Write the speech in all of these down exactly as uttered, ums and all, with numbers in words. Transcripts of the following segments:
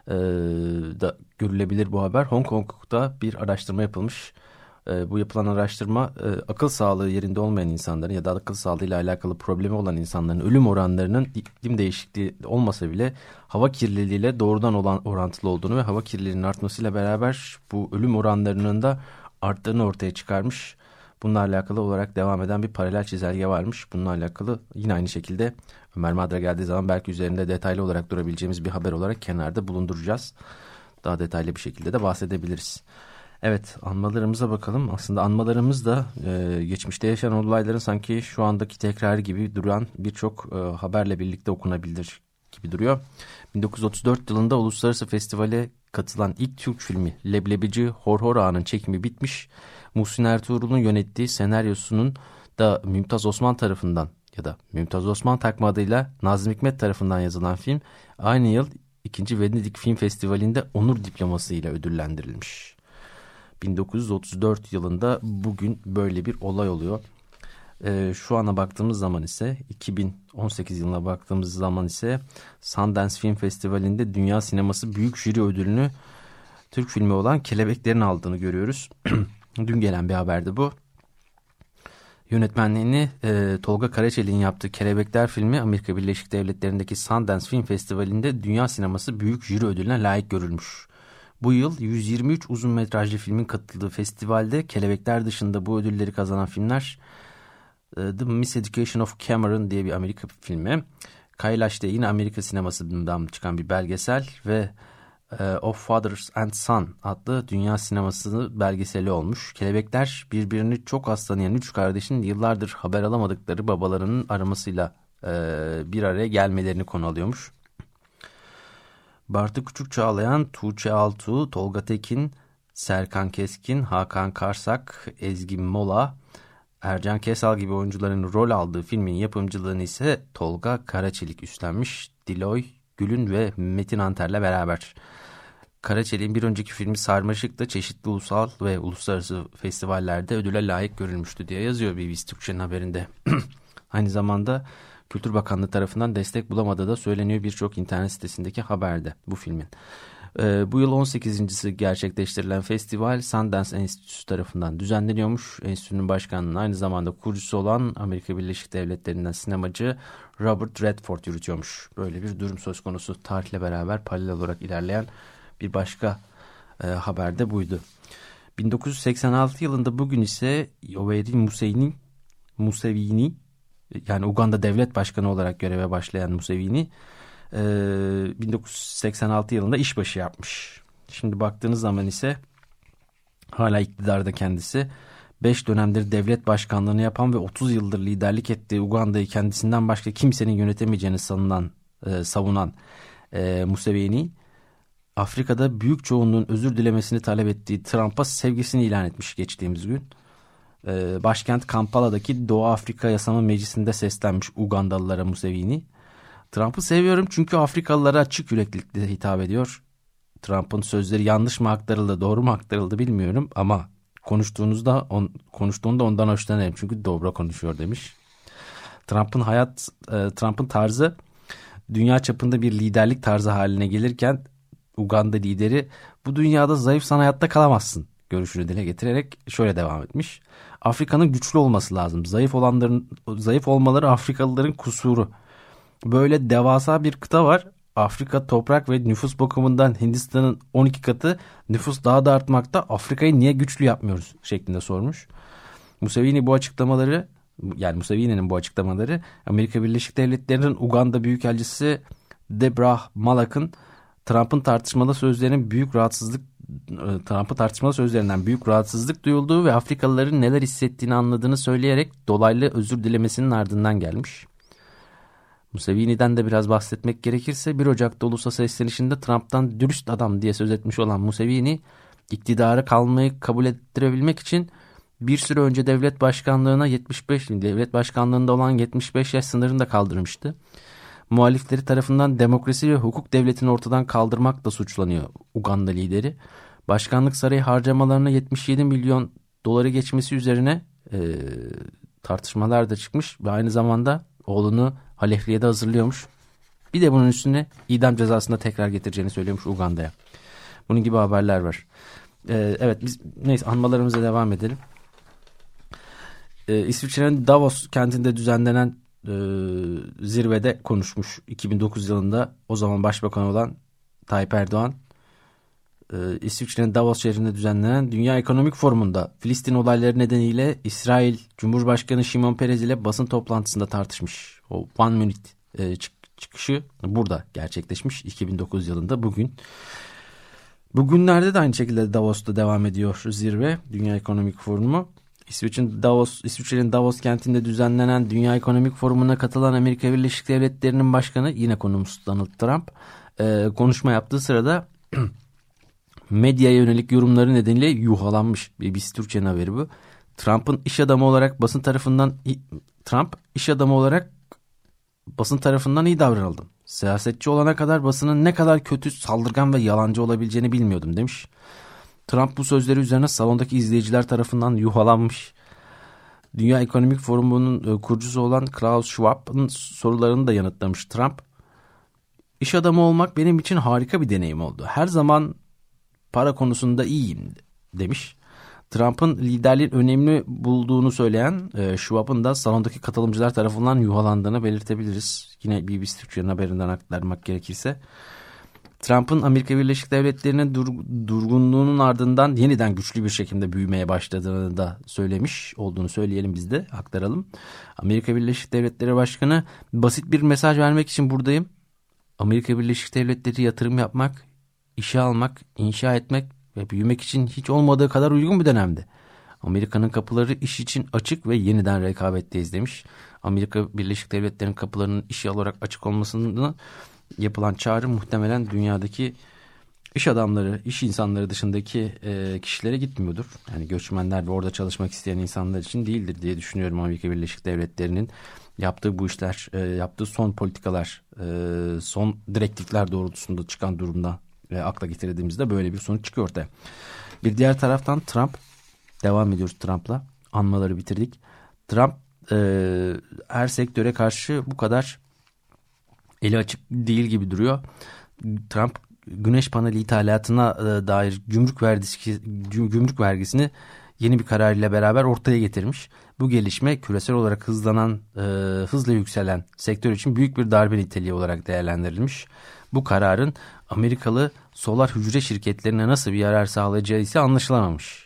e, da görülebilir bu haber. Hong Kong'da bir araştırma yapılmış. E, bu yapılan araştırma e, akıl sağlığı yerinde olmayan insanların ya da akıl sağlığıyla alakalı problemi olan insanların ölüm oranlarının iklim değişikliği olmasa bile hava kirliliğiyle doğrudan olan orantılı olduğunu ve hava kirliliğinin artmasıyla beraber bu ölüm oranlarının da arttığını ortaya çıkarmış. Bununla alakalı olarak devam eden bir paralel çizelge varmış. Bununla alakalı yine aynı şekilde Ömer Madra geldiği zaman belki üzerinde detaylı olarak durabileceğimiz bir haber olarak kenarda bulunduracağız. Daha detaylı bir şekilde de bahsedebiliriz. Evet, anmalarımıza bakalım. Aslında anmalarımız da e, geçmişte yaşanan olayların sanki şu andaki tekrarı gibi duran birçok e, haberle birlikte okunabilir gibi duruyor. bin dokuz yüz otuz dört yılında uluslararası festivale katılan ilk Türk filmi Leblebici Horhor Ağa'nın çekimi bitmiş. Muhsin Ertuğrul'un yönettiği senaryosunun da Mümtaz Osman tarafından ya da Mümtaz Osman takma adıyla Nazım Hikmet tarafından yazılan film aynı yıl ikinci Venedik Film Festivali'nde onur diplomasıyla ödüllendirilmiş. bin dokuz yüz otuz dört yılında bugün böyle bir olay oluyor. Ee, şu ana baktığımız zaman ise iki bin on sekiz yılına baktığımız zaman ise Sundance Film Festivali'nde Dünya Sineması Büyük Jüri Ödülünü Türk filmi olan Kelebekler'in aldığını görüyoruz. Dün gelen bir haberdi bu. Yönetmenliğini e, Tolga Karaçelik'in yaptığı Kelebekler filmi Amerika Birleşik Devletleri'ndeki Sundance Film Festivali'nde Dünya Sineması Büyük Jüri Ödülüne layık görülmüş. Bu yıl yüz yirmi üç uzun metrajlı filmin katıldığı festivalde Kelebekler dışında bu ödülleri kazanan filmler The Miseducation of Cameron diye bir Amerika filmi, Kailaş'ta yine Amerika sinemasından çıkan bir belgesel ve Of Fathers and Son adlı dünya sineması belgeseli olmuş. Kelebekler birbirini çok az tanıyan üç kardeşin yıllardır haber alamadıkları babalarının aramasıyla e, bir araya gelmelerini konu alıyormuş. Bartu Küçük Çağlayan, Tuğçe Altuğ, Tolga Tekin, Serkan Keskin, Hakan Karsak, Ezgi Mola, Ercan Kesal gibi oyuncuların rol aldığı filmin yapımcılığını ise Tolga Karaçelik üstlenmiş. Diloy Gül'ün ve Metin Anter'le beraber. Karaçelik'in bir önceki filmi Sarmaşık da çeşitli ulusal ve uluslararası festivallerde ödüle layık görülmüştü diye yazıyor B B C Türkçe'nin haberinde. Aynı zamanda Kültür Bakanlığı tarafından destek bulamadığı da söyleniyor birçok internet sitesindeki haberde bu filmin. Ee, bu yıl on sekizincisi gerçekleştirilen festival Sundance Enstitüsü tarafından düzenleniyormuş. Enstitünün başkanlığını aynı zamanda kurucusu olan Amerika Birleşik Devletleri'nden sinemacı Robert Redford yürütüyormuş. Böyle bir durum söz konusu. Tarihle beraber paralel olarak ilerleyen bir başka e, haber de buydu. bin dokuz yüz seksen altı yılında bugün ise Yoweri Museveni, Museveni yani Uganda Devlet Başkanı olarak göreve başlayan Museveni e, bin dokuz yüz seksen altı yılında işbaşı yapmış. Şimdi baktığınız zaman ise hala iktidarda kendisi. beş dönemdir devlet başkanlığını yapan ve otuz yıldır liderlik ettiği Uganda'yı kendisinden başka kimsenin yönetemeyeceğini savunan, e, savunan e, Museveni, Afrika'da büyük çoğunluğun özür dilemesini talep ettiği Trump'a sevgisini ilan etmiş geçtiğimiz gün. Ee, başkent Kampala'daki Doğu Afrika Yasama Meclisi'nde seslenmiş Ugandalılara Museveni. Trump'ı seviyorum çünkü Afrikalılara açık yüreklilikle hitap ediyor. Trump'ın sözleri yanlış mı aktarıldı, doğru mu aktarıldı bilmiyorum ama konuştuğunuzda on, konuştuğunda ondan hoşlanırım çünkü dobra konuşuyor demiş. Trump'ın hayat, e, Trump'ın tarzı dünya çapında bir liderlik tarzı haline gelirken Uganda lideri bu dünyada zayıfsan hayatta kalamazsın görüşünü dile getirerek şöyle devam etmiş. Afrika'nın güçlü olması lazım. Zayıf olanların zayıf olmaları Afrikalıların kusuru. Böyle devasa bir kıta var. Afrika toprak ve nüfus bakımından Hindistan'ın on iki katı, nüfus daha da artmakta. Afrika'yı niye güçlü yapmıyoruz şeklinde sormuş. Museveni bu açıklamaları yani Museveni'nin bu açıklamaları Amerika Birleşik Devletleri'nin Uganda Büyükelçisi Deborah Malak'ın Trump'ın tartışmalı sözlerinin büyük rahatsızlık Trump'ın tartışmalı sözlerinden büyük rahatsızlık duyulduğu ve Afrikalıların neler hissettiğini anladığını söyleyerek dolaylı özür dilemesinin ardından gelmiş. Museveni'den de biraz bahsetmek gerekirse bir Ocak'ta ulusa seslenişinde Trump'tan dürüst adam diye söz etmiş olan Museveni, iktidara kalmayı kabul ettirebilmek için bir süre önce devlet başkanlığına yetmiş beş devlet başkanlığında olan yetmiş beş yaş sınırını da kaldırmıştı. Muhalifleri tarafından demokrasi ve hukuk devletini ortadan kaldırmakla suçlanıyor Uganda lideri. Başkanlık sarayı harcamalarına yetmiş yedi milyon doları geçmesi üzerine e, tartışmalar da çıkmış ve aynı zamanda oğlunu Halefliye'de hazırlıyormuş. Bir de bunun üstüne idam cezasını da tekrar getireceğini söylüyormuş Uganda'ya. Bunun gibi haberler var. Ee, evet biz neyse anmalarımıza devam edelim. Ee, İsviçre'nin Davos kentinde düzenlenen e, zirvede konuşmuş iki bin dokuz yılında o zaman başbakan olan Tayyip Erdoğan. Ee, İsviçre'nin Davos şehrinde düzenlenen Dünya Ekonomik Forumu'nda Filistin olayları nedeniyle İsrail Cumhurbaşkanı Şimon Peres ile basın toplantısında tartışmış. O One Minute e, çık- çıkışı burada gerçekleşmiş iki bin dokuz yılında bugün. Bugünlerde de aynı şekilde Davos'ta devam ediyor zirve, Dünya Ekonomik Forumu. İsviçre'nin Davos, İsviçre'nin Davos kentinde düzenlenen Dünya Ekonomik Forumu'na katılan Amerika Birleşik Devletleri'nin başkanı, yine konumuz Donald Trump, e, konuşma yaptığı sırada medyaya yönelik yorumları nedeniyle yuhalanmış. B B C Türkçe'nin haberi bu. Trump'ın iş adamı olarak basın tarafından Trump iş adamı olarak basın tarafından iyi davranıldım. Siyasetçi olana kadar basının ne kadar kötü, saldırgan ve yalancı olabileceğini bilmiyordum demiş. Trump bu sözleri üzerine salondaki izleyiciler tarafından yuhalanmış. Dünya Ekonomik Forumu'nun kurucusu olan Klaus Schwab'ın sorularını da yanıtlamış Trump. İş adamı olmak benim için harika bir deneyim oldu. Her zaman para konusunda iyiyim demiş. Trump'ın liderliğin önemli bulduğunu söyleyen e, Schwab'ın da salondaki katılımcılar tarafından yuhalandığını belirtebiliriz. Yine B B C Türkçe'nin haberinden aktarmak gerekirse. Trump'ın Amerika Birleşik Devletleri'nin dur, durgunluğunun ardından yeniden güçlü bir şekilde büyümeye başladığını da söylemiş olduğunu söyleyelim, biz de aktaralım. Amerika Birleşik Devletleri Başkanı basit bir mesaj vermek için buradayım. Amerika Birleşik Devletleri yatırım yapmak, işe almak, inşa etmek ve büyümek için hiç olmadığı kadar uygun bir dönemde. Amerika'nın kapıları iş için açık ve yeniden rekabetteyiz demiş. Amerika Birleşik Devletleri'nin kapılarının işi olarak açık olmasını yapılan çağrı muhtemelen dünyadaki iş adamları, iş insanları dışındaki e, kişilere gitmiyordur. Yani göçmenler ve orada çalışmak isteyen insanlar için değildir diye düşünüyorum. Amerika Birleşik Devletleri'nin yaptığı bu işler, e, yaptığı son politikalar, e, son direktifler doğrultusunda çıkan durumda ve akla getirdiğimizde böyle bir sonuç çıkıyor ortaya. Bir diğer taraftan Trump, devam ediyoruz Trump'la, anmaları bitirdik. Trump e, her sektöre karşı bu kadar eli açık değil gibi duruyor. Trump güneş paneli ithalatına e, dair gümrük vergisi, gümrük vergisini yeni bir karar ile beraber ortaya getirmiş. Bu gelişme küresel olarak hızlanan, e, hızla yükselen sektör için büyük bir darbe niteliği olarak değerlendirilmiş. Bu kararın Amerikalı solar hücre şirketlerine nasıl bir yarar sağlayacağı ise anlaşılamamış.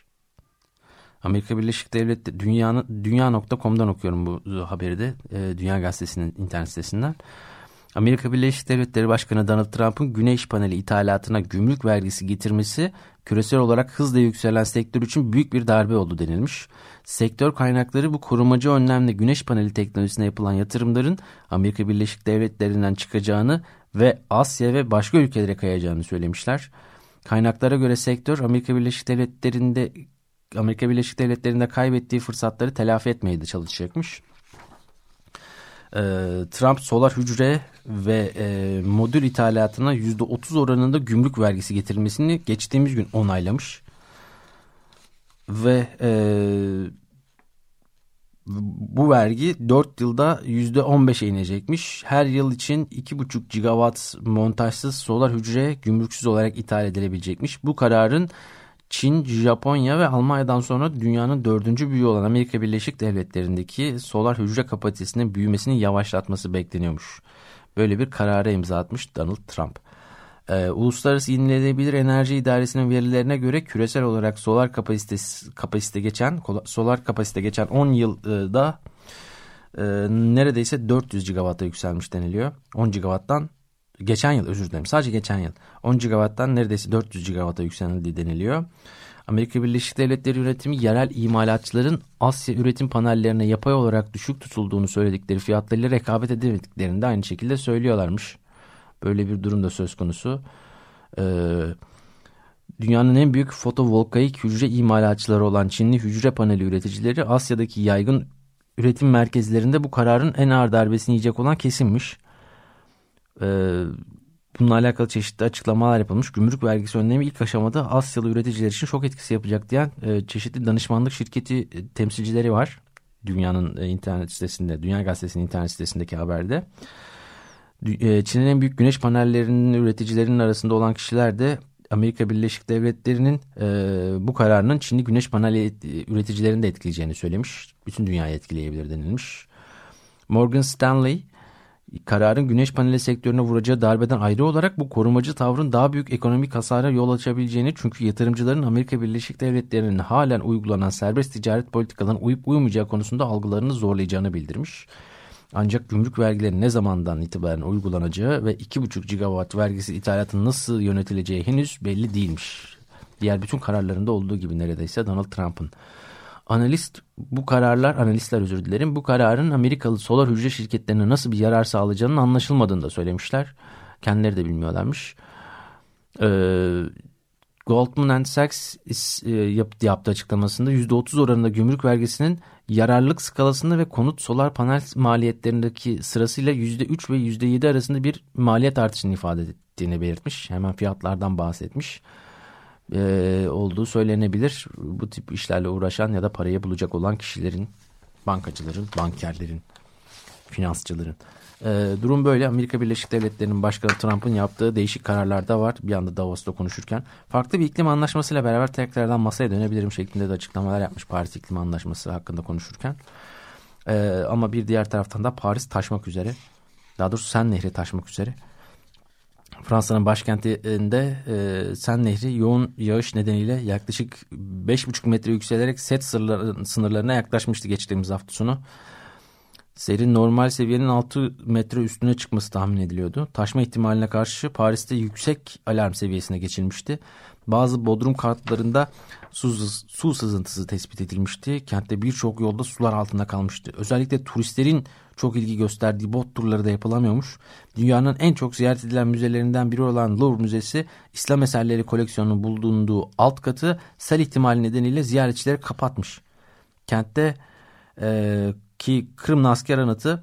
Amerika Birleşik Devletleri dünyanın dünya nokta com'dan okuyorum bu haberi de, e, Dünya Gazetesi'nin internet sitesinden. Amerika Birleşik Devletleri Başkanı Donald Trump'ın güneş paneli ithalatına gümrük vergisi getirmesi küresel olarak hızla yükselen sektör için büyük bir darbe oldu denilmiş. Sektör kaynakları bu korumacı önlemle güneş paneli teknolojisine yapılan yatırımların Amerika Birleşik Devletleri'nden çıkacağını ve Asya ve başka ülkelere kayacağını söylemişler. Kaynaklara göre sektör Amerika Birleşik Devletleri'nde Amerika Birleşik Devletleri'nde kaybettiği fırsatları telafi etmeye de çalışacakmış. Trump solar hücre ve e, modül ithalatına yüzde otuz oranında gümrük vergisi getirilmesini geçtiğimiz gün onaylamış. Ve e, bu vergi dört yılda yüzde on beşe inecekmiş. Her yıl için iki buçuk gigawatt montajsız solar hücre gümrüksüz olarak ithal edilebilecekmiş. Bu kararın Çin, Japonya ve Almanya'dan sonra dünyanın dördüncü büyüğü olan Amerika Birleşik Devletleri'ndeki solar hücre kapasitesinin büyümesini yavaşlatması bekleniyormuş. Böyle bir karara imza atmış Donald Trump. Ee, Uluslararası Yenilenebilir Enerji İdaresi'nin verilerine göre küresel olarak solar kapasitesi kapasite geçen solar kapasite geçen on yılda e, neredeyse dört yüz gigawatt'a yükselmiş deniliyor. on gigawatt'tan geçen yıl özür dilerim sadece geçen yıl on gigawatt'tan neredeyse dört yüz gigawatt'a yükseldiği deniliyor. Amerika Birleşik Devletleri yönetimi yerel imalatçıların Asya üretim panellerine yapay olarak düşük tutulduğunu söyledikleri fiyatlarıyla rekabet edemediklerini de aynı şekilde söylüyorlarmış. Böyle bir durum da söz konusu. Ee, dünyanın en büyük fotovoltaik hücre imalatçıları olan Çinli hücre paneli üreticileri Asya'daki yaygın üretim merkezlerinde bu kararın en ağır darbesini yiyecek olan kesinmiş. Ee, bununla alakalı çeşitli açıklamalar yapılmış. Gümrük vergisi önlemi ilk aşamada Asyalı üreticiler için şok etkisi yapacak diyen e, çeşitli danışmanlık şirketi e, temsilcileri var. Dünyanın e, internet sitesinde, Dünya Gazetesi'nin internet sitesindeki haberde. Çin'in en büyük güneş panellerinin üreticilerinin arasında olan kişiler de Amerika Birleşik Devletleri'nin e, bu kararının Çinli güneş paneli üreticilerini de etkileyeceğini söylemiş. Bütün dünyayı etkileyebilir denilmiş. Morgan Stanley, kararın güneş paneli sektörüne vuracağı darbeden ayrı olarak bu korumacı tavrın daha büyük ekonomik hasara yol açabileceğini, çünkü yatırımcıların Amerika Birleşik Devletleri'nin halen uygulanan serbest ticaret politikalarına uyup uymayacağı konusunda algılarını zorlayacağını bildirmiş. Ancak gümrük vergileri ne zamandan itibaren uygulanacağı ve iki buçuk gigawatt vergisi ithalatın nasıl yönetileceği henüz belli değilmiş. Diğer bütün kararlarında olduğu gibi neredeyse Donald Trump'ın. Analist bu kararlar, analistler özür dilerim, bu kararın Amerikalı solar hücre şirketlerine nasıl bir yarar sağlayacağının anlaşılmadığını da söylemişler. Kendileri de bilmiyorlarmış. Ee, Goldman Sachs e, yaptığı açıklamasında yüzde otuz oranında gümrük vergisinin yararlılık skalasında ve konut solar panel maliyetlerindeki sırasıyla yüzde üç ve yüzde yedi arasında bir maliyet artışını ifade ettiğini belirtmiş. Hemen fiyatlardan bahsetmiş. Ee, olduğu söylenebilir. Bu tip işlerle uğraşan ya da parayı bulacak olan kişilerin, bankacıların, bankerlerin, finansçıların. Ee, durum böyle. Amerika Birleşik Devletleri'nin Başkanı Trump'ın yaptığı değişik kararlar da var. Bir anda Davos'ta konuşurken. Farklı bir iklim anlaşmasıyla beraber tekrardan masaya dönebilirim şeklinde de açıklamalar yapmış Paris İklim Anlaşması hakkında konuşurken. Ee, ama bir diğer taraftan da Paris taşmak üzere. Daha doğrusu Sen Nehri taşmak üzere. Fransa'nın başkentinde e, Sen Nehri yoğun yağış nedeniyle yaklaşık beş buçuk metre yükselerek set sınırlarına yaklaşmıştı geçtiğimiz hafta sonu. Serin normal seviyenin altı metre üstüne çıkması tahmin ediliyordu. Taşma ihtimaline karşı Paris'te yüksek alarm seviyesine geçilmişti. Bazı bodrum katlarında su, su sızıntısı tespit edilmişti. Kentte birçok yolda sular altında kalmıştı. Özellikle turistlerin çok ilgi gösterdiği bot turları da yapılamıyormuş. Dünyanın en çok ziyaret edilen müzelerinden biri olan Louvre Müzesi, İslam eserleri koleksiyonunun bulunduğu alt katı sel ihtimali nedeniyle ziyaretçileri kapatmış. Kentte e, ki Kırımlı asker anıtı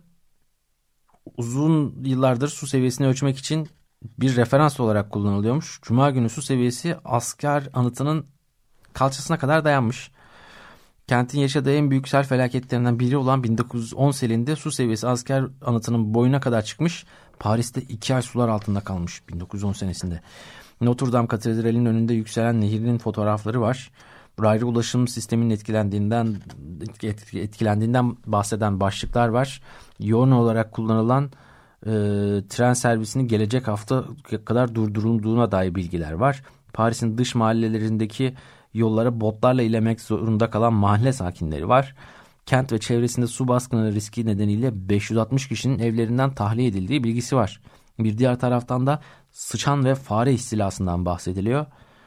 uzun yıllardır su seviyesini ölçmek için bir referans olarak kullanılıyormuş. Cuma günü su seviyesi asker anıtının kalçasına kadar dayanmış. Kentin yaşadığı en büyük sel felaketlerinden biri olan bin dokuz yüz on selinde su seviyesi asker anıtının boyuna kadar çıkmış. Paris'te iki ay sular altında kalmış bin dokuz yüz on senesinde. Notre Dame Katedrali'nin önünde yükselen nehrin fotoğrafları var. Raylı ulaşım sisteminin etkilendiğinden etkilendiğinden bahseden başlıklar var. Yoğun olarak kullanılan e, tren servisinin gelecek hafta kadar durdurulduğuna dair bilgiler var. Paris'in dış mahallelerindeki yollara botlarla ilerlemek zorunda kalan mahalle sakinleri var. Kent ve çevresinde su baskını riski nedeniyle beş yüz altmış kişinin evlerinden tahliye edildiği bilgisi var. Bir diğer taraftan da sıçan ve fare istilasından bahsediliyor.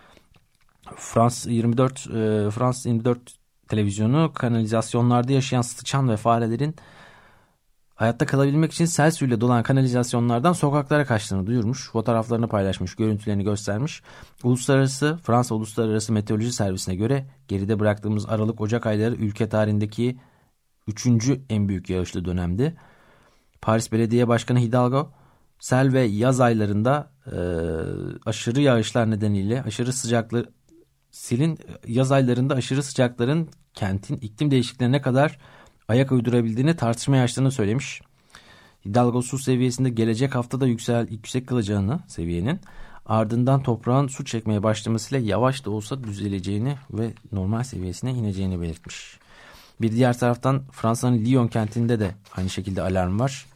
Frans yirmi dört e, Frans yirmi dört televizyonu kanalizasyonlarda yaşayan sıçan ve farelerin hayatta kalabilmek için sel suyuyla dolan kanalizasyonlardan sokaklara kaçtığını duyurmuş. Fotoğraflarını paylaşmış, görüntülerini göstermiş. Uluslararası Fransa Uluslararası Meteoroloji Servisi'ne göre geride bıraktığımız Aralık-Ocak ayları ülke tarihindeki üçüncü en büyük yağışlı dönemdi. Paris Belediye Başkanı Hidalgo, sel ve yaz aylarında e, aşırı yağışlar nedeniyle aşırı sıcaklığı selin yaz aylarında aşırı sıcakların kentin iklim değişikliklerine kadar ayak uydurabildiğini tartışmaya açtığını söylemiş. Hidalgo su seviyesinde gelecek haftada yüksel, yüksek kalacağını seviyenin, ardından toprağın su çekmeye başlamasıyla yavaş da olsa düzeleceğini ve normal seviyesine ineceğini belirtmiş. Bir diğer taraftan Fransa'nın Lyon kentinde de aynı şekilde alarm var.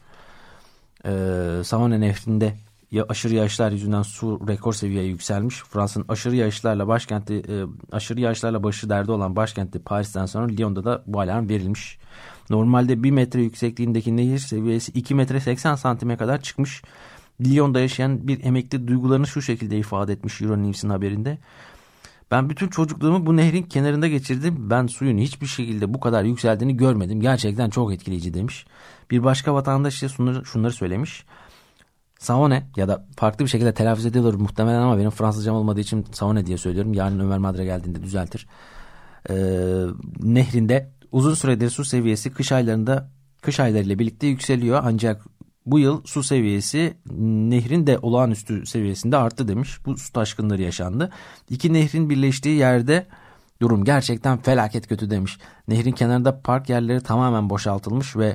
Ee, Savone Nehri'nde ya aşırı yağışlar yüzünden su rekor seviyeye yükselmiş. Fransa'nın aşırı yağışlarla başkenti e, aşırı yağışlarla başı derdi olan başkenti Paris'ten sonra Lyon'da da bu alarm verilmiş. Normalde bir metre yüksekliğindeki nehir seviyesi iki metre seksen santime kadar çıkmış. Lyon'da yaşayan bir emekli duygularını şu şekilde ifade etmiş Euronews'in haberinde. Ben bütün çocukluğumu bu nehrin kenarında geçirdim. Ben suyun hiçbir şekilde bu kadar yükseldiğini görmedim. Gerçekten çok etkileyici demiş. Bir başka vatandaş ise şunları, şunları söylemiş. Savone ya da farklı bir şekilde telaffuz edilir muhtemelen ama benim Fransızcam olmadığı için Savone diye söylüyorum. Yarın Ömer Madre geldiğinde düzeltir. Ee, nehrinde uzun süredir su seviyesi kış aylarında kış aylarıyla birlikte yükseliyor. Ancak bu yıl su seviyesi nehrin de olağanüstü seviyesinde arttı demiş. Bu su taşkınları yaşandı. İki nehrin birleştiği yerde durum gerçekten felaket kötü demiş. Nehrin kenarında park yerleri tamamen boşaltılmış ve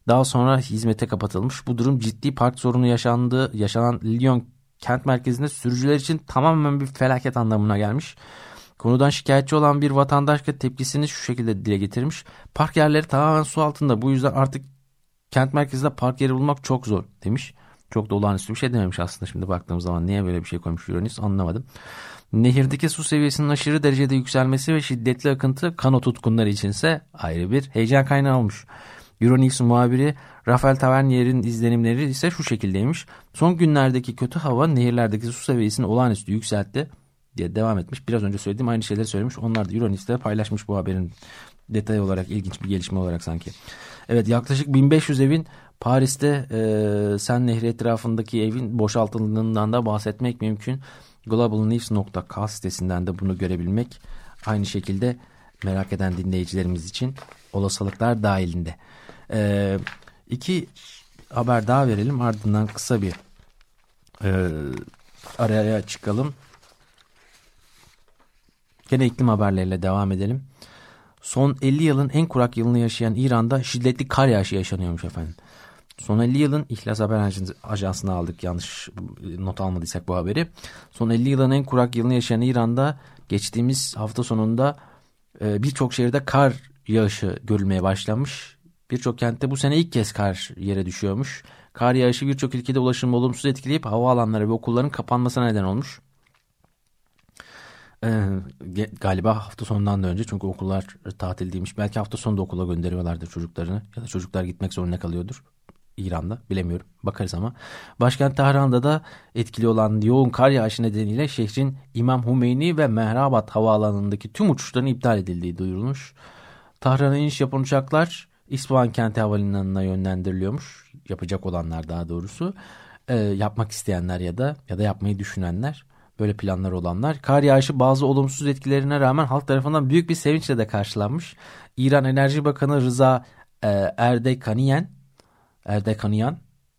daha sonra hizmete kapatılmış. Bu durum ciddi park sorunu yaşandığı, yaşanan Lyon kent merkezinde sürücüler için tamamen bir felaket anlamına gelmiş. Konudan şikayetçi olan bir vatandaş da tepkisini şu şekilde dile getirmiş. Park yerleri tamamen su altında. Bu yüzden artık kent merkezinde park yeri bulmak çok zor demiş. Çok da olağanüstü bir şey dememiş aslında şimdi baktığımız zaman. Niye böyle bir şey koymuş Euronews anlamadım. Nehirdeki su seviyesinin aşırı derecede yükselmesi ve şiddetli akıntı kano tutkunları içinse ayrı bir heyecan kaynağı olmuş. Euronews muhabiri Rafael Tavernier'in izlenimleri ise şu şekildeymiş. Son günlerdeki kötü hava nehirlerdeki su seviyesini olağanüstü yükseltti diye devam etmiş. Biraz önce söylediğim aynı şeyleri söylemiş. Onlar da Euronews'te paylaşmış bu haberin detayı olarak, ilginç bir gelişme olarak sanki. Evet, yaklaşık bin beş yüz evin Paris'te e, Sen Nehri etrafındaki evin boşaltıldığından da bahsetmek mümkün. global news nokta com sitesinden de bunu görebilmek aynı şekilde merak eden dinleyicilerimiz için olasılıklar dahilinde. E, iki haber daha verelim, ardından kısa bir e, araya çıkalım. Gene iklim haberleriyle devam edelim. Son elli yılın en kurak yılını yaşayan İran'da şiddetli kar yağışı yaşanıyormuş efendim. Son elli yılın İhlas Haber Ajansı'na aldık, yanlış not almadıysak bu haberi. Son elli yılın en kurak yılını yaşayan İran'da geçtiğimiz hafta sonunda e, birçok şehirde kar yağışı görülmeye başlanmış. Birçok kentte bu sene ilk kez kar yere düşüyormuş. Kar yağışı birçok ülkede ulaşımı olumsuz etkileyip havaalanları ve okulların kapanmasına neden olmuş. Ee, galiba hafta sonundan da önce, çünkü okullar tatil değilmiş. Belki hafta sonunda okula gönderiyorlardır çocuklarını ya da çocuklar gitmek zorunda kalıyordur İran'da, bilemiyorum, bakarız ama. Başkent Tahran'da da etkili olan yoğun kar yağışı nedeniyle şehrin İmam Hümeyni ve Mehrabat havaalanındaki tüm uçuşların iptal edildiği duyurulmuş. Tahran'a iniş yapan uçaklar İsfahan kenti havalimanına yönlendiriliyormuş, yapacak olanlar daha doğrusu, ee, yapmak isteyenler ya da ya da yapmayı düşünenler, böyle planları olanlar. Kar yağışı bazı olumsuz etkilerine rağmen halk tarafından büyük bir sevinçle de karşılanmış. İran Enerji Bakanı Rıza e, Erdekaniyan, Erdekaniyan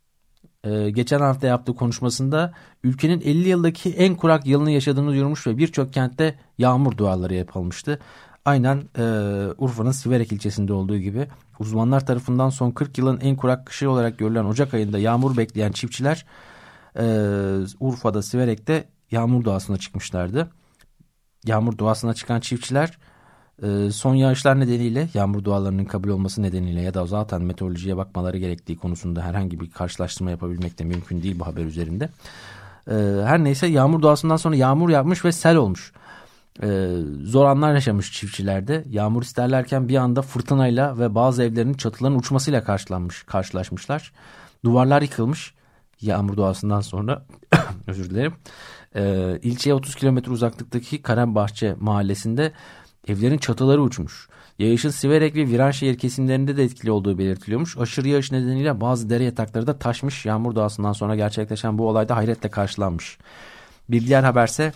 e, geçen hafta yaptığı konuşmasında ülkenin elli yıldaki en kurak yılını yaşadığını duyurmuş ve birçok kentte yağmur duaları yapılmıştı. Aynen e, Urfa'nın Siverek ilçesinde olduğu gibi uzmanlar tarafından son kırk yılın en kurak kışı olarak görülen Ocak ayında yağmur bekleyen çiftçiler e, Urfa'da Siverek'te yağmur duasına çıkmışlardı. Yağmur duasına çıkan çiftçiler e, son yağışlar nedeniyle, yağmur dualarının kabul olması nedeniyle ya da zaten meteorolojiye bakmaları gerektiği konusunda herhangi bir karşılaştırma yapabilmek de mümkün değil bu haber üzerinde. E, her neyse, yağmur duasından sonra yağmur yağmış ve sel olmuş. E, zor anlar yaşamış çiftçilerde. Yağmur isterlerken bir anda fırtınayla ve bazı evlerin çatılarının uçmasıyla karşılanmış, karşılaşmışlar. Duvarlar yıkılmış yağmur duasından sonra. Özür dilerim. Ee, ilçeye otuz kilometre uzaklıktaki Karabahçe mahallesinde evlerin çatıları uçmuş. Yağışın Siverek ve Viranşehir kesimlerinde de etkili olduğu belirtiliyormuş. Aşırı yağış nedeniyle bazı dere yatakları da taşmış. Yağmur doğasından sonra gerçekleşen bu olayda hayretle karşılanmış. Bir diğer haberse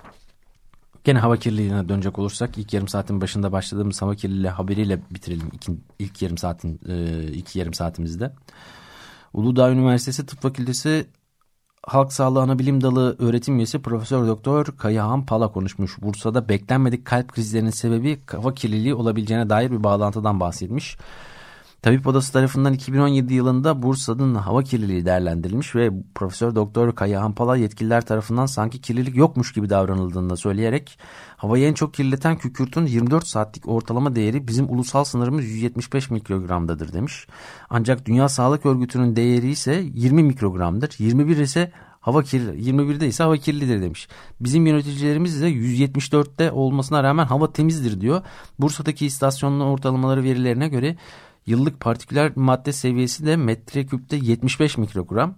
gene hava kirliliğine dönecek olursak, ilk yarım saatin başında başladığımız hava kirliliği haberiyle bitirelim ilk, ilk yarım saatin e, iki yarım saatimizde. Uludağ Üniversitesi Tıp Fakültesi Halk Sağlığı Anabilim Dalı öğretim üyesi Profesör Doktor Kayahan Pala konuşmuş. Bursa'da beklenmedik kalp krizlerinin sebebi hava kirliliği olabileceğine dair bir bağlantıdan bahsetmiş. Tabip Odası tarafından iki bin on yedi yılında Bursa'nın hava kirliliği değerlendirilmiş ve Profesör Doktor Kayahan Pala yetkililer tarafından sanki kirlilik yokmuş gibi davranıldığını da söyleyerek havayı en çok kirleten kükürtün yirmi dört saatlik ortalama değeri bizim ulusal sınırımız yüz yetmiş beş mikrogramdadır demiş. Ancak Dünya Sağlık Örgütü'nün değeri ise yirmi mikrogramdır. yirmi bir ise hava kirli, yirmi birde ise hava kirlidir demiş. Bizim yöneticilerimiz ise yüz yetmiş dörtte olmasına rağmen hava temizdir diyor. Bursa'daki istasyonun ortalamaları verilerine göre yıllık partiküler madde seviyesi de metreküpte yetmiş beş mikrogram.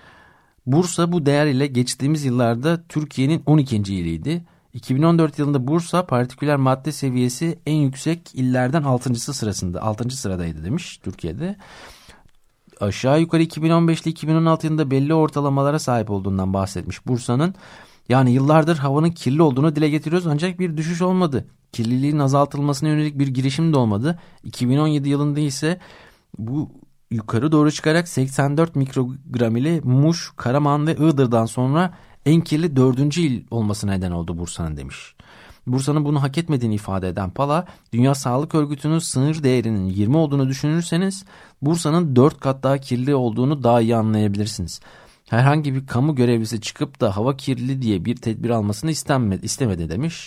Bursa bu değer ile geçtiğimiz yıllarda Türkiye'nin on ikinci iliydi. iki bin on dört yılında Bursa partiküler madde seviyesi en yüksek illerden altıncısı sırasında, altıncı sıradaydı demiş Türkiye'de. Aşağı yukarı iki bin on beş ile iki bin on altı yılında belli ortalamalara sahip olduğundan bahsetmiş Bursa'nın. Yani yıllardır havanın kirli olduğunu dile getiriyoruz ancak bir düşüş olmadı. Kirliliğin azaltılmasına yönelik bir girişim de olmadı. iki bin on yedi yılında ise bu yukarı doğru çıkarak seksen dört mikrogram ile Muş, Karaman ve Iğdır'dan sonra en kirli dördüncü il olmasına neden oldu Bursa'nın demiş. Bursa'nın bunu hak etmediğini ifade eden Pala, Dünya Sağlık Örgütü'nün sınır değerinin yirmi olduğunu düşünürseniz Bursa'nın dört kat daha kirli olduğunu daha iyi anlayabilirsiniz. Herhangi bir kamu görevlisi çıkıp da hava kirli diye bir tedbir almasını istenmedi, istemedi demiş.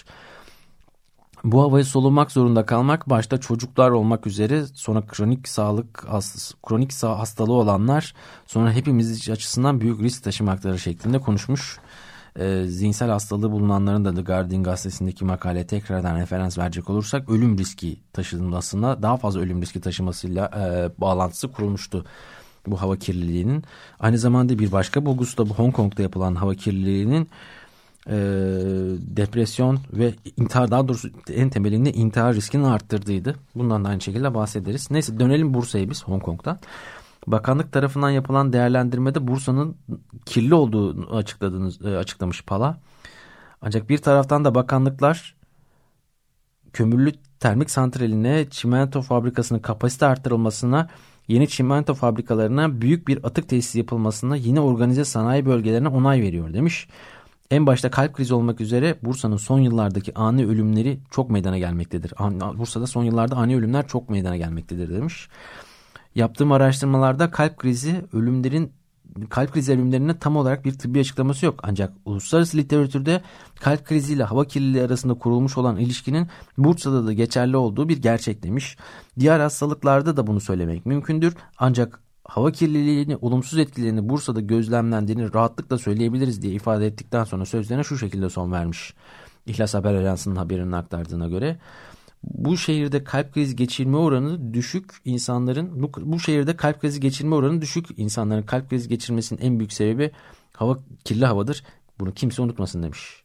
Bu havayı solumak zorunda kalmak başta çocuklar olmak üzere sonra kronik sağlık hastası, kronik sağ hastalığı olanlar sonra hepimiz açısından büyük risk taşımakları şeklinde konuşmuş. E, zihinsel hastalığı bulunanların da The Guardian gazetesindeki makaleye tekrardan referans verecek olursak ölüm riski taşınmasına daha fazla ölüm riski taşımasıyla e, bağlantısı kurulmuştu bu hava kirliliğinin. Aynı zamanda bir başka bulgusu da bu Hong Kong'da yapılan hava kirliliğinin e, depresyon ve intihar, daha doğrusu en temelinde intihar riskini arttırdığıydı. Bundan da aynı şekilde bahsederiz. Neyse dönelim Bursa'ya biz Hong Kong'dan. Bakanlık tarafından yapılan değerlendirmede Bursa'nın kirli olduğunu açıkladığınız, açıklamış Pala. Ancak bir taraftan da bakanlıklar kömürlü termik santraline, çimento fabrikasının kapasite arttırılmasına, yeni çimento fabrikalarına büyük bir atık tesisi yapılmasına, yine organize sanayi bölgelerine onay veriyor demiş. En başta kalp krizi olmak üzere Bursa'nın son yıllardaki ani ölümleri çok meydana gelmektedir. Bursa'da son yıllarda ani ölümler çok meydana gelmektedir demiş. Yaptığım araştırmalarda kalp krizi ölümlerin kalp krizi ölümlerine tam olarak bir tıbbi açıklaması yok. Ancak uluslararası literatürde kalp kriziyle hava kirliliği arasında kurulmuş olan ilişkinin Bursa'da da geçerli olduğu bir gerçek demiş. Diğer hastalıklarda da bunu söylemek mümkündür. Ancak hava kirliliğini, olumsuz etkilerini Bursa'da gözlemlendiğini rahatlıkla söyleyebiliriz diye ifade ettikten sonra sözlerine şu şekilde son vermiş. İhlas Haber Ajansı'nın haberini aktardığına göre. Bu şehirde kalp krizi geçirme oranı düşük insanların bu, bu şehirde kalp krizi geçirme oranı düşük insanların kalp krizi geçirmesinin en büyük sebebi hava kirli havadır. Bunu kimse unutmasın demiş.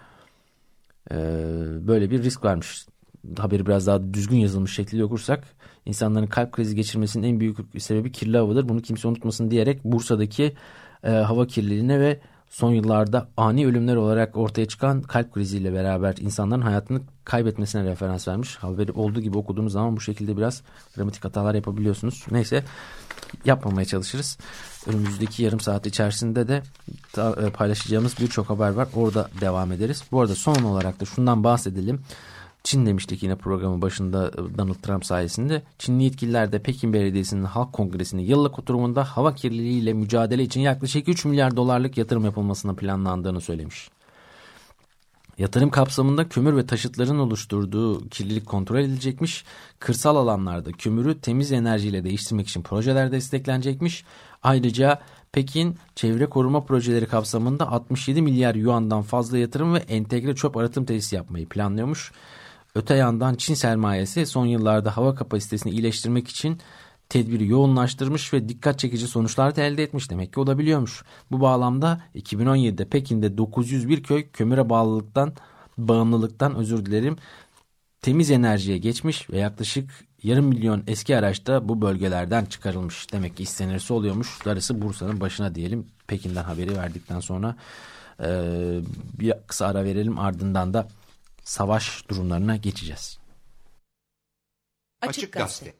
Ee, böyle bir risk varmış. Haberi biraz daha düzgün yazılmış şekilde okursak insanların kalp krizi geçirmesinin en büyük sebebi kirli havadır. Bunu kimse unutmasın diyerek Bursa'daki e, hava kirliliğine ve son yıllarda ani ölümler olarak ortaya çıkan kalp kriziyle beraber insanların hayatını kaybetmesine referans vermiş. Haberi olduğu gibi okuduğunuz zaman bu şekilde biraz dramatik hatalar yapabiliyorsunuz. Neyse yapmamaya çalışırız. Önümüzdeki yarım saat içerisinde de paylaşacağımız birçok haber var. Orada devam ederiz. Bu arada son olarak da şundan bahsedelim. Çin demiştik yine programın başında Donald Trump sayesinde. Çinli yetkililer de Pekin Belediyesi'nin Halk Kongresi'nin yıllık oturumunda hava kirliliğiyle mücadele için yaklaşık üç milyar dolarlık yatırım yapılmasının planlandığını söylemiş. Yatırım kapsamında kömür ve taşıtların oluşturduğu kirlilik kontrol edilecekmiş. Kırsal alanlarda kömürü temiz enerjiyle değiştirmek için projeler desteklenecekmiş. Ayrıca Pekin çevre koruma projeleri kapsamında altmış yedi milyar yuandan fazla yatırım ve entegre çöp arıtım tesisi yapmayı planlıyormuş. Öte yandan Çin sermayesi son yıllarda hava kapasitesini iyileştirmek için tedbiri yoğunlaştırmış ve dikkat çekici sonuçlar da elde etmiş. Demek ki olabiliyormuş. Bu bağlamda iki bin on yedide Pekin'de dokuz yüz bir köy kömüre bağlılıktan, bağımlılıktan özür dilerim temiz enerjiye geçmiş ve yaklaşık yarım milyon eski araç da bu bölgelerden çıkarılmış. Demek ki istenirse oluyormuş. Darısı Bursa'nın başına diyelim. Pekin'den haberi verdikten sonra e, bir kısa ara verelim, ardından da savaş durumlarına geçeceğiz. Açık Gazete.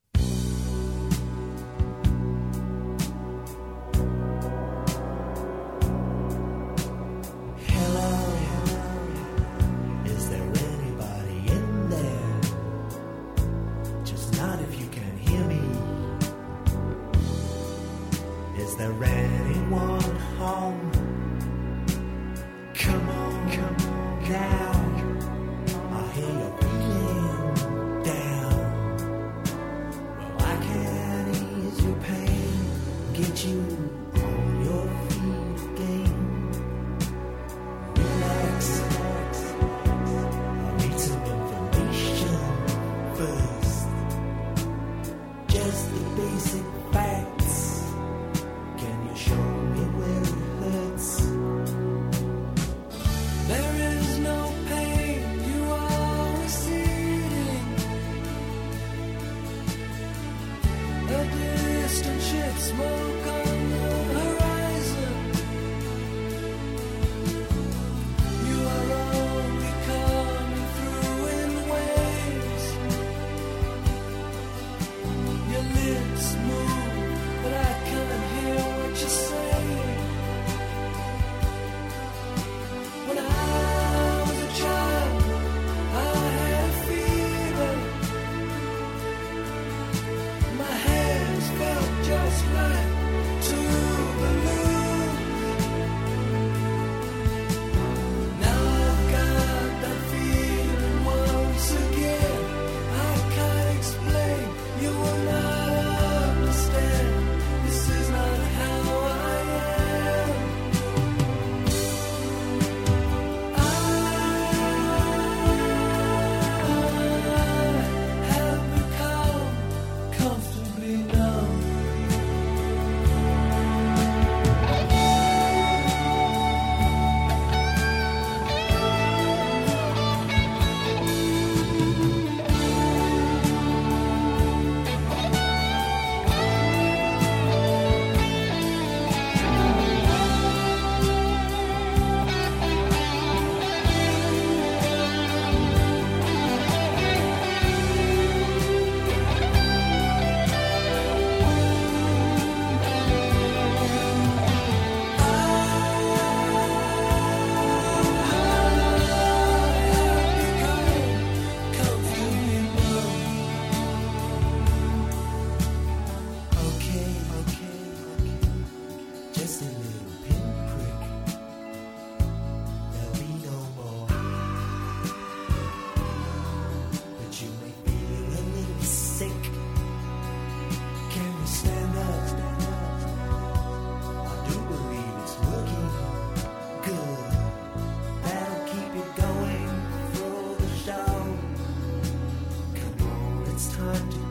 Is there anyone home? Come on, come on now. I hear you're feeling down. Well, I can ease your pain, get you on your feet again. Relax, I need some information first. Just the basic facts. Show me where it hurts. There is no pain, you are receding. A distant ship, smoke on the horizon. You are only coming through in waves. Your lips move, but I can't hear what you say. When I was a child,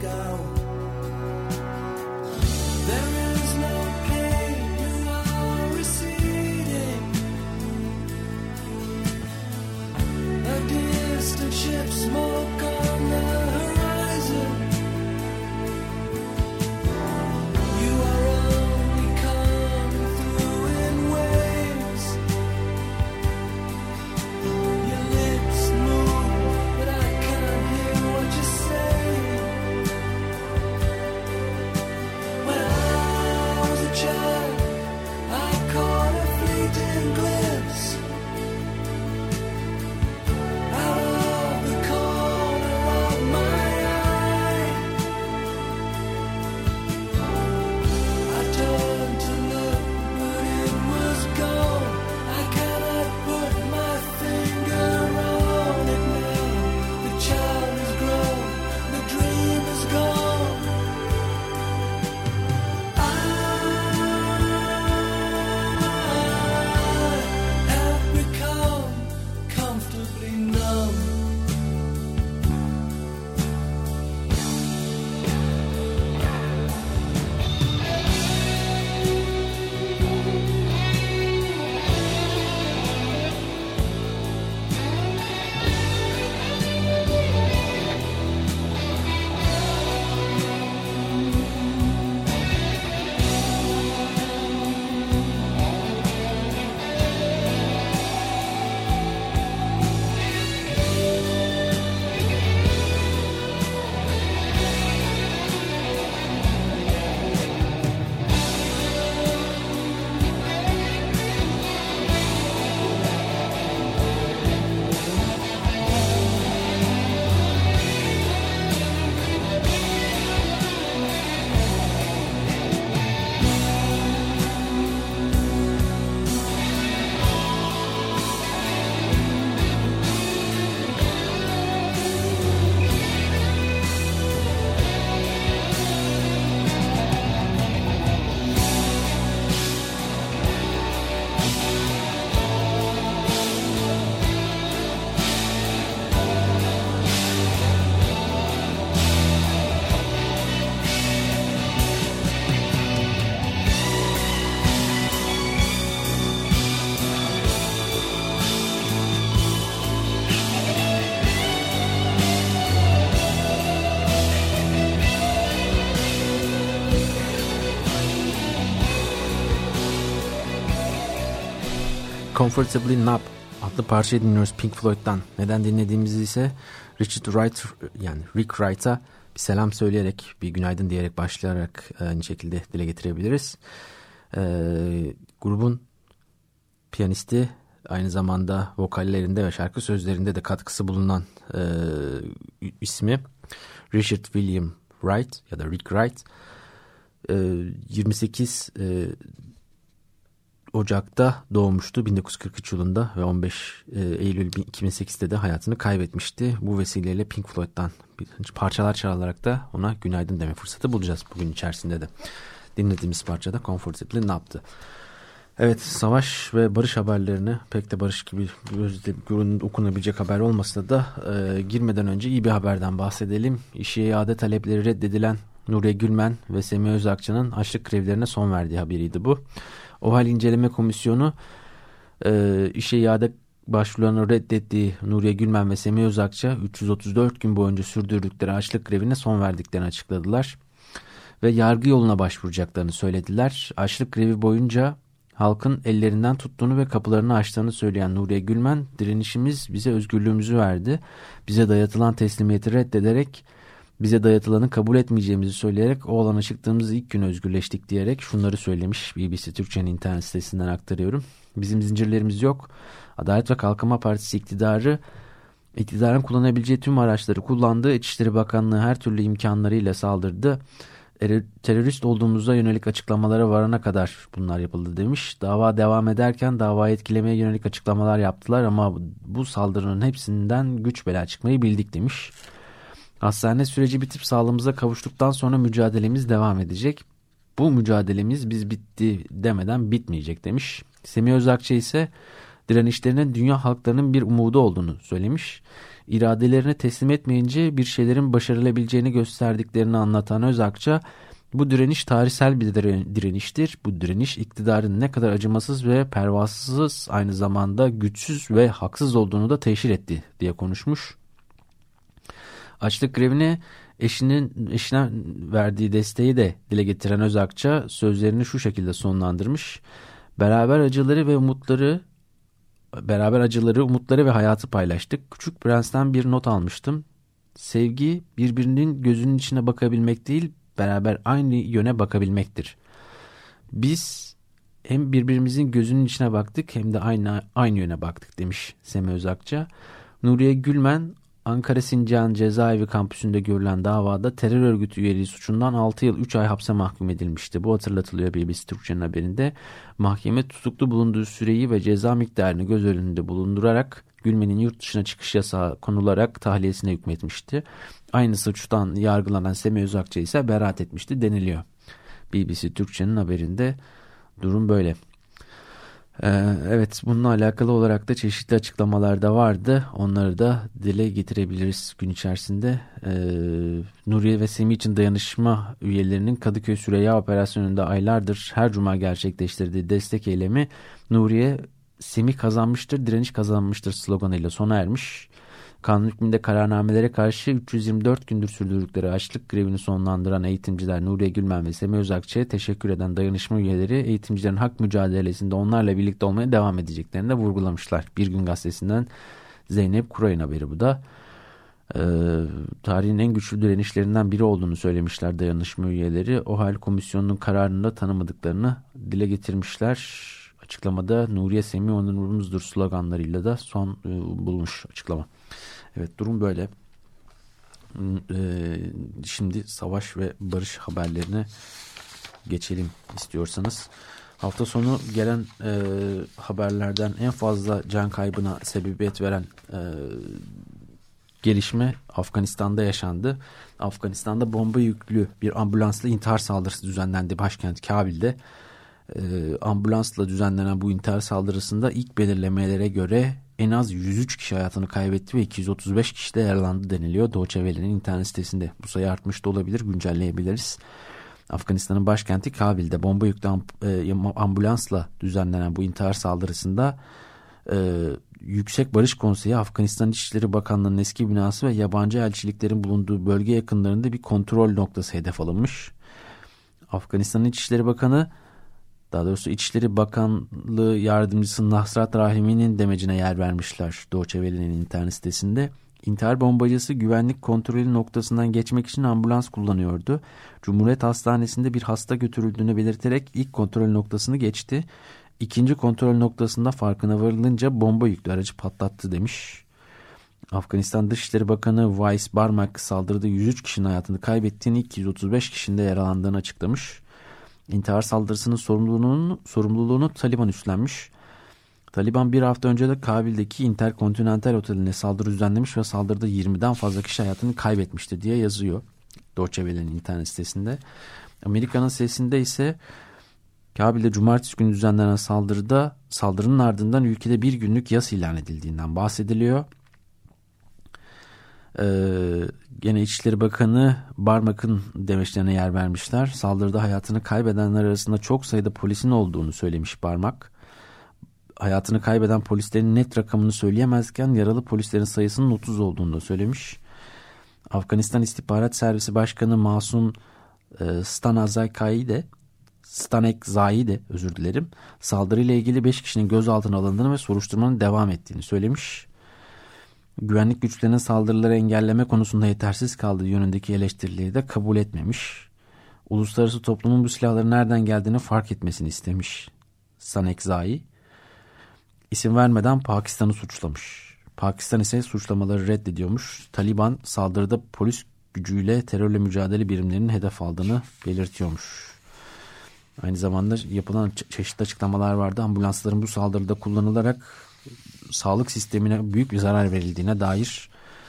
go. There is no pain, you are receding. A distant ship, smoke on the horizon. You are only coming through in waves. Your lips move, but I can't hear what you say. When I was a child, I caught a fleeting glimpse out of the corner of my eye. I turned to look, but it was gone. I cannot put my finger on it now. The child is grown, the dream is gone. I have become comfortably numb. Comfortably Numb adlı parçayı dinliyoruz Pink Floyd'dan. Neden dinlediğimizi ise Richard Wright, yani Rick Wright'a bir selam söyleyerek, bir günaydın diyerek başlayarak aynı şekilde dile getirebiliriz. Ee, grubun piyanisti, aynı zamanda vokallerinde ve şarkı sözlerinde de katkısı bulunan e, ismi Richard William Wright ya da Rick Wright. E, yirmi sekiz e, Ocak'ta doğmuştu bin dokuz yüz kırk üç yılında ve on beş Eylül iki bin sekizde de hayatını kaybetmişti. Bu vesileyle Pink Floyd'dan parçalar çalarak da ona günaydın deme fırsatı bulacağız bugün içerisinde de. Dinlediğimiz parçada Comfortably Numb'dı. Evet, savaş ve barış haberlerini, pek de barış gibi okunabilecek haber olmasa da e, girmeden önce iyi bir haberden bahsedelim. İşe iade talepleri reddedilen Nuriye Gülmen ve Semih Özakçı'nın açlık grevlerine son verdiği haberiydi bu. OHAL İnceleme Komisyonu e, işe iade başvurularını reddettiği Nuriye Gülmen ve Semih Özakça üç yüz otuz dört gün boyunca sürdürdükleri açlık grevine son verdiklerini açıkladılar. Ve yargı yoluna başvuracaklarını söylediler. Açlık grevi boyunca halkın ellerinden tuttuğunu ve kapılarını açtığını söyleyen Nuriye Gülmen, direnişimiz bize özgürlüğümüzü verdi. Bize dayatılan teslimiyeti reddederek, bize dayatılanı kabul etmeyeceğimizi söyleyerek o alana çıktığımız ilk gün özgürleştik diyerek şunları söylemiş. B B C Türkçe'nin internet sitesinden aktarıyorum. Bizim zincirlerimiz yok. Adalet ve Kalkınma Partisi iktidarı, iktidarın kullanabileceği tüm araçları kullandı. İçişleri Bakanlığı her türlü imkanlarıyla saldırdı. Terörist olduğumuza yönelik açıklamalara varana kadar bunlar yapıldı demiş. Dava devam ederken davayı etkilemeye yönelik açıklamalar yaptılar ama bu saldırının hepsinden güç bela çıkmayı bildik demiş. Hastane süreci bitip sağlığımıza kavuştuktan sonra mücadelemiz devam edecek. Bu mücadelemiz biz bitti demeden bitmeyecek demiş. Semih Özakça ise direnişlerinin dünya halklarının bir umudu olduğunu söylemiş. iradelerini teslim etmeyince bir şeylerin başarılabileceğini gösterdiklerini anlatan Özakça, bu direniş tarihsel bir direniştir. Bu direniş iktidarın ne kadar acımasız ve pervasız, aynı zamanda güçsüz ve haksız olduğunu da teşhir etti diye konuşmuş. Açlık grevine eşinin eşine verdiği desteği de dile getiren Özakça sözlerini şu şekilde sonlandırmış. Beraber acıları ve umutları beraber acıları, umutları ve hayatı paylaştık. Küçük Prens'ten bir not almıştım. Sevgi birbirinin gözünün içine bakabilmek değil, beraber aynı yöne bakabilmektir. Biz hem birbirimizin gözünün içine baktık hem de aynı aynı yöne baktık demiş Semih Özakça. Nuriye Gülmen, Ankara Sincan Cezaevi kampüsünde görülen davada terör örgütü üyeliği suçundan altı yıl üç ay hapse mahkum edilmişti. Bu hatırlatılıyor B B C Türkçe'nin haberinde. Mahkeme tutuklu bulunduğu süreyi ve ceza miktarını göz önünde bulundurarak Gülmen'in yurt dışına çıkış yasağı konularak tahliyesine hükmetmişti. Aynı suçtan yargılanan Semih Özakça ise beraat etmişti deniliyor. B B C Türkçe'nin haberinde durum böyle. Ee, evet, bununla alakalı olarak da çeşitli açıklamalar da vardı. Onları da dile getirebiliriz gün içerisinde. Ee, Nuriye ve Semih için dayanışma üyelerinin Kadıköy Süreyya Operasyonu'nda aylardır her cuma gerçekleştirdiği destek eylemi Nuriye Semih kazanmıştır, direniş kazanmıştır sloganıyla sona ermiş. Kanun hükmünde kararnamelere karşı üç yüz yirmi dört gündür sürdürdükleri açlık grevini sonlandıran eğitimciler Nuriye Gülmen ve Semih Özakçı'ya teşekkür eden dayanışma üyeleri eğitimcilerin hak mücadelesinde onlarla birlikte olmaya devam edeceklerini de vurgulamışlar. Bir Gün Gazetesi'nden Zeynep Kuray'ın haberi bu da. Ee, tarihin en güçlü direnişlerinden biri olduğunu söylemişler dayanışma üyeleri. OHAL komisyonunun kararını da tanımadıklarını dile getirmişler. Açıklamada Nuriye Semih onurumuzdur sloganlarıyla da son e, bulmuş açıklama. Evet, durum böyle. Ee, şimdi savaş ve barış haberlerine geçelim istiyorsanız. Hafta sonu gelen e, haberlerden en fazla can kaybına sebebiyet veren e, gelişme Afganistan'da yaşandı. Afganistan'da bomba yüklü bir ambulansla intihar saldırısı düzenlendi başkent Kabil'de. E, ambulansla düzenlenen bu intihar saldırısında ilk belirlemelere göre en az yüz üç kişi hayatını kaybetti ve iki yüz otuz beş kişi de yaralandı deniliyor. Deutsche Welle'nin internet sitesinde. Bu sayı artmış da olabilir, güncelleyebiliriz. Afganistan'ın başkenti Kabil'de bomba yüklü ambulansla düzenlenen bu intihar saldırısında e, Yüksek Barış Konseyi, Afganistan İçişleri Bakanlığı'nın eski binası ve yabancı elçiliklerin bulunduğu bölge yakınlarında bir kontrol noktası hedef alınmış. Afganistan'ın İçişleri Bakanı, daha doğrusu İçişleri Bakanlığı Yardımcısı Nasrat Rahimi'nin demecine yer vermişler Deutsche Welle'nin internet sitesinde. İntihar bombacısı güvenlik kontrolü noktasından geçmek için ambulans kullanıyordu. Cumhuriyet Hastanesi'nde bir hasta götürüldüğünü belirterek ilk kontrol noktasını geçti. İkinci kontrol noktasında farkına varılınca bomba yüklü aracı patlattı demiş. Afganistan Dışişleri Bakanı Vais Barmak saldırıda yüz üç kişinin hayatını kaybettiğini, iki yüz otuz beş kişinin de yaralandığını açıklamış. İntihar saldırısının sorumluluğunu, sorumluluğunu Taliban üstlenmiş. Taliban bir hafta önce de Kabil'deki Intercontinental Oteli'ne saldırı düzenlemiş ve saldırıda yirmiden fazla kişi hayatını kaybetmişti diye yazıyor Deutsche Welle'nin internet sitesinde. Amerika'nın sesinde ise Kabil'de cumartesi günü düzenlenen saldırıda saldırının ardından ülkede bir günlük yas ilan edildiğinden bahsediliyor. Ee, gene İçişleri Bakanı Barmak'ın demeçlerine yer vermişler. Saldırıda hayatını kaybedenler arasında çok sayıda polisin olduğunu söylemiş Barmak. Hayatını kaybeden polislerin net rakamını söyleyemezken yaralı polislerin sayısının otuz olduğunu da söylemiş. Afganistan İstihbarat Servisi Başkanı Masum e, Stanazai de Stanek Zai de özür dilerim. Saldırıyla ilgili beş kişinin gözaltına alındığını ve soruşturmanın devam ettiğini söylemiş. Güvenlik güçlerinin saldırıları engelleme konusunda yetersiz kaldığı yönündeki eleştirileri de kabul etmemiş. Uluslararası toplumun bu silahların nereden geldiğini fark etmesini istemiş Stanek Zai. İsim vermeden Pakistan'ı suçlamış. Pakistan ise suçlamaları reddediyormuş. Taliban saldırıda polis gücüyle terörle mücadele birimlerinin hedef aldığını belirtiyormuş. Aynı zamanda yapılan çeşitli açıklamalar vardı. Ambulansların bu saldırıda kullanılarak sağlık sistemine büyük bir zarar verildiğine dair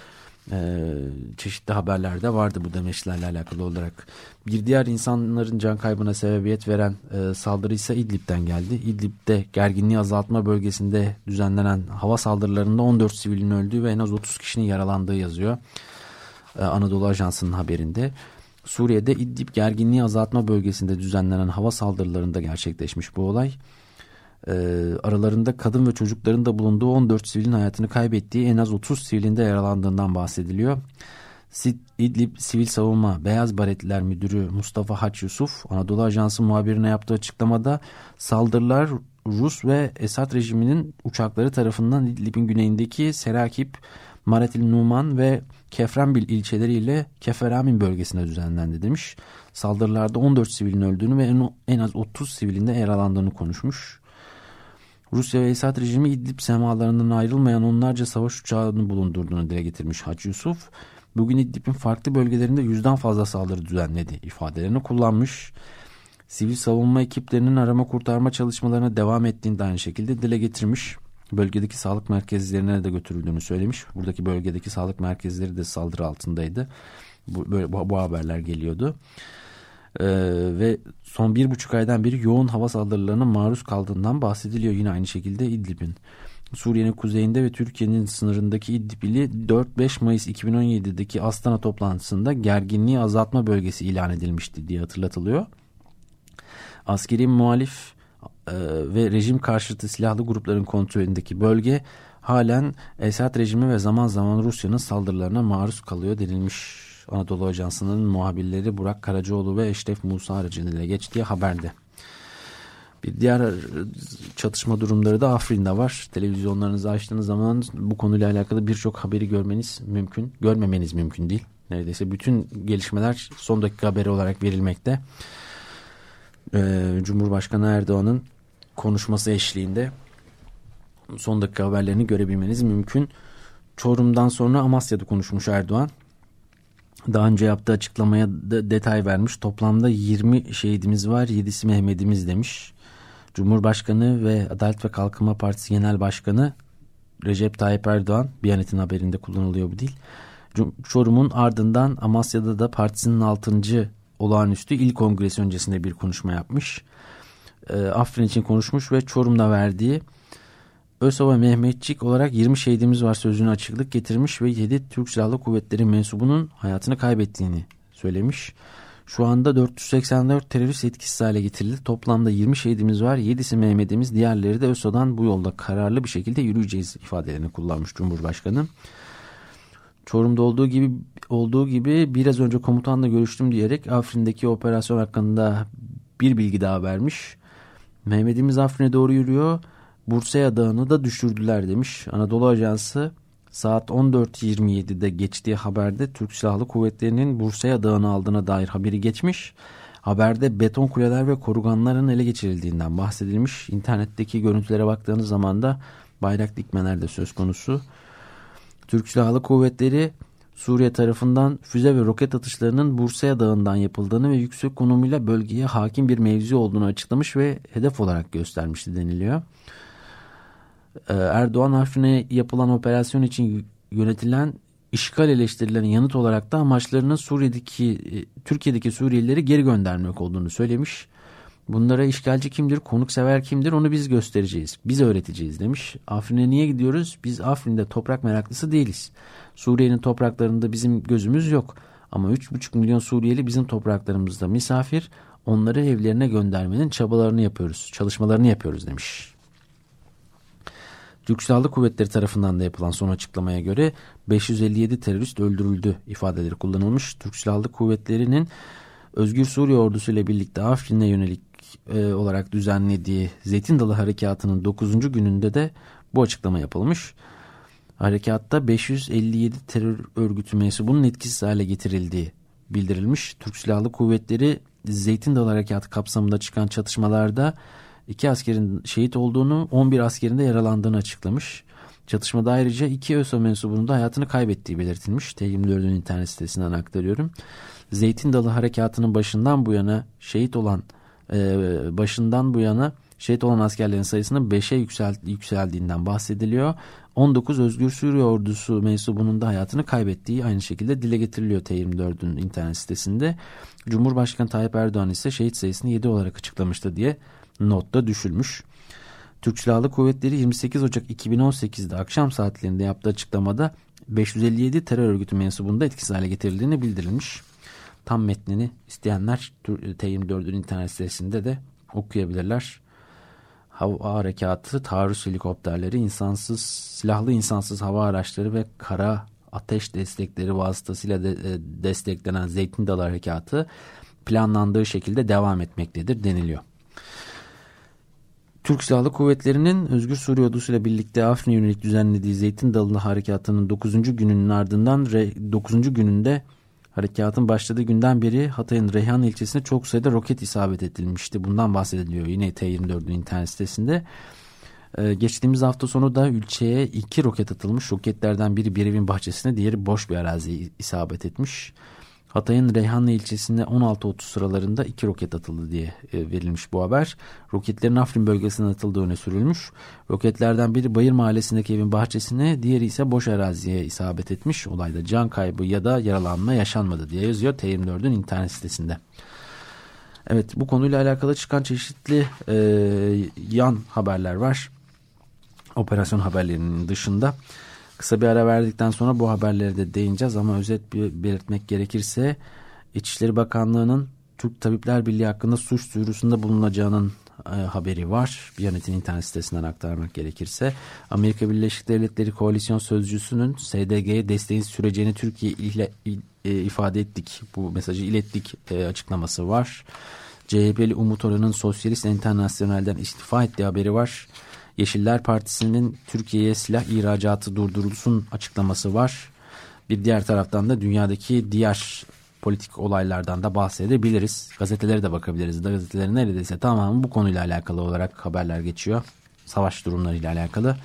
Ee, çeşitli haberlerde vardı bu demeçlerle alakalı olarak. Bir diğer insanların can kaybına sebebiyet veren e, saldırı ise İdlib'den geldi. İdlib'de gerginliği azaltma bölgesinde düzenlenen hava saldırılarında on dört sivilin öldüğü ve en az otuz kişinin yaralandığı yazıyor ee, Anadolu Ajansı'nın haberinde. Suriye'de İdlib gerginliği azaltma bölgesinde düzenlenen hava saldırılarında gerçekleşmiş bu olay. Ee, aralarında kadın ve çocukların da bulunduğu on dört sivilin hayatını kaybettiği, en az otuz sivilin de yaralandığından bahsediliyor. İdlib Sivil Savunma Beyaz Baretliler Müdürü Mustafa Haç Yusuf, Anadolu Ajansı muhabirine yaptığı açıklamada saldırılar Rus ve Esad rejiminin uçakları tarafından İdlib'in güneyindeki Serakip, Maratil Numan ve Kefrenbil ilçeleriyle Keferamin bölgesinde düzenlendi demiş. Saldırılarda on dört sivilin öldüğünü ve en az otuz sivilin de yaralandığını konuşmuş. Rusya ve Esad rejimi İdlib semalarından ayrılmayan onlarca savaş uçağını bulundurduğunu dile getirmiş Hacı Yusuf. Bugün İdlib'in farklı bölgelerinde yüzden fazla saldırı düzenledi ifadelerini kullanmış. Sivil savunma ekiplerinin arama kurtarma çalışmalarına devam ettiğini de aynı şekilde dile getirmiş. Bölgedeki sağlık merkezlerine de götürüldüğünü söylemiş. Buradaki bölgedeki sağlık merkezleri de saldırı altındaydı. Bu, böyle, bu, bu haberler geliyordu. Ee, ve son bir buçuk aydan beri yoğun hava saldırılarına maruz kaldığından bahsediliyor yine aynı şekilde İdlib'in. Suriye'nin kuzeyinde ve Türkiye'nin sınırındaki İdlib ili dört beş Mayıs iki bin on yedi'deki Astana toplantısında gerginliği azaltma bölgesi ilan edilmişti diye hatırlatılıyor. Askeri muhalif e, ve rejim karşıtı silahlı grupların kontrolündeki bölge halen Esad rejimi ve zaman zaman Rusya'nın saldırılarına maruz kalıyor denilmiş. Anadolu Ajansı'nın muhabirleri Burak Karacaoğlu ve Eşref Musa aracılığıyla geçtiği haberde. Bir diğer çatışma durumları da Afrin'de var. Televizyonlarınızı açtığınız zaman bu konuyla alakalı birçok haberi görmeniz mümkün. Görmemeniz mümkün değil. Neredeyse bütün gelişmeler son dakika haberi olarak verilmekte. Ee, Cumhurbaşkanı Erdoğan'ın konuşması eşliğinde son dakika haberlerini görebilmeniz mümkün. Çorum'dan sonra Amasya'da konuşmuş Erdoğan. Daha önce yaptığı açıklamaya da detay vermiş. Toplamda yirmi şehidimiz var, yedisi Mehmet'imiz demiş. Cumhurbaşkanı ve Adalet ve Kalkınma Partisi Genel Başkanı Recep Tayyip Erdoğan, Biyanet'in haberinde kullanılıyor bu dil. Çorum'un ardından Amasya'da da partisinin altıncı olağanüstü il kongresi öncesinde bir konuşma yapmış. E, Afrin için konuşmuş ve Çorum'da verdiği ÖSOV'a Mehmetçik olarak yirmi şehidimiz var sözünü açıklık getirmiş ve yedi Türk Silahlı Kuvvetleri mensubunun hayatını kaybettiğini söylemiş. Şu anda dört yüz seksen dört terörist etkisiz hale getirildi. Toplamda yirmi şehidimiz var. yedisi Mehmet'imiz, diğerleri de ÖSO'dan bu yolda kararlı bir şekilde yürüyeceğiz ifadelerini kullanmış Cumhurbaşkanı. Çorum'da olduğu gibi olduğu gibi biraz önce komutanla görüştüm diyerek Afrin'deki operasyon hakkında bir bilgi daha vermiş. Mehmet'imiz Afrin'e doğru yürüyor. Bursa'ya Dağı'nı da düşürdüler demiş. Anadolu Ajansı saat on dört yirmi yedi'de geçtiği haberde Türk Silahlı Kuvvetleri'nin Bursa'ya Dağı'nı aldığına dair haberi geçmiş. Haberde beton kuleler ve koruganların ele geçirildiğinden bahsedilmiş. İnternetteki görüntülere baktığınız zaman da bayrak dikmeler de söz konusu. Türk Silahlı Kuvvetleri Suriye tarafından füze ve roket atışlarının Bursa'ya Dağı'ndan yapıldığını ve yüksek konumuyla bölgeye hakim bir mevzi olduğunu açıklamış ve hedef olarak göstermişti deniliyor. Erdoğan Afrin'e yapılan operasyon için yönetilen işgal eleştirilerinin yanıt olarak da amaçlarının Suriye'deki, Türkiye'deki Suriyelileri geri göndermek olduğunu söylemiş. Bunlara işgalci kimdir, konuksever kimdir onu biz göstereceğiz, biz öğreteceğiz demiş. Afrin'e niye gidiyoruz? Biz Afrin'de toprak meraklısı değiliz. Suriye'nin topraklarında bizim gözümüz yok. Ama üç buçuk milyon Suriyeli bizim topraklarımızda misafir, onları evlerine göndermenin çabalarını yapıyoruz, çalışmalarını yapıyoruz demiş. Türk Silahlı Kuvvetleri tarafından da yapılan son açıklamaya göre beş yüz elli yedi terörist öldürüldü ifadeleri kullanılmış. Türk Silahlı Kuvvetleri'nin Özgür Suriye Ordusu ile birlikte Afrin'e yönelik e, olarak düzenlediği Zeytin Dalı Harekatı'nın dokuzuncu gününde de bu açıklama yapılmış. Harekatta beş yüz elli yedi terör örgütü mensubunun etkisiz hale getirildiği bildirilmiş. Türk Silahlı Kuvvetleri Zeytin Dalı Harekatı kapsamında çıkan çatışmalarda iki askerin şehit olduğunu, on bir askerin de yaralandığını açıklamış. Çatışmada ayrıca iki ÖSO mensubunun da hayatını kaybettiği belirtilmiş. T yirmi dört'ün internet sitesinden aktarıyorum. Zeytin Dalı Harekatı'nın başından bu yana şehit olan e, başından bu yana şehit olan askerlerin sayısının beşe yüksel, yükseldiğinden bahsediliyor. on dokuz Özgür Suriye Ordusu mensubunun da hayatını kaybettiği aynı şekilde dile getiriliyor T yirmi dördün internet sitesinde. Cumhurbaşkanı Tayyip Erdoğan ise şehit sayısını yedi olarak açıklamıştı diye notta düşülmüş. Türk Silahlı Kuvvetleri yirmi sekiz Ocak iki bin on sekiz'de akşam saatlerinde yaptığı açıklamada beş yüz elli yedi terör örgütü mensubunu da etkisiz hale getirildiğini bildirilmiş. Tam metnini isteyenler T yirmi dördün internet sitesinde de okuyabilirler. Hava harekatı, taarruz helikopterleri, insansız, silahlı insansız hava araçları ve kara ateş destekleri vasıtasıyla de, de, desteklenen Zeytin Dalı Harekatı planlandığı şekilde devam etmektedir deniliyor. Türk Silahlı Kuvvetleri'nin Özgür Suriye Ordusu ile birlikte Afrin'e yönelik düzenlediği Zeytin Dalı Harekatı'nın dokuzuncu gününün ardından dokuzuncu gününde harekatın başladığı günden beri Hatay'ın Reyhan ilçesine çok sayıda roket isabet edilmişti. Bundan bahsediliyor yine T yirmi dördün internet sitesinde. Ee, geçtiğimiz hafta sonu da ilçeye iki roket atılmış. Roketlerden biri bir evin bahçesine, diğeri boş bir araziye isabet etmiş. Hatay'ın Reyhanlı ilçesinde on altı otuz sıralarında iki roket atıldı diye e, verilmiş bu haber. Roketlerin Afrin bölgesine atıldığı öne sürülmüş. Roketlerden biri Bayır Mahallesi'ndeki evin bahçesine, diğeri ise boş araziye isabet etmiş. Olayda can kaybı ya da yaralanma yaşanmadı diye yazıyor T yirmi dördün internet sitesinde. Evet, bu konuyla alakalı çıkan çeşitli e, yan haberler var. Operasyon haberlerinin dışında. Kısa bir ara verdikten sonra bu haberlere de değineceğiz ama özet bir belirtmek gerekirse İçişleri Bakanlığı'nın Türk Tabipler Birliği hakkında suç duyurusunda bulunacağının e, haberi var. Biyanet'in internet sitesinden aktarmak gerekirse. Amerika Birleşik Devletleri Koalisyon Sözcüsü'nün S D G'ye desteğin süreceğini Türkiye ile e, ifade ettik. Bu mesajı ilettik e, açıklaması var. C H P'li Umut Orhan'ın Sosyalist Enternasyonel'den istifa ettiği haberi var. Yeşiller Partisi'nin Türkiye'ye silah ihracatı durdurulsun açıklaması var. Bir diğer taraftan da dünyadaki diğer politik olaylardan da bahsedebiliriz. Gazetelere de bakabiliriz. Gazetelerin neredeyse tamamı bu konuyla alakalı olarak haberler geçiyor. Savaş durumlarıyla alakalı.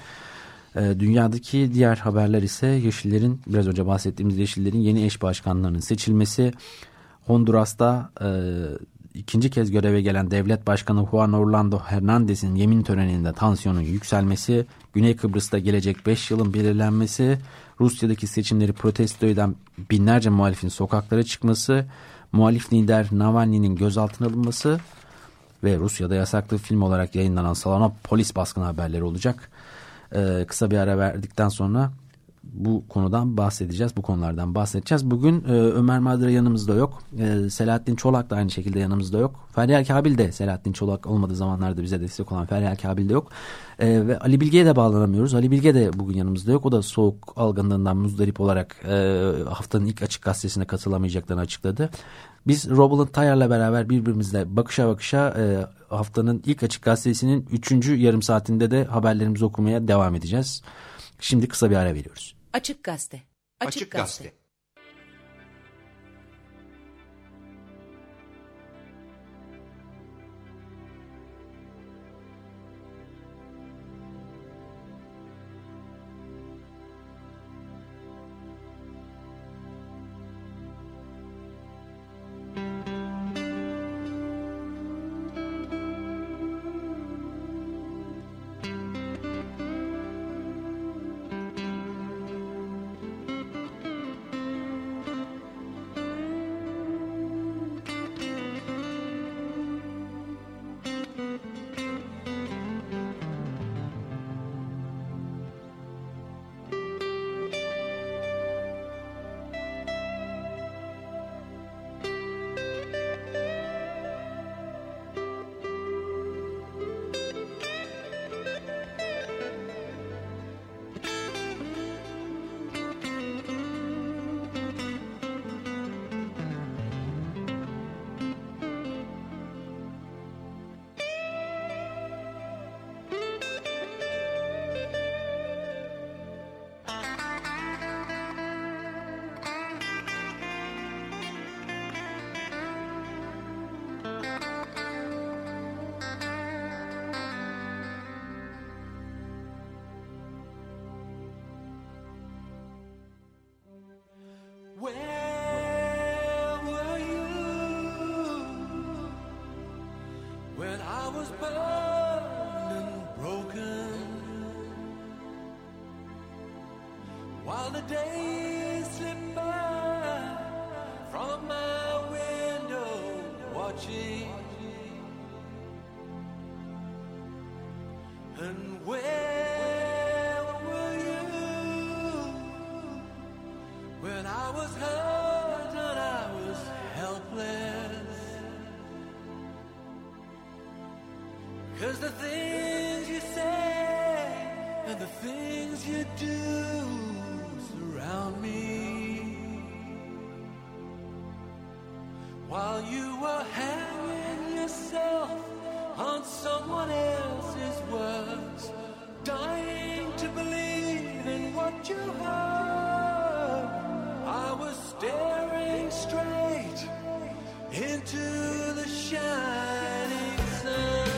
Dünyadaki diğer haberler ise Yeşillerin, biraz önce bahsettiğimiz Yeşillerin yeni eş başkanlarının seçilmesi. Honduras'ta e, ikinci kez göreve gelen devlet başkanı Juan Orlando Hernandez'in yemin töreninde tansiyonun yükselmesi, Güney Kıbrıs'ta gelecek beş yılın belirlenmesi, Rusya'daki seçimleri protesto eden binlerce muhalifin sokaklara çıkması, muhalif lider Navalny'nin gözaltına alınması ve Rusya'da yasaklı film olarak yayınlanan salona polis baskını haberleri olacak. Ee, kısa bir ara verdikten sonra bu konudan bahsedeceğiz. Bu konulardan bahsedeceğiz. Bugün e, Ömer Madra yanımızda yok. E, Selahattin Çolak da aynı şekilde yanımızda yok. Feryal Kabil de, Selahattin Çolak olmadığı zamanlarda bize destek olan Feryal Kabil de yok. E, ve Ali Bilge'ye de bağlanamıyoruz. Ali Bilge de bugün yanımızda yok. O da soğuk algınlığından muzdarip olarak e, haftanın ilk Açık Gazetesi'ne katılamayacaklarını açıkladı. Biz Roland Tayar'la beraber birbirimizle bakışa bakışa e, haftanın ilk Açık Gazetesi'nin üçüncü yarım saatinde de haberlerimizi okumaya devam edeceğiz. Şimdi kısa bir ara veriyoruz. Açık Gazete. Açık, Açık Gazete. Gazete. while the days slip by from my window watching. And where were you when I was hurt and I was helpless? 'Cause the things you say and the things you do surround me, while you were hanging yourself on someone else's words, dying to believe in what you heard. I was staring straight into the shining sun.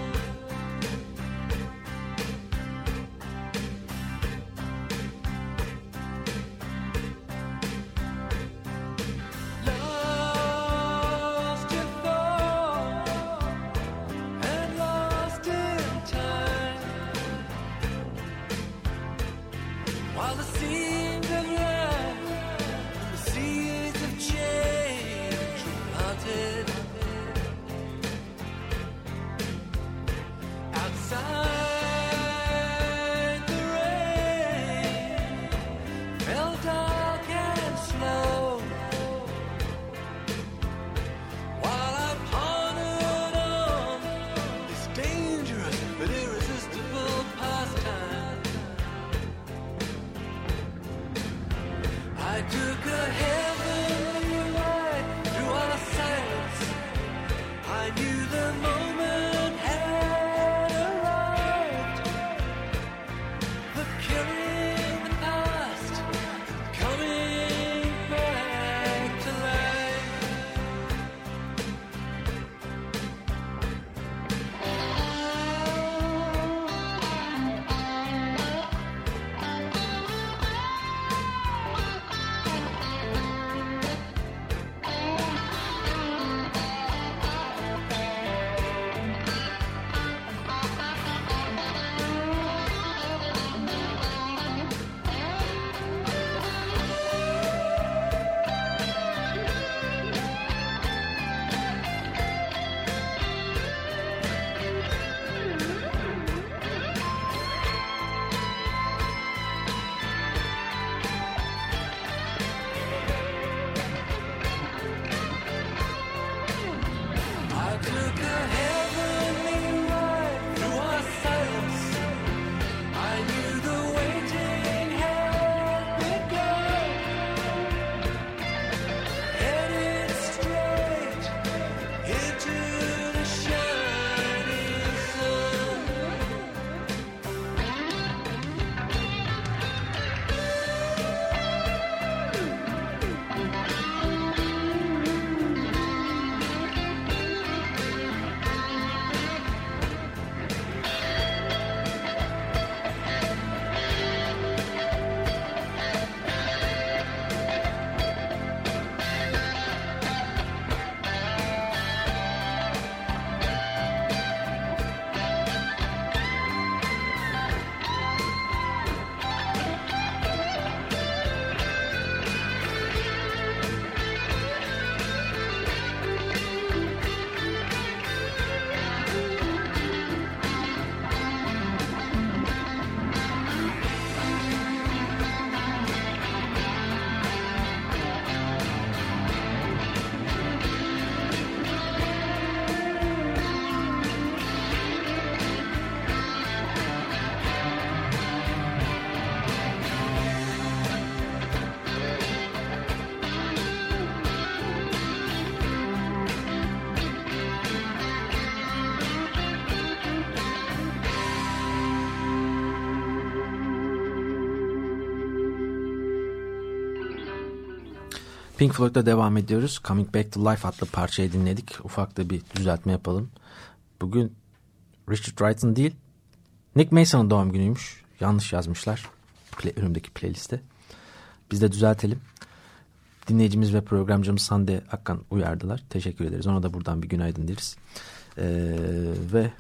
Pink Floyd'da devam ediyoruz. Coming Back to Life adlı parçayı dinledik. Ufak da bir düzeltme yapalım. Bugün Richard Wright'ın değil, Nick Mason'ın doğum günüymüş. Yanlış yazmışlar play, önümdeki playliste. Biz de düzeltelim. Dinleyicimiz ve programcımız Hande Akkan uyardılar. Teşekkür ederiz. Ona da buradan bir günaydın deriz. Ee, ve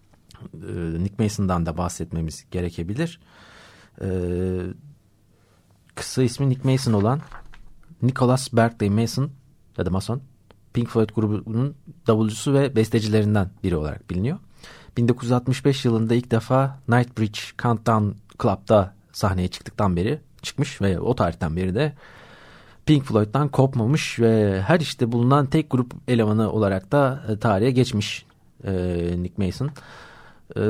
e, Nick Mason'dan da bahsetmemiz gerekebilir. Ee, kısa ismi Nick Mason olan Nicholas Berkeley Mason ya da Mason, Pink Floyd grubunun davulcusu ve bestecilerinden biri olarak biliniyor. bin dokuz yüz altmış beş yılında ilk defa Knightsbridge Countdown Club'da sahneye çıktıktan beri çıkmış ve o tarihten beri de Pink Floyd'dan kopmamış ve her işte bulunan tek grup elemanı olarak da e, tarihe geçmiş e, Nick Mason. E,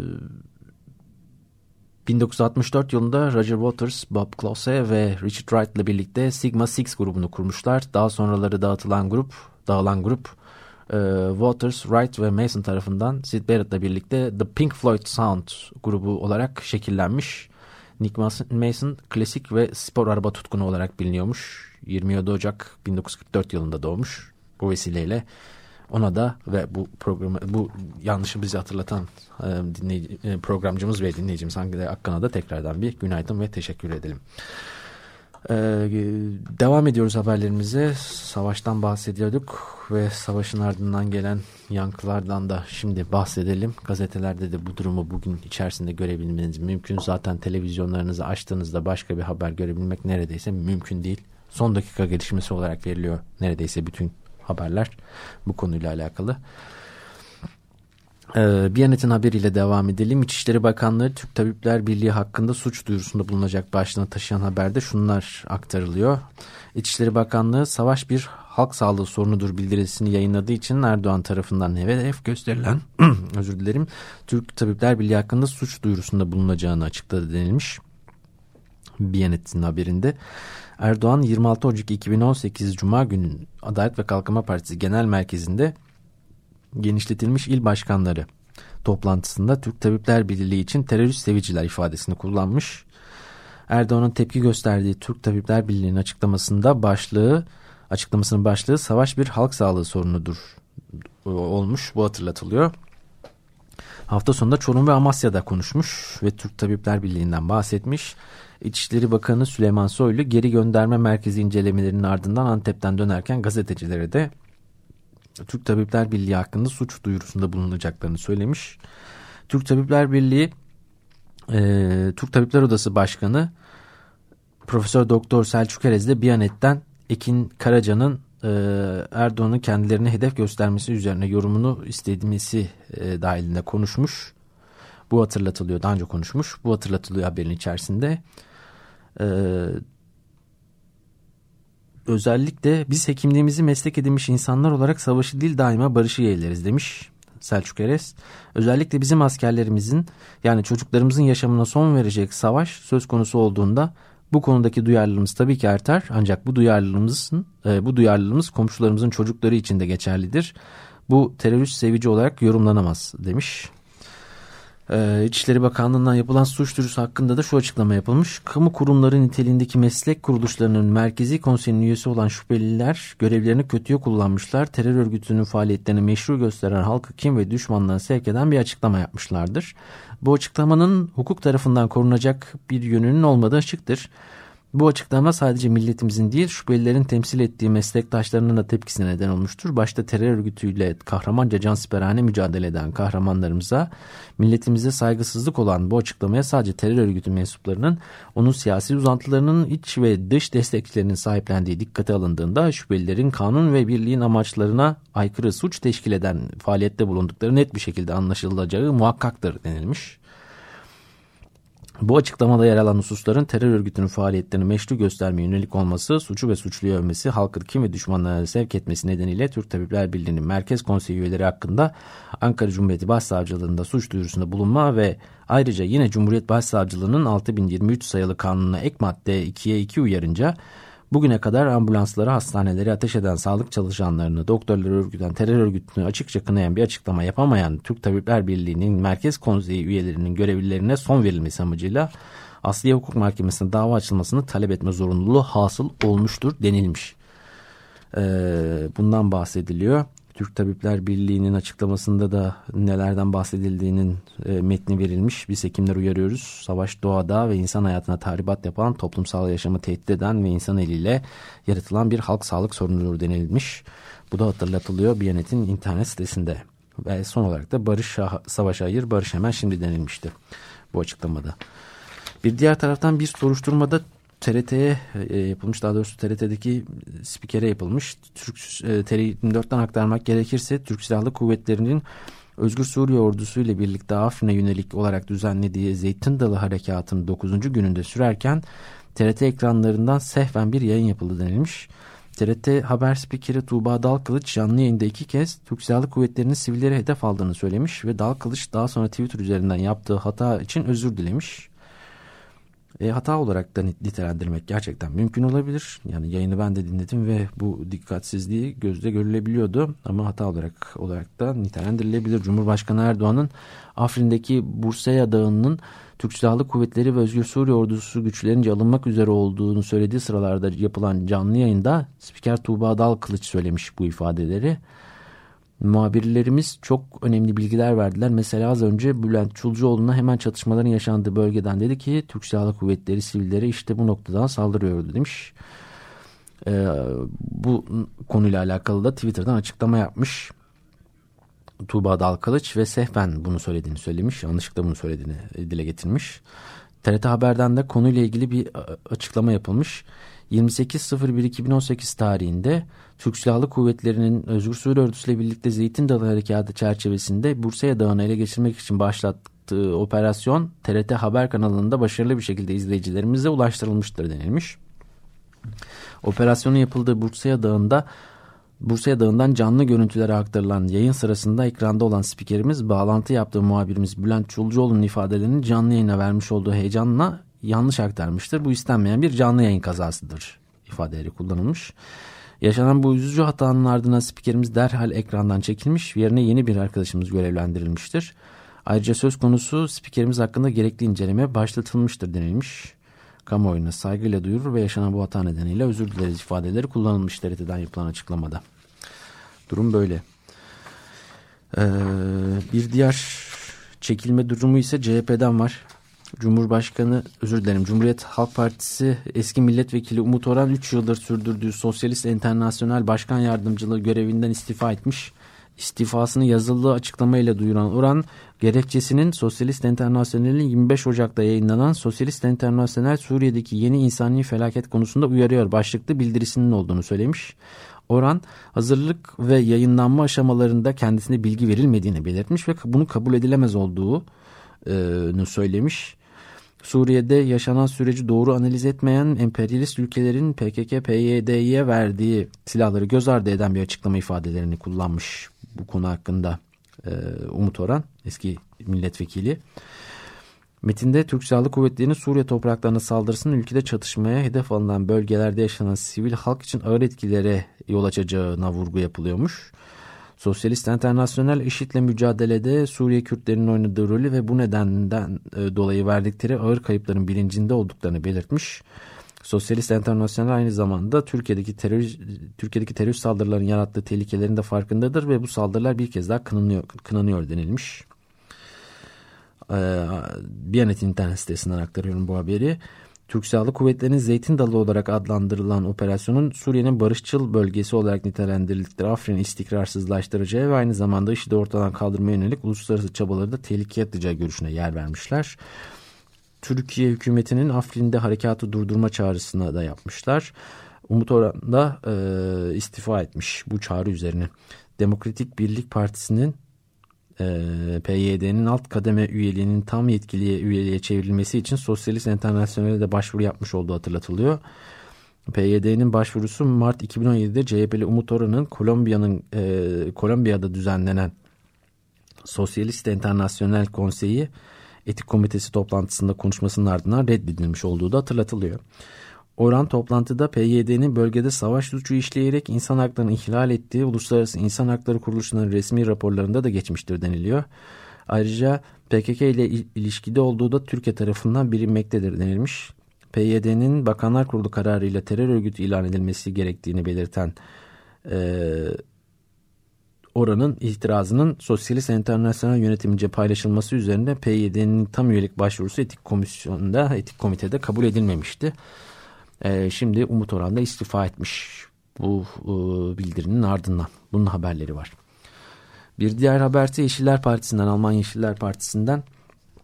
bin dokuz yüz altmış dört yılında Roger Waters, Bob Klose ve Richard Wright ile birlikte Sigma Six grubunu kurmuşlar. Daha sonraları dağıtılan grup, dağılan grup e, Waters, Wright ve Mason tarafından Syd Barrett'la birlikte The Pink Floyd Sound grubu olarak şekillenmiş. Nick Mason klasik ve spor araba tutkunu olarak biliniyormuş. yirmi yedi Ocak bin dokuz yüz kırk dört yılında doğmuş. Bu vesileyle ona da ve bu programı, bu yanlışı bizi hatırlatan e, dinleyici, e, programcımız ve dinleyicimiz Hande Akkan'a da tekrardan bir günaydın ve teşekkür edelim. Ee, devam ediyoruz haberlerimize. Savaştan bahsediyorduk ve savaşın ardından gelen yankılardan da şimdi bahsedelim. Gazetelerde de bu durumu bugün içerisinde görebilmeniz mümkün. Zaten televizyonlarınızı açtığınızda başka bir haber görebilmek neredeyse mümkün değil. Son dakika gelişmesi olarak veriliyor neredeyse bütün haberler bu konuyla alakalı. Ee, Biyanet'in haberiyle devam edelim. İçişleri Bakanlığı Türk Tabipler Birliği hakkında suç duyurusunda bulunacak başlığını taşıyan haberde şunlar aktarılıyor. İçişleri Bakanlığı savaş bir halk sağlığı sorunudur bildirisini yayınladığı için Erdoğan tarafından hedef gösterilen özür dilerim Türk Tabipler Birliği hakkında suç duyurusunda bulunacağını açıkladı denilmiş. Biyanet'in haberinde. Erdoğan yirmi altı Ocak iki bin on sekiz Cuma günü Adalet ve Kalkınma Partisi Genel Merkezi'nde genişletilmiş il başkanları toplantısında Türk Tabipler Birliği için terörist seviciler ifadesini kullanmış. Erdoğan'ın tepki gösterdiği Türk Tabipler Birliği'nin açıklamasında başlığı, açıklamasının başlığı savaş bir halk sağlığı sorunudur olmuş. Bu hatırlatılıyor. Hafta sonunda Çorum ve Amasya'da konuşmuş ve Türk Tabipler Birliği'nden bahsetmiş. İçişleri Bakanı Süleyman Soylu geri gönderme merkezi incelemelerinin ardından Antep'ten dönerken gazetecilere de Türk Tabipler Birliği hakkında suç duyurusunda bulunacaklarını söylemiş. Türk Tabipler Birliği e, Türk Tabipler Odası Başkanı Profesör Doktor Selçuk Erez de Biyanet'ten Ekin Karaca'nın e, Erdoğan'ın kendilerine hedef göstermesi üzerine yorumunu istediğimizi e, dahilinde konuşmuş. Bu hatırlatılıyor. Daha önce konuşmuş. Bu hatırlatılıyor haberin içerisinde. Eee Özellikle biz hekimliğimizi meslek edinmiş insanlar olarak savaşı değil daima barışı yeğleriz demiş Selçuk Erez. Özellikle bizim askerlerimizin yani çocuklarımızın yaşamına son verecek savaş söz konusu olduğunda bu konudaki duyarlılığımız tabii ki artar. Ancak bu duyarlılığımızın e, bu duyarlılığımız komşularımızın çocukları için de geçerlidir. Bu terörist sevici olarak yorumlanamaz demiş. Ee, İçişleri Bakanlığı'ndan yapılan suç duyurusu hakkında da şu açıklama yapılmış. Kamu kurumları niteliğindeki meslek kuruluşlarının merkezi konseyinin üyesi olan şüpheliler görevlerini kötüye kullanmışlar. Terör örgütünün faaliyetlerini meşru gösteren halkı kin ve düşmanlığa sevk eden bir açıklama yapmışlardır. Bu açıklamanın hukuk tarafından korunacak bir yönünün olmadığı açıktır. Bu açıklama sadece milletimizin değil şüphelilerin temsil ettiği meslektaşlarının da tepkisine neden olmuştur. Başta terör örgütüyle kahramanca cansiperane mücadele eden kahramanlarımıza, milletimize saygısızlık olan bu açıklamaya sadece terör örgütü mensuplarının, onun siyasi uzantılarının iç ve dış destekçilerinin sahiplendiği dikkate alındığında şüphelilerin kanun ve birliğin amaçlarına aykırı suç teşkil eden faaliyette bulundukları net bir şekilde anlaşılacağı muhakkaktır denilmiş. Bu açıklamada yer alan hususların terör örgütünün faaliyetlerini meşru göstermeye yönelik olması, suçu ve suçluyu övmesi, halkı kin ve düşmanlığa sevk etmesi nedeniyle Türk Tabipler Birliği'nin Merkez Konseyi üyeleri hakkında Ankara Cumhuriyeti Başsavcılığı'nda suç duyurusunda bulunma ve ayrıca yine Cumhuriyet Başsavcılığı'nın altı bin yirmi üç sayılı kanununa ek madde ikiye iki uyarınca bugüne kadar ambulansları, hastaneleri ateş eden sağlık çalışanlarını, doktorları örgüten terör örgütünü açıkça kınayan bir açıklama yapamayan Türk Tabipler Birliği'nin Merkez Konseyi üyelerinin görevlilerine son verilmesi amacıyla Asliye Hukuk Mahkemesi'ne dava açılmasını talep etme zorunluluğu hasıl olmuştur denilmiş. Ee, bundan bahsediliyor. Türk Tabipler Birliği'nin açıklamasında da nelerden bahsedildiğinin e, metni verilmiş. Biz hekimler uyarıyoruz. Savaş doğada ve insan hayatına tahribat yapan, toplumsal yaşamı tehdit eden ve insan eliyle yaratılan bir halk sağlık sorunudur denilmiş. Bu da hatırlatılıyor Biyanet'in internet sitesinde. Ve son olarak da barış savaşa hayır, barış hemen şimdi denilmişti bu açıklamada. Bir diğer taraftan bir soruşturmada T R T'ye e, yapılmış, daha doğrusu T R T'deki spikere yapılmış. Türk e, T R yirmi dörtten aktarmak gerekirse Türk Silahlı Kuvvetleri'nin Özgür Suriye Ordusu ile birlikte Afrin'e yönelik olarak düzenlediği Zeytin Dalı Harekatı'nın dokuzuncu gününde sürerken T R T ekranlarından sehven bir yayın yapıldı denilmiş. T R T haber spikeri Tuğba Dalkılıç canlı yayında iki kez Türk Silahlı Kuvvetleri'nin sivilleri hedef aldığını söylemiş ve Dalkılıç daha sonra Twitter üzerinden yaptığı hata için özür dilemiş. E, hata olarak da nitelendirmek gerçekten mümkün olabilir. Yani yayını ben de dinledim ve bu dikkatsizliği gözle görülebiliyordu ama hata olarak olarak da nitelendirilebilir. Cumhurbaşkanı Erdoğan'ın Afrin'deki Bursaya Dağı'nın Türk Silahlı Kuvvetleri ve Özgür Suriye Ordusu güçlerince alınmak üzere olduğunu söylediği sıralarda yapılan canlı yayında spiker Tuğba Dalkılıç söylemiş bu ifadeleri. Muhabirlerimiz çok önemli bilgiler verdiler. Mesela az önce Bülent Çulcuoğlu'na hemen çatışmaların yaşandığı bölgeden dedi ki Türk Silahlı Kuvvetleri sivillere işte bu noktadan saldırıyordu demiş. Ee, bu konuyla alakalı da Twitter'dan açıklama yapmış Tuğba Dalkılıç ve sehven bunu söylediğini söylemiş. Yanlışlıkla bunu söylediğini dile getirmiş. T R T Haber'den de konuyla ilgili bir açıklama yapılmış. yirmi sekiz Eylül iki bin on sekiz tarihinde Türk Silahlı Kuvvetleri'nin Özgür Suriye Ordusu ile birlikte Zeytin Dalı Harekatı çerçevesinde Bursaya Dağı'nı ele geçirmek için başlattığı operasyon T R T Haber kanalında başarılı bir şekilde izleyicilerimize ulaştırılmıştır denilmiş. Operasyonun yapıldığı Bursaya Dağı'nda Bursaya Dağı'ndan canlı görüntülere aktarılan yayın sırasında ekranda olan spikerimiz bağlantı yaptığı muhabirimiz Bülent Çulcuoğlu'nun ifadelerini canlı yayına vermiş olduğu heyecanla yanlış aktarmıştır. Bu istenmeyen bir canlı yayın kazasıdır ifadeleri kullanılmış. Yaşanan bu üzücü hatanın ardından spikerimiz derhal ekrandan çekilmiş, yerine yeni bir arkadaşımız görevlendirilmiştir. Ayrıca söz konusu spikerimiz hakkında gerekli inceleme başlatılmıştır denilmiş. Kamuoyuna saygıyla duyurur ve yaşanan bu hata nedeniyle özür dileriz ifadeleri kullanılmış T R T'den yapılan açıklamada. Durum böyle. Ee, bir diğer çekilme durumu ise C H P'den var. Cumhurbaşkanı, özür dilerim, Cumhuriyet Halk Partisi eski milletvekili Umut Orhan üç yıldır sürdürdüğü Sosyalist Enternasyonel Başkan Yardımcılığı görevinden istifa etmiş. İstifasını yazılı açıklamayla duyuran Orhan, gerekçesinin Sosyalist Enternasyonel'in yirmi beş Ocak'ta yayınlanan Sosyalist Enternasyonel Suriye'deki yeni insani felaket konusunda uyarıyor başlıklı bildirisinin olduğunu söylemiş. Orhan, hazırlık ve yayınlanma aşamalarında kendisine bilgi verilmediğini belirtmiş ve bunu kabul edilemez olduğunu söylemiş. Suriye'de yaşanan süreci doğru analiz etmeyen emperyalist ülkelerin P K K P Y D'ye verdiği silahları göz ardı eden bir açıklama ifadelerini kullanmış bu konu hakkında Umut Orhan, eski milletvekili. Metinde Türk Silahlı Kuvvetleri'nin Suriye topraklarına saldırısının ülkede çatışmaya hedef alınan bölgelerde yaşanan sivil halk için ağır etkilere yol açacağına vurgu yapılıyormuş. Sosyalist Enternasyonel IŞİD'le mücadelede Suriye Kürtlerinin oynadığı rolü ve bu nedenden dolayı verdikleri ağır kayıpların bilincinde olduklarını belirtmiş. Sosyalist Enternasyonel aynı zamanda Türkiye'deki terör Türkiye'deki terörist saldırıların yarattığı tehlikelerin de farkındadır ve bu saldırılar bir kez daha kınanıyor, kınanıyor denilmiş. Ee, Biyanet internet sitesinden aktarıyorum bu haberi. Türk Silahlı Kuvvetleri'nin Zeytin Dalı olarak adlandırılan operasyonun Suriye'nin barışçıl bölgesi olarak nitelendirildikleri Afrin'i istikrarsızlaştıracağı ve aynı zamanda IŞİD'i ortadan kaldırmaya yönelik uluslararası çabaları da tehlikeye atacağı görüşüne yer vermişler. Türkiye hükümetinin Afrin'de harekatı durdurma çağrısına da yapmışlar. Umut Orhan da e, istifa etmiş bu çağrı üzerine. Demokratik Birlik Partisi'nin e, P Y D'nin alt kademe üyeliğinin tam yetkiliye üyeliğe çevrilmesi için Sosyalist Enternasyonel'e de başvuru yapmış olduğu hatırlatılıyor. P Y D'nin başvurusu Mart iki bin on yedi'de C H P'li Umut Orhan'ın Kolombiya'nın e, Kolombiya'da düzenlenen Sosyalist Enternasyonel Konseyi Etik Komitesi toplantısında konuşmasının ardından reddedilmiş olduğu da hatırlatılıyor. Orhan toplantıda P Y D'nin bölgede savaş suçu işleyerek insan haklarını ihlal ettiği Uluslararası İnsan Hakları Kuruluşu'nun resmi raporlarında da geçmiştir deniliyor. Ayrıca P K K ile ilişkide olduğu da Türkiye tarafından bilinmektedir denilmiş. P Y D'nin Bakanlar Kurulu kararıyla terör örgütü ilan edilmesi gerektiğini belirten e, Orhan'ın itirazının Sosyalist Enternasyonel yönetimince paylaşılması üzerine P Y D'nin tam üyelik başvurusu etik komisyonda, etik komitede kabul edilmemişti. Ee, şimdi Umut Orhan da istifa etmiş bu e, bildirinin ardından. Bunun haberleri var. Bir diğer haberse Yeşiller Partisi'nden, Alman Yeşiller Partisi'nden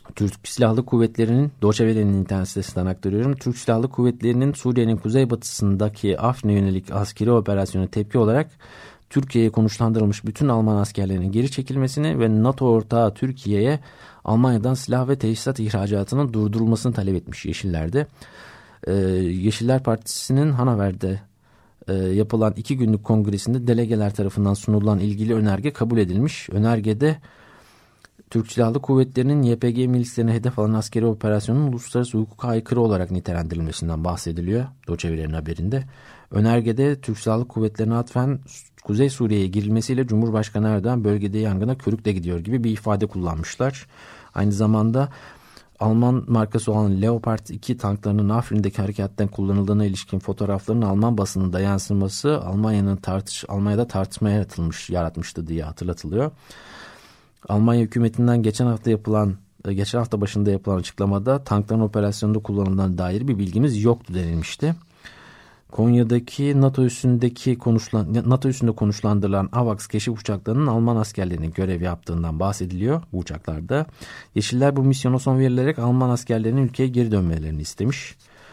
Türk Silahlı Kuvvetleri'nin, Deutsche Welle'nin internet sitesinden aktarıyorum. Türk Silahlı Kuvvetleri'nin Suriye'nin kuzeybatısındaki Afrin'e yönelik askeri operasyona tepki olarak Türkiye'ye konuşlandırılmış bütün Alman askerlerinin geri çekilmesini ve NATO ortağı Türkiye'ye Almanya'dan silah ve teçhizat ihracatının durdurulmasını talep etmiş Yeşiller'de. Ee, Yeşiller Partisi'nin Hanover'de e, yapılan iki günlük kongresinde delegeler tarafından sunulan ilgili önerge kabul edilmiş. Önergede Türk Silahlı Kuvvetleri'nin Y P G milislerine hedef alan askeri operasyonun uluslararası hukuka aykırı olarak nitelendirilmesinden bahsediliyor Deutsche Welle'nin haberinde. Önergede Türk Silahlı Kuvvetleri'ne atfen Kuzey Suriye'ye girilmesiyle Cumhurbaşkanı Erdoğan bölgede yangına körükle gidiyor gibi bir ifade kullanmışlar. Aynı zamanda Alman markası olan Leopard iki tanklarının Afrin'deki harekatten kullanıldığına ilişkin fotoğrafların Alman basınında yansıması Almanya'nın tartış Almanya'da tartışmaya yaratılmış yaratmıştı diye hatırlatılıyor. Almanya hükümetinden geçen hafta yapılan geçen hafta başında yapılan açıklamada tankların operasyonda kullanıldığına dair bir bilgimiz yoktu denilmişti. Konya'daki NATO üssündeki konuşulan NATO üssünde konuşlandırılan AVAX keşif uçaklarının Alman askerlerinin görev yaptığından bahsediliyor bu uçaklarda. Yeşiller bu misyona son verilerek Alman askerlerinin ülkeye geri dönmelerini istemiş.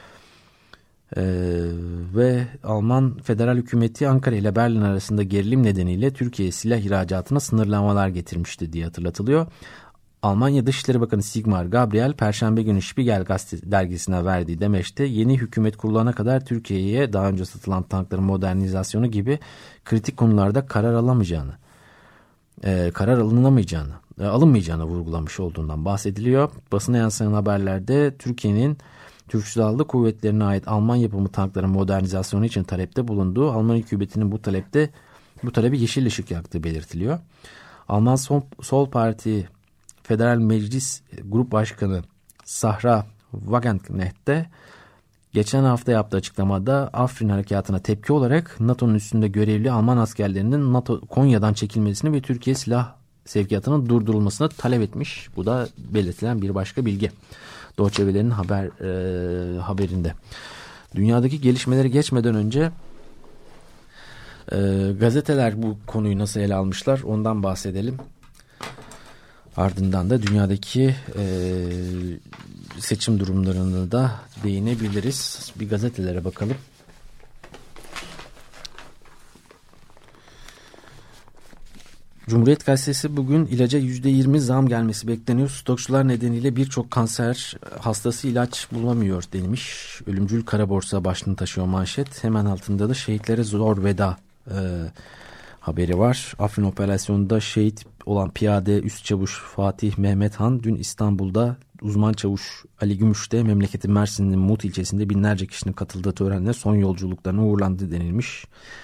Ee, ve Alman federal hükümeti Ankara ile Berlin arasında gerilim nedeniyle Türkiye'ye silah ihracatına sınırlamalar getirmişti diye hatırlatılıyor. Almanya Dışişleri Bakanı Sigmar Gabriel Perşembe günü Spiegel gazete dergisine verdiği demeçte yeni hükümet kurulana kadar Türkiye'ye daha önce satılan tankların modernizasyonu gibi kritik konularda karar alamayacağını, e, karar alınamayacağını, e, alınmayacağını vurgulamış olduğundan bahsediliyor. Basına yansıyan haberlerde Türkiye'nin Türk Silahlı Kuvvetleri'ne ait Alman yapımı tankların modernizasyonu için talepte bulunduğu, Alman hükümetinin bu talepte bu talebi yeşil ışık yaktığı belirtiliyor. Alman Sol, Sol Parti Federal Meclis Grup Başkanı Sahra Wagenknecht de geçen hafta yaptığı açıklamada Afrin harekatına tepki olarak NATO'nun üstünde görevli Alman askerlerinin NATO Konya'dan çekilmesini ve Türkiye silah sevkiyatının durdurulmasını talep etmiş. Bu da belirtilen bir başka bilgi. Deutsche Welle'nin haber e, haberinde. Dünyadaki gelişmeleri geçmeden önce e, gazeteler bu konuyu nasıl ele almışlar ondan bahsedelim. Ardından da dünyadaki e, seçim durumlarını da değinebiliriz. Bir gazetelere bakalım. Cumhuriyet Gazetesi bugün ilaca yüzde yirmi zam gelmesi bekleniyor. Stokçular nedeniyle birçok kanser hastası ilaç bulamıyor denilmiş. Ölümcül kara borsa başlığını taşıyor manşet. Hemen altında da şehitlere zor veda e, haberi var. Afrin operasyonunda şehit olan piyade üst çavuş Fatih Mehmet Han dün İstanbul'da uzman çavuş Ali Gümüş'te memleketi Mersin'in Mut ilçesinde binlerce kişinin katıldığı törenle son yolculuklarına uğurlandı denilmiş.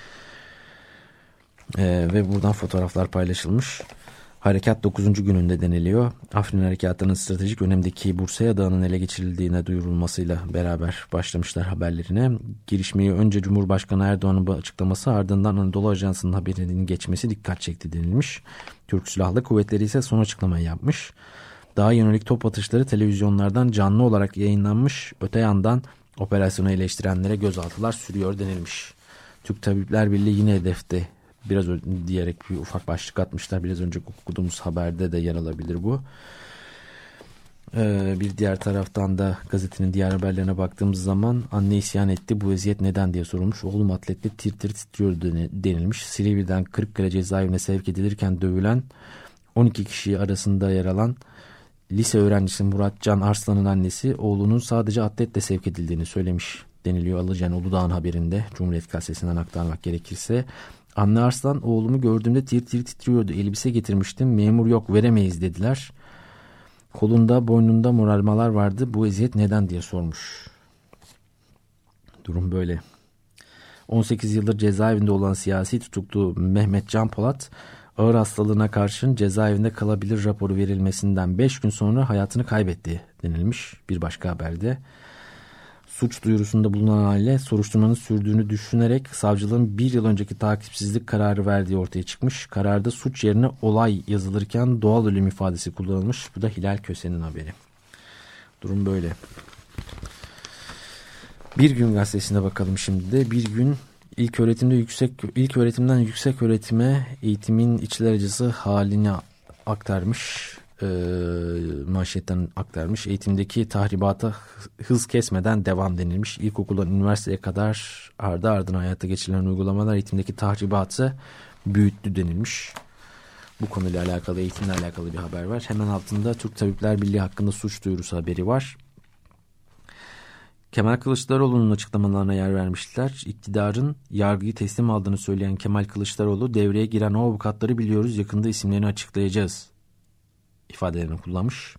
Ee, ve buradan fotoğraflar paylaşılmış. Harekat dokuzuncu gününde deniliyor. Afrin harekatının stratejik önemdeki Bursa'ya Dağı'nın ele geçirildiğine duyurulmasıyla beraber başlamışlar haberlerine. Girişmeyi önce Cumhurbaşkanı Erdoğan'ın açıklaması ardından Anadolu Ajansı'nın haberinin geçmesi dikkat çekti denilmiş. Türk Silahlı Kuvvetleri ise son açıklamayı yapmış. Dağa yönelik top atışları televizyonlardan canlı olarak yayınlanmış. Öte yandan operasyonu eleştirenlere gözaltılar sürüyor denilmiş. Türk Tabipler Birliği yine hedefte. Biraz diyerek bir ufak başlık atmışlar. Biraz önce okuduğumuz haberde de yer alabilir bu. Ee, bir diğer taraftan da gazetenin diğer haberlerine baktığımız zaman anne isyan etti. Bu eziyet neden diye sorulmuş. Oğlum atletle tir tir titriyor denilmiş. Silivri'den Kırıkkale cezaevine sevk edilirken dövülen on iki kişi arasında yer alan lise öğrencisi Murat Can Arslan'ın annesi oğlunun sadece atletle sevk edildiğini söylemiş deniliyor Alıcan Uludağ'ın haberinde. Cumhuriyet Gazetesi'nden aktarmak gerekirse. Anne Arslan oğlumu gördüğümde tir tir titriyordu. Elbise getirmiştim. Memur yok veremeyiz dediler. Kolunda boynunda morarmalar vardı. Bu eziyet neden diye sormuş. Durum böyle. on sekiz yıldır cezaevinde olan siyasi tutuklu Mehmet Can Polat ağır hastalığına karşın cezaevinde kalabilir raporu verilmesinden beş gün sonra hayatını kaybetti denilmiş bir başka haberde. Suç duyurusunda bulunan aile soruşturmanın sürdüğünü düşünerek savcılığın bir yıl önceki takipsizlik kararı verdiği ortaya çıkmış. Kararda suç yerine olay yazılırken doğal ölüm ifadesi kullanılmış. Bu da Hilal Köse'nin haberi. Durum böyle. Bir Gün Gazetesi'ne bakalım şimdi de. Bir Gün ilk öğretimde yüksek ilk öğretimden yüksek öğretime eğitimin içler acısı halini aktarmış. e, manşetten aktarmış. Eğitimdeki tahribata hız kesmeden devam denilmiş. İlkokuldan üniversiteye kadar ardı ardına hayata geçirilen uygulamalar eğitimdeki tahribatı büyüttü denilmiş. Bu konuyla alakalı, eğitimle alakalı bir haber var. Hemen altında Türk Tabipler Birliği hakkında suç duyurusu haberi var. Kemal Kılıçdaroğlu'nun açıklamalarına yer vermişler. İktidarın yargıyı teslim aldığını söyleyen Kemal Kılıçdaroğlu, devreye giren o avukatları biliyoruz, yakında isimlerini açıklayacağız ifadelerini kullanmış.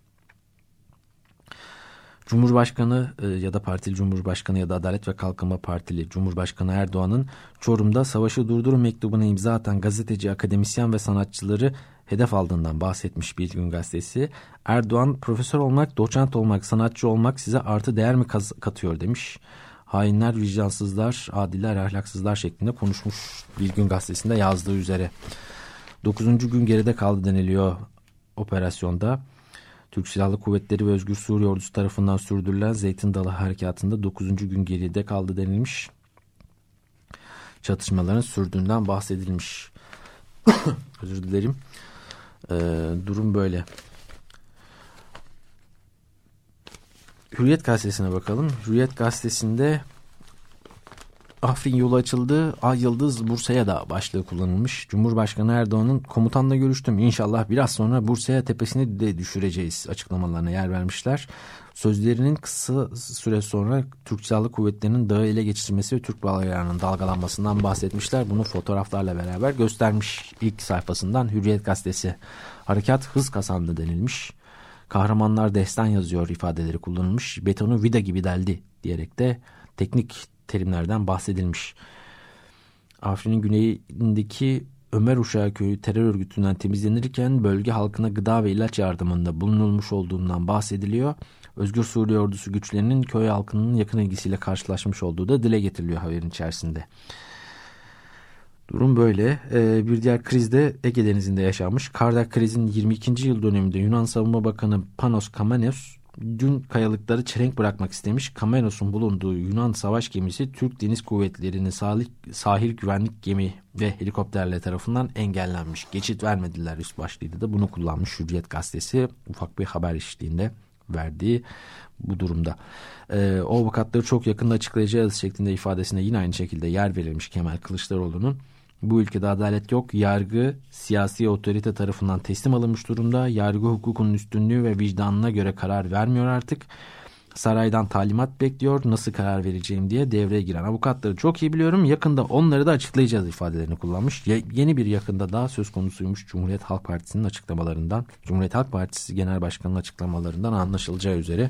Cumhurbaşkanı e, ya da partili Cumhurbaşkanı ya da Adalet ve Kalkınma Partili Cumhurbaşkanı Erdoğan'ın Çorum'da savaşı durdurun mektubuna imza atan gazeteci, akademisyen ve sanatçıları hedef aldığından bahsetmiş Bir Gün Gazetesi. Erdoğan, profesör olmak, doçent olmak, sanatçı olmak size artı değer mi katıyor demiş. Hainler, vicdansızlar, adiler, ahlaksızlar şeklinde konuşmuş Bir Gün Gazetesi'nde yazdığı üzere. Dokuzuncu gün geride kaldı deniliyor operasyonda. Türk Silahlı Kuvvetleri ve Özgür Suriye Ordusu tarafından sürdürülen Zeytin Dalı Harekatı'nda dokuzuncu gün geride kaldı denilmiş. Çatışmaların sürdüğünden bahsedilmiş. Özür dilerim. Ee, durum böyle. Hürriyet Gazetesi'ne bakalım. Hürriyet Gazetesi'nde Afrin yolu açıldı, Ay Yıldız Bursa'ya da başlığı kullanılmış. Cumhurbaşkanı Erdoğan'ın komutanla görüştüm, İnşallah biraz sonra Bursa'ya tepesini de düşüreceğiz açıklamalarına yer vermişler. Sözlerinin kısa süre sonra Türk Silahlı Kuvvetleri'nin dağı ele geçirmesi ve Türk bayrağının dalgalanmasından bahsetmişler. Bunu fotoğraflarla beraber göstermiş ilk sayfasından Hürriyet Gazetesi. Harekat hız kazandı denilmiş. Kahramanlar destan yazıyor ifadeleri kullanılmış. Betonu vida gibi deldi diyerek de teknik terimlerden bahsedilmiş. Afrin'in güneyindeki Ömer Uşağı Köyü terör örgütünden temizlenirken bölge halkına gıda ve ilaç yardımında bulunulmuş olduğundan bahsediliyor. Özgür Suriye Ordusu güçlerinin köy halkının yakın ilgisiyle karşılaşmış olduğu da dile getiriliyor haberin içerisinde. Durum böyle. Ee, bir diğer kriz de Ege Denizi'nde yaşanmış. Kardak krizinin yirmi ikinci yıl dönümünde Yunan Savunma Bakanı Panos Kamenos dün kayalıkları çelenk bırakmak istemiş. Kamenos'un bulunduğu Yunan savaş gemisi Türk Deniz Kuvvetleri'nin sahil, sahil güvenlik gemi ve helikopterler tarafından engellenmiş. Geçit vermediler üst başlığıyla da bunu kullanmış Hürriyet Gazetesi ufak bir haber eşliğinde verdiği bu durumda. Ee, o avukatları çok yakında açıklayacağız şeklinde ifadesine yine aynı şekilde yer verilmiş Kemal Kılıçdaroğlu'nun. Bu ülkede adalet yok. Yargı siyasi otorite tarafından teslim alınmış durumda. Yargı hukukunun üstünlüğü ve vicdanına göre karar vermiyor artık. Saraydan talimat bekliyor. Nasıl karar vereceğim diye devreye giren avukatları çok iyi biliyorum. Yakında onları da açıklayacağız ifadelerini kullanmış. Ye- yeni bir yakında daha söz konusuymuş Cumhuriyet Halk Partisi'nin açıklamalarından. Cumhuriyet Halk Partisi Genel Başkanı'nın açıklamalarından anlaşılacağı üzere.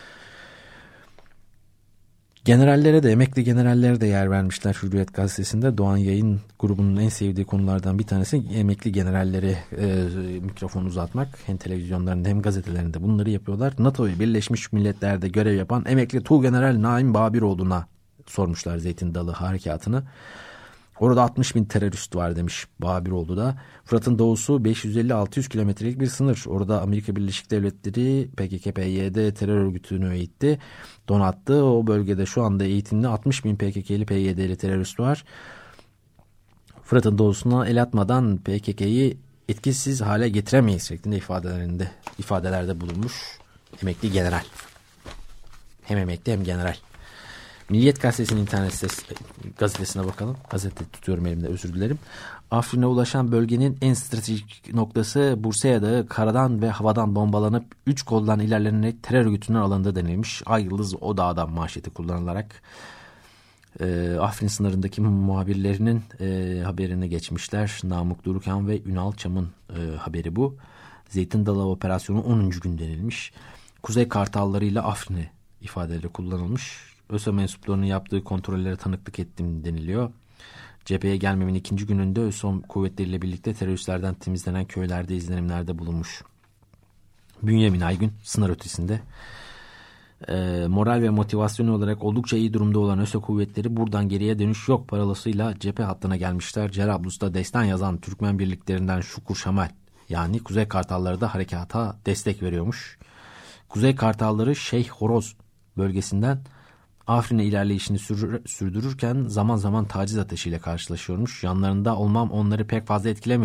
Generallere de, emekli generallere de yer vermişler Hürriyet Gazetesi'nde. Doğan Yayın grubunun en sevdiği konulardan bir tanesi emekli generallere e, mikrofon uzatmak. Hem televizyonlarında hem gazetelerinde bunları yapıyorlar. NATO'yu Birleşmiş Milletler'de görev yapan emekli Tuğgeneral Naim Babiroğlu'na sormuşlar Zeytin Dalı Harekatı'nı. Orada altmış bin terörist var demiş Babiroğlu da. Fırat'ın doğusu beş yüz elli altı yüz kilometrelik bir sınır. Orada Amerika Birleşik Devletleri P K K P Y D terör örgütünü eğitti, donattı. O bölgede şu anda eğitimli altmış bin P K K'li P Y D'li terörist var. Fırat'ın doğusuna el atmadan P K K'yi etkisiz hale getiremeyiz şeklinde ifadelerinde ifadelerde bulunmuş emekli general. Hem emekli hem general. Milliyet Gazetesi'nin internet sitesi, gazetesine bakalım. Gazete tutuyorum elimde, özür dilerim. Afrin'e ulaşan bölgenin en stratejik noktası Bursa'ya da karadan ve havadan bombalanıp üç koldan ilerlenerek terör örgütünden alındı denilmiş. Ay Yıldız o dağdan manşeti kullanılarak e, Afrin sınırındaki muhabirlerinin e, haberini geçmişler. Namık Durukan ve Ünal Çam'ın e, haberi bu. Zeytin Dalı operasyonu onuncu gün denilmiş. Kuzey Kartallarıyla Afrin'e ifadeleri kullanılmış. ÖSO mensuplarının yaptığı kontrollere tanıklık ettim deniliyor. Cepheye gelmemin ikinci gününde ÖSO kuvvetleriyle birlikte teröristlerden temizlenen köylerde izlenimlerde bulunmuş. Bünyamin Aygün sınır ötesinde. E, moral ve motivasyon olarak oldukça iyi durumda olan ÖSO kuvvetleri buradan geriye dönüş yok parolasıyla cephe hattına gelmişler. Cerablus'ta destan yazan Türkmen birliklerinden Şukur Şamal yani Kuzey Kartalları da harekata destek veriyormuş. Kuzey Kartalları Şeyh Horoz bölgesinden Afrin'e ilerleyişini sür- sürdürürken zaman zaman taciz ateşiyle karşılaşıyormuş. Yanlarında olmam onları pek fazla etkilemiyor.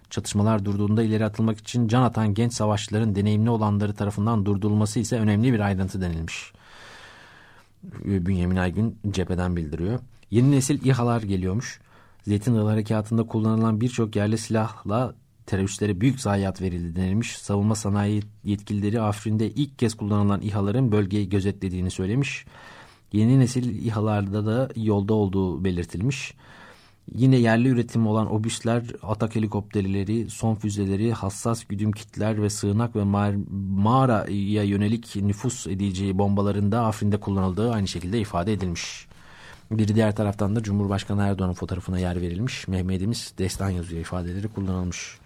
Çatışmalar durduğunda ileri atılmak için can atan genç savaşçıların deneyimli olanları tarafından durdurulması ise önemli bir ayrıntı denilmiş. Bünyamin Aygün cepheden bildiriyor. Yeni nesil İHA'lar geliyormuş. Zeytin Dalı Harekatı'nda kullanılan birçok yerli silahla teröristlere büyük zayiat verildi denilmiş. Savunma sanayi yetkilileri Afrin'de ilk kez kullanılan İHA'ların bölgeyi gözetlediğini söylemiş. Yeni nesil İHA'larda da yolda olduğu belirtilmiş. Yine yerli üretim olan obüsler, atak helikopterleri, son füzeleri, hassas güdüm kitler ve sığınak ve mağaraya yönelik nüfus edici bombalarında Afrin'de kullanıldığı aynı şekilde ifade edilmiş. Bir diğer taraftan da Cumhurbaşkanı Erdoğan'ın fotoğrafına yer verilmiş. Mehmet'imiz destan yazıyor ifadeleri kullanılmış.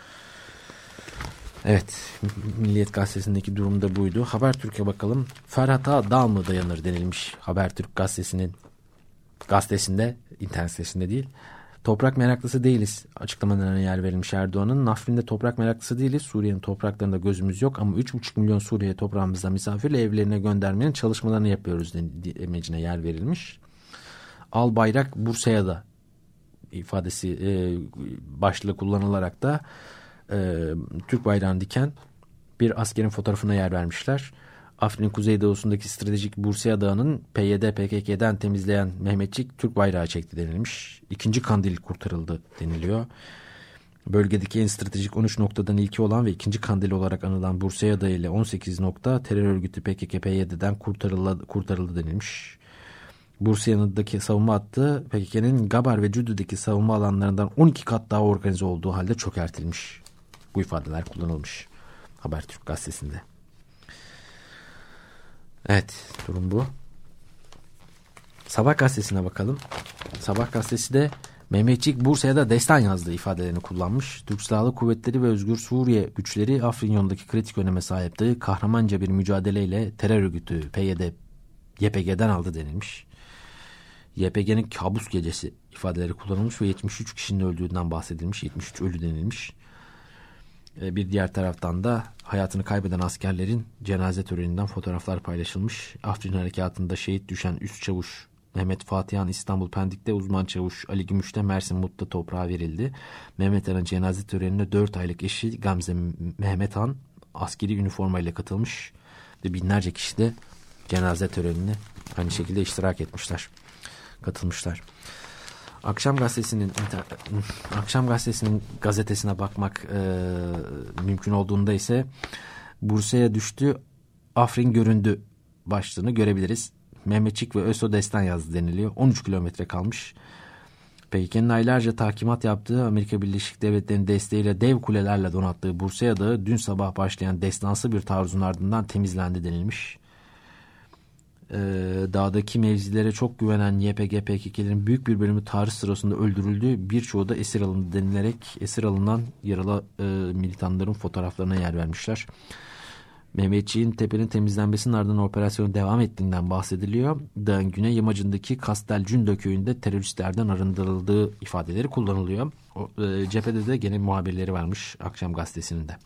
Evet, Milliyet Gazetesi'ndeki durum da buydu. Habertürk'e bakalım. Ferhat'a dağ mı dayanır denilmiş Habertürk gazetesinin gazetesinde, internet sitesinde değil. Toprak meraklısı değiliz açıklamalarına yer verilmiş Erdoğan'ın. Afrin'de toprak meraklısı değiliz. Suriye'nin topraklarında gözümüz yok ama üç buçuk milyon Suriye toprağımızda misafirle evlerine göndermenin çalışmalarını yapıyoruz demecine yer verilmiş. Al bayrak Bursa'ya da ifadesi e, başlığı kullanılarak da e, Türk bayrağını diken bir askerin fotoğrafına yer vermişler. Afrin'in kuzeydoğusundaki stratejik Bursa Dağı'nın P Y D P K K'den temizleyen Mehmetçik Türk bayrağı çekti denilmiş. İkinci Kandil kurtarıldı deniliyor. Bölgedeki en stratejik on üç noktadan ilki olan ve ikinci Kandil olarak anılan Bursa Dağı ile on sekiz nokta terör örgütü P K K P Y D'den kurtarıldı, kurtarıldı denilmiş. Bursa yanındaki savunma hattı P K K'nin Gabar ve Cüdü'deki savunma alanlarından on iki kat daha organize olduğu halde çökertilmiş. Bu ifadeler kullanılmış Habertürk gazetesinde. Evet, durum bu. Sabah gazetesine bakalım. Sabah gazetesi de Mehmetçik Bursa'ya da destan yazdığı ifadelerini kullanmış. Türk Silahlı Kuvvetleri ve Özgür Suriye güçleri Afrin yolundaki kritik öneme sahipti. Kahramanca bir mücadeleyle terör örgütü P Y D Y P G'den aldı denilmiş. Y P G'nin kabus gecesi ifadeleri kullanılmış ve yetmiş üç kişinin öldüğünden bahsedilmiş. yetmiş üç ölü denilmiş. Bir diğer taraftan da hayatını kaybeden askerlerin cenaze töreninden fotoğraflar paylaşılmış. Afrin harekatında şehit düşen üst çavuş Mehmet Fatihan İstanbul Pendik'te, uzman çavuş Ali Gümüş'te Mersin Mut'ta toprağa verildi. Mehmet Han'ın cenaze törenine dört aylık eşi Gamze Mehmet Han askeri üniformayla katılmış ve binlerce kişi de cenaze törenine aynı şekilde iştirak etmişler, katılmışlar. Akşam gazetesinin Akşam gazetesinin gazetesine bakmak e, mümkün olduğunda ise Bursa'ya düştü, Afrin göründü başlığını görebiliriz. Mehmetçik ve ÖSO destan yazdı deniliyor. on üç kilometre kalmış. P K K'nin aylarca tahkimat yaptığı, Amerika Birleşik Devletleri'nin desteğiyle dev kulelerle donattığı Bursa Dağı dün sabah başlayan destansı bir taarruzun ardından temizlendi denilmiş. Ee, dağdaki mevzilere çok güvenen Y P G P K K'lerin büyük bir bölümü taarruz sırasında öldürüldü. Birçoğu da esir alındı denilerek esir alınan yaralı e, militanların fotoğraflarına yer vermişler. Mehmetçiğin tepenin temizlenmesinin ardından operasyonun devam ettiğinden bahsediliyor. Dağın güney yamacındaki Kastelcündo köyünde teröristlerden arındırıldığı ifadeleri kullanılıyor. O, e, cephede de gene muhabirleri varmış Akşam gazetesinin de.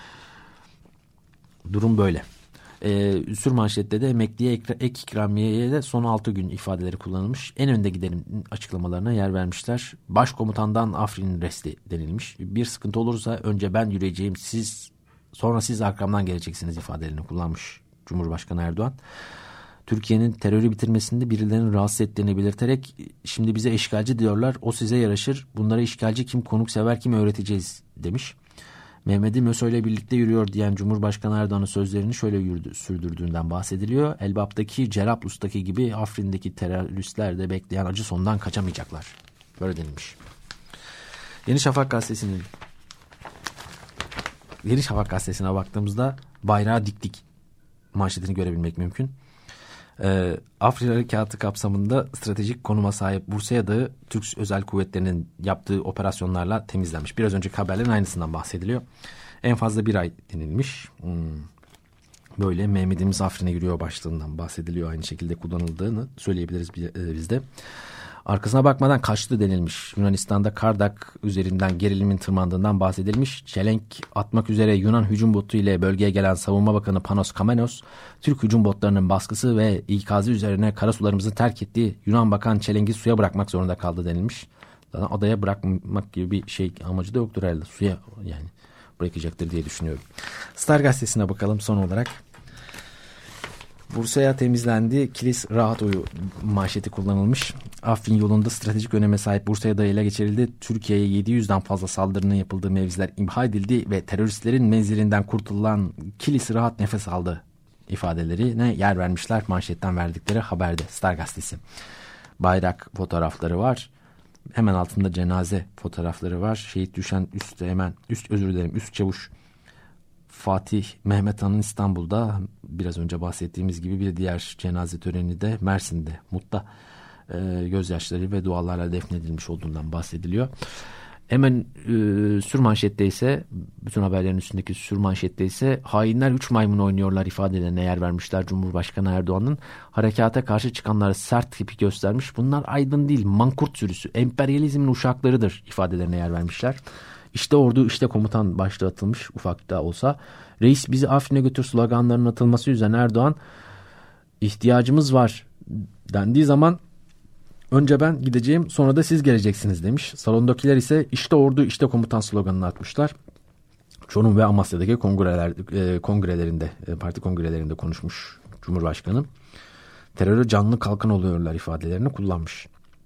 Durum böyle. Ee, sür manşette de emekliye ek, ek ikramiyeye de son altı gün ifadeleri kullanılmış. En önde gidelim açıklamalarına yer vermişler. Başkomutandan Afrin resti denilmiş. Bir sıkıntı olursa önce ben yürüyeceğim, siz sonra siz arkamdan geleceksiniz ifadelerini kullanmış Cumhurbaşkanı Erdoğan. Türkiye'nin terörü bitirmesinde birilerinin rahatsız ettiğini belirterek şimdi bize işgalci diyorlar, o size yaraşır, bunlara işgalci kim, konuksever kim öğreteceğiz demiş. Mehmet'i Möso ile birlikte yürüyor diyen Cumhurbaşkanı Erdoğan'ın sözlerini şöyle yürüdü, sürdürdüğünden bahsediliyor. Elbap'taki, Cerablus'taki gibi Afrin'deki teröristler de bekleyen acı sondan kaçamayacaklar. Böyle denilmiş. Yeni Şafak gazetesinin Yeni Şafak gazetesine baktığımızda bayrağı diktik manşetini görebilmek mümkün. Ee, Afrin Harekatı kapsamında stratejik konuma sahip Bursa Dağı Türk Özel Kuvvetleri'nin yaptığı operasyonlarla temizlenmiş. Biraz önceki haberlerin aynısından bahsediliyor. En fazla bir ay denilmiş. Hmm. Böyle Mehmet'imiz Afrin'e giriyor başlığından bahsediliyor. Aynı şekilde kullanıldığını söyleyebiliriz biz de. Arkasına bakmadan kaçtı denilmiş. Yunanistan'da Kardak üzerinden gerilimin tırmandığından bahsedilmiş. Çelenk atmak üzere Yunan hücum botu ile bölgeye gelen Savunma Bakanı Panos Kamenos, Türk hücum botlarının baskısı ve ikazı üzerine karasularımızı terk ettiği Yunan Bakan Çelenk'i suya bırakmak zorunda kaldı denilmiş. adaya bırakmak gibi bir şey amacı da yoktur herhalde. Suya yani bırakacaktır diye düşünüyorum. Star Gazetesi'ne bakalım son olarak. Bursa'ya temizlendi. Kilis rahat oyu manşeti kullanılmış. Afrin yolunda stratejik öneme sahip Bursa'ya da ele geçirildi. Türkiye'ye yedi yüzden fazla saldırının yapıldığı mevziler imha edildi ve teröristlerin menzilinden kurtulan Kilis rahat nefes aldı ifadelerine yer vermişler manşetten verdikleri haberde. Star Gazetesi. Bayrak fotoğrafları var. Hemen altında cenaze fotoğrafları var. Şehit düşen üst hemen üst özür dilerim üst çavuş Fatih Mehmet Han'ın İstanbul'da, biraz önce bahsettiğimiz gibi bir diğer cenaze töreni de Mersin'de Mut'ta e, gözyaşları ve dualarla defnedilmiş olduğundan bahsediliyor. Hemen e, sürmanşette ise, bütün haberlerin üstündeki sürmanşette ise hainler üç maymun oynuyorlar ifadelerine yer vermişler. Cumhurbaşkanı Erdoğan'ın harekata karşı çıkanlara sert tipi göstermiş. Bunlar aydın değil, mankurt sürüsü, emperyalizmin uşaklarıdır ifadelerine yer vermişler. İşte ordu, işte komutan başlığı atılmış ufak da olsa. Reis bizi Afrin'e götür sloganlarının atılması üzerine Erdoğan, ihtiyacımız var dendiği zaman önce ben gideceğim, sonra da siz geleceksiniz demiş. Salondakiler ise işte ordu, işte komutan sloganını atmışlar. Çorum ve Amasya'daki kongreler, e, kongrelerinde, e, parti kongrelerinde konuşmuş Cumhurbaşkanı. Teröre canlı kalkan oluyorlar ifadelerini kullanmış.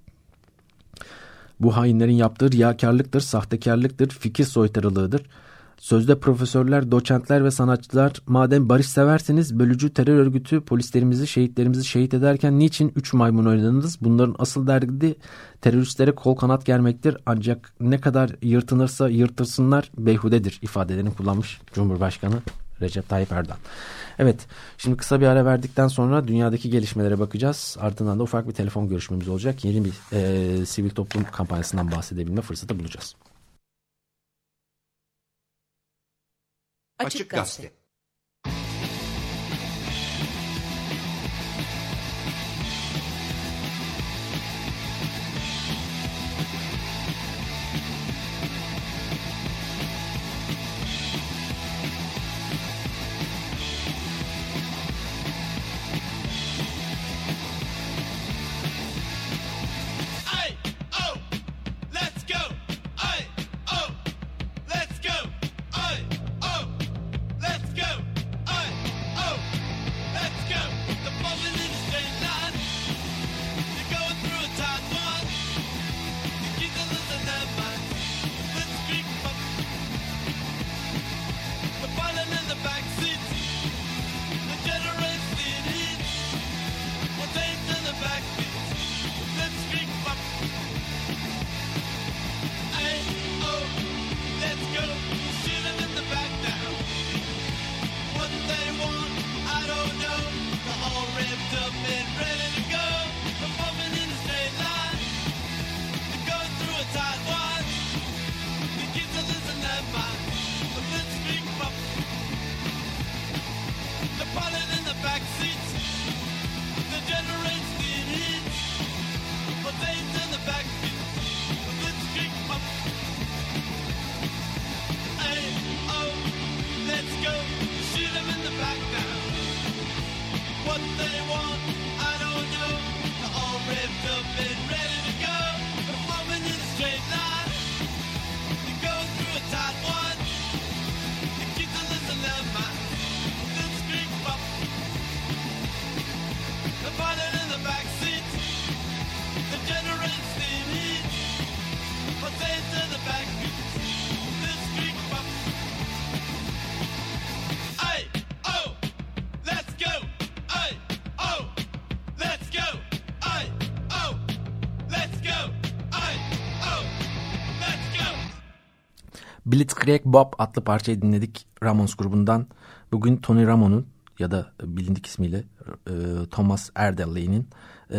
Bu hainlerin yaptığı riyakarlıktır, sahtekarlıktır, fikir soytarılığıdır. Sözde profesörler, doçentler ve sanatçılar madem barış seversiniz, bölücü terör örgütü polislerimizi, şehitlerimizi şehit ederken niçin üç maymun oynadınız? Bunların asıl derdi teröristlere kol kanat germektir. Ancak ne kadar yırtınırsa yırtırsınlar beyhudedir ifadelerini kullanmış Cumhurbaşkanı Recep Tayyip Erdoğan. Evet, şimdi kısa bir ara verdikten sonra dünyadaki gelişmelere bakacağız. Ardından da ufak bir telefon görüşmemiz olacak. Yeni bir e, sivil toplum kampanyasından bahsedebilme fırsatı bulacağız. Açık Gazete. Blitzkrieg Bop adlı parçayı dinledik Ramones grubundan. Bugün Tony Ramo'nun ya da bilindik ismiyle e, Thomas Erdely'nin e,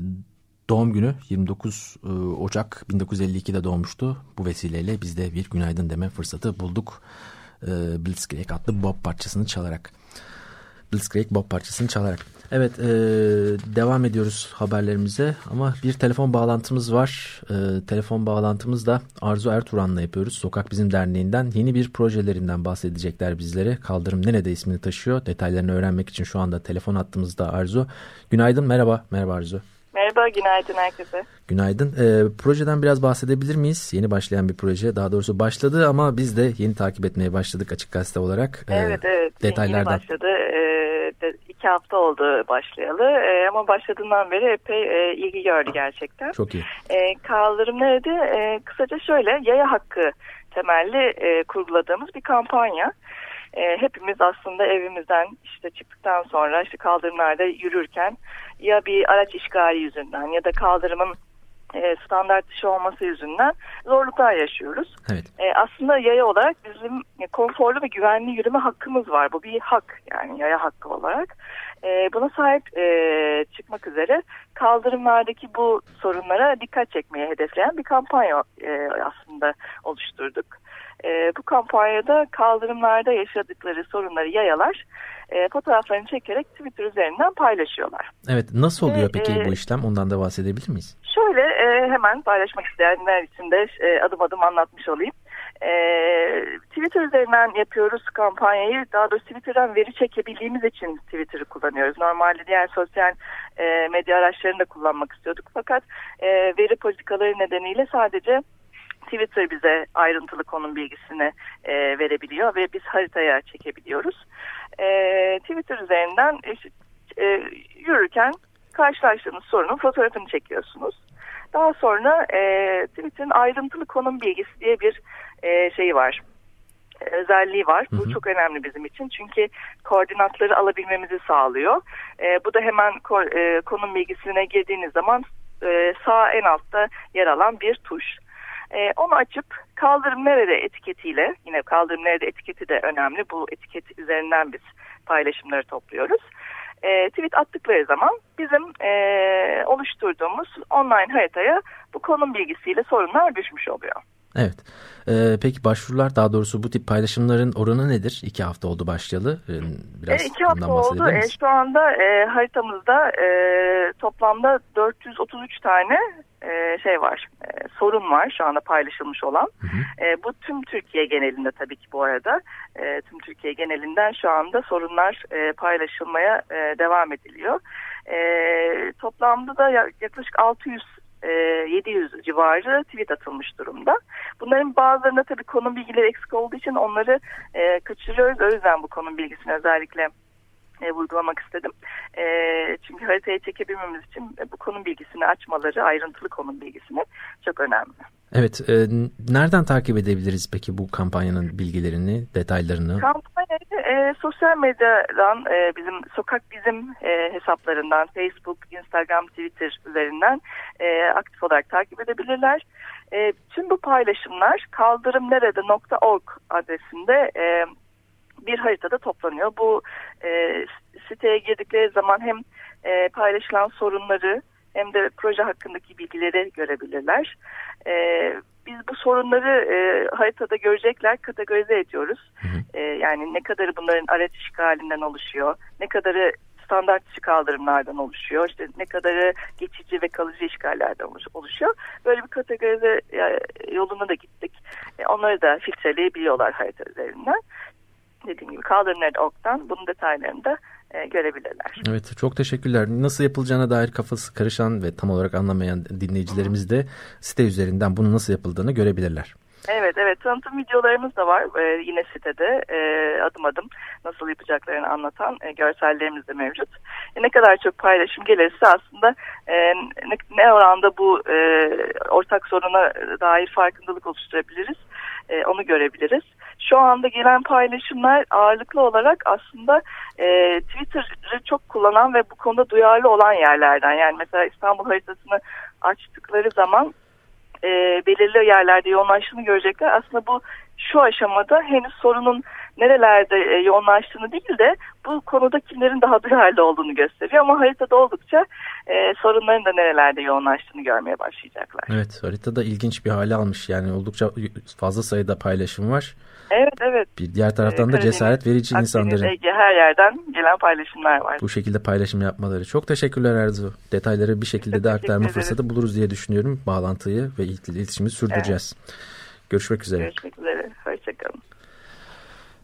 doğum günü. Yirmi dokuz Ocak bin dokuz yüz elli ikide doğmuştu. Bu vesileyle biz de bir günaydın deme fırsatı bulduk. E, Blitzkrieg adlı Bop parçasını çalarak. Blitzkrieg Bop parçasını çalarak. Evet, e, devam ediyoruz haberlerimize ama bir telefon bağlantımız var. E, telefon bağlantımız da Arzu Ertuğran'la yapıyoruz. Sokak Bizim Derneği'nden yeni bir projelerinden bahsedecekler bizlere. Kaldırım Nerede ismini taşıyor. Detaylarını öğrenmek için şu anda telefon hattımızda Arzu. Günaydın, merhaba. Merhaba Arzu. Merhaba, günaydın herkese. Günaydın. Ee, projeden biraz bahsedebilir miyiz? Yeni başlayan bir proje. Daha doğrusu başladı ama biz de yeni takip etmeye başladık Açık Gazete olarak. Ee, evet, evet. Detaylardan. Yeni başladı. Ee, de, iki hafta oldu başlayalı. Ee, ama başladığından beri epey e, ilgi gördü gerçekten. Çok iyi. Ee, kaldırım nerede? Ee, kısaca şöyle, yaya hakkı temelli e, kurguladığımız bir kampanya. E, hepimiz aslında evimizden işte çıktıktan sonra işte kaldırımlarda yürürken ya bir araç işgali yüzünden ya da kaldırımın e, standart dışı olması yüzünden zorluklar yaşıyoruz. Evet. E, aslında yaya olarak bizim konforlu ve güvenli yürüme hakkımız var. Bu bir hak, yani yaya hakkı olarak. E, buna sahip e, çıkmak üzere kaldırımlardaki bu sorunlara dikkat çekmeye hedefleyen bir kampanya e, aslında oluşturduk. E, bu kampanyada kaldırımlarda yaşadıkları sorunları yayalar e, fotoğraflarını çekerek Twitter üzerinden paylaşıyorlar. Evet, nasıl oluyor e, peki e, bu işlem? Ondan da bahsedebilir miyiz? Şöyle e, hemen paylaşmak isteyenler için de e, adım adım anlatmış olayım. E, Twitter üzerinden yapıyoruz kampanyayı. Daha doğrusu Twitter'dan veri çekebildiğimiz için Twitter'ı kullanıyoruz. Normalde diğer sosyal e, medya araçlarını da kullanmak istiyorduk. Fakat e, veri politikaları nedeniyle sadece Twitter bize ayrıntılı konum bilgisini e, verebiliyor ve biz haritaya çekebiliyoruz. E, Twitter üzerinden e, yürürken karşılaştığınız sorunun fotoğrafını çekiyorsunuz. Daha sonra e, Twitter'ın ayrıntılı konum bilgisi diye bir e, şeyi var. E, özelliği var. Bu hı hı. çok önemli bizim için. Çünkü koordinatları alabilmemizi sağlıyor. E, bu da hemen ko- e, konum bilgisine girdiğiniz zaman e, sağ en altta yer alan bir tuş. Ee, onu açıp kaldırım nerede etiketiyle, yine kaldırım nerede etiketi de önemli. Bu etiket üzerinden biz paylaşımları topluyoruz. Ee, tweet attıkları zaman bizim e, oluşturduğumuz online haritaya bu konum bilgisiyle sorunlar düşmüş oluyor. Evet. Ee, peki başvurular, daha doğrusu bu tip paylaşımların oranı nedir? İki hafta oldu başlayalı. Ee, biraz e, iki hafta oldu. E, şu anda e, haritamızda e, toplamda dört yüz otuz üç tane e, şey var, e, sorun var şu anda paylaşılmış olan. Hı hı. E, bu tüm Türkiye genelinde tabii ki bu arada. E, tüm Türkiye genelinden şu anda sorunlar e, paylaşılmaya e, devam ediliyor. E, toplamda da yaklaşık altı yüz yedi yüz civarı tweet atılmış durumda. Bunların bazılarında tabii konum bilgileri eksik olduğu için onları e, kaçırıyoruz. O yüzden bu konum bilgisini özellikle e, vurgulamak istedim. E, çünkü haritaya çekebilmemiz için bu konum bilgisini açmaları, ayrıntılı konum bilgisini çok önemli. Evet. E, nereden takip edebiliriz peki bu kampanyanın bilgilerini, detaylarını? Kampanyayı e, sosyal medyadan, e, bizim Sokak Bizim e, hesaplarından, Facebook, Instagram, Twitter üzerinden e, aktif olarak takip edebilirler. E, tüm bu paylaşımlar kaldırımnerede nokta org adresinde e, bir haritada toplanıyor. Bu e, siteye girdikleri zaman hem e, paylaşılan sorunları hem de proje hakkındaki bilgileri görebilirler. Ee, biz bu sorunları e, haritada görecekler, kategorize ediyoruz. Hı hı. E, yani ne kadarı bunların araç işgalinden oluşuyor, ne kadarı standart dışı kaldırımlardan oluşuyor, işte ne kadarı geçici ve kalıcı işgallerden oluşuyor. Böyle bir kategorize e, yoluna da gittik. E, onları da filtreleyebiliyorlar harita üzerinden. Dediğim gibi kaldırım nokta org'dan bunun detaylarını da e, görebilirler. Evet, çok teşekkürler. Nasıl yapılacağına dair kafası karışan ve tam olarak anlamayan dinleyicilerimiz de site üzerinden bunun nasıl yapıldığını görebilirler. Evet, evet. Tanıtım videolarımız da var. Ee, yine sitede e, adım adım nasıl yapacaklarını anlatan e, görsellerimiz de mevcut. E, ne kadar çok paylaşım gelirse aslında e, ne, ne oranda bu e, ortak soruna dair farkındalık oluşturabiliriz. E, onu görebiliriz. Şu anda gelen paylaşımlar ağırlıklı olarak aslında e, Twitter'ı çok kullanan ve bu konuda duyarlı olan yerlerden. Yani mesela İstanbul haritasını açtıkları zaman e, belirli yerlerde yoğunlaştığını görecekler. Aslında bu şu aşamada henüz sorunun nerelerde e, yoğunlaştığını değil de bu konuda kimlerin daha duyarlı olduğunu gösteriyor. Ama haritada oldukça e, sorunların da nerelerde yoğunlaştığını görmeye başlayacaklar. Evet, haritada ilginç bir hale almış. Yani oldukça fazla sayıda paylaşım var. Evet, evet. Bir diğer taraftan ee, da cesaret verici Akdeniz, insanların Ege, her yerden gelen paylaşımlar var. Bu şekilde paylaşım yapmaları. Çok teşekkürler Erzu. Detayları bir şekilde Çok de aktarma fırsatı buluruz diye düşünüyorum. Bağlantıyı ve iletişimi sürdüreceğiz. Evet. Görüşmek üzere. Görüşmek üzere. Hoşçakalın.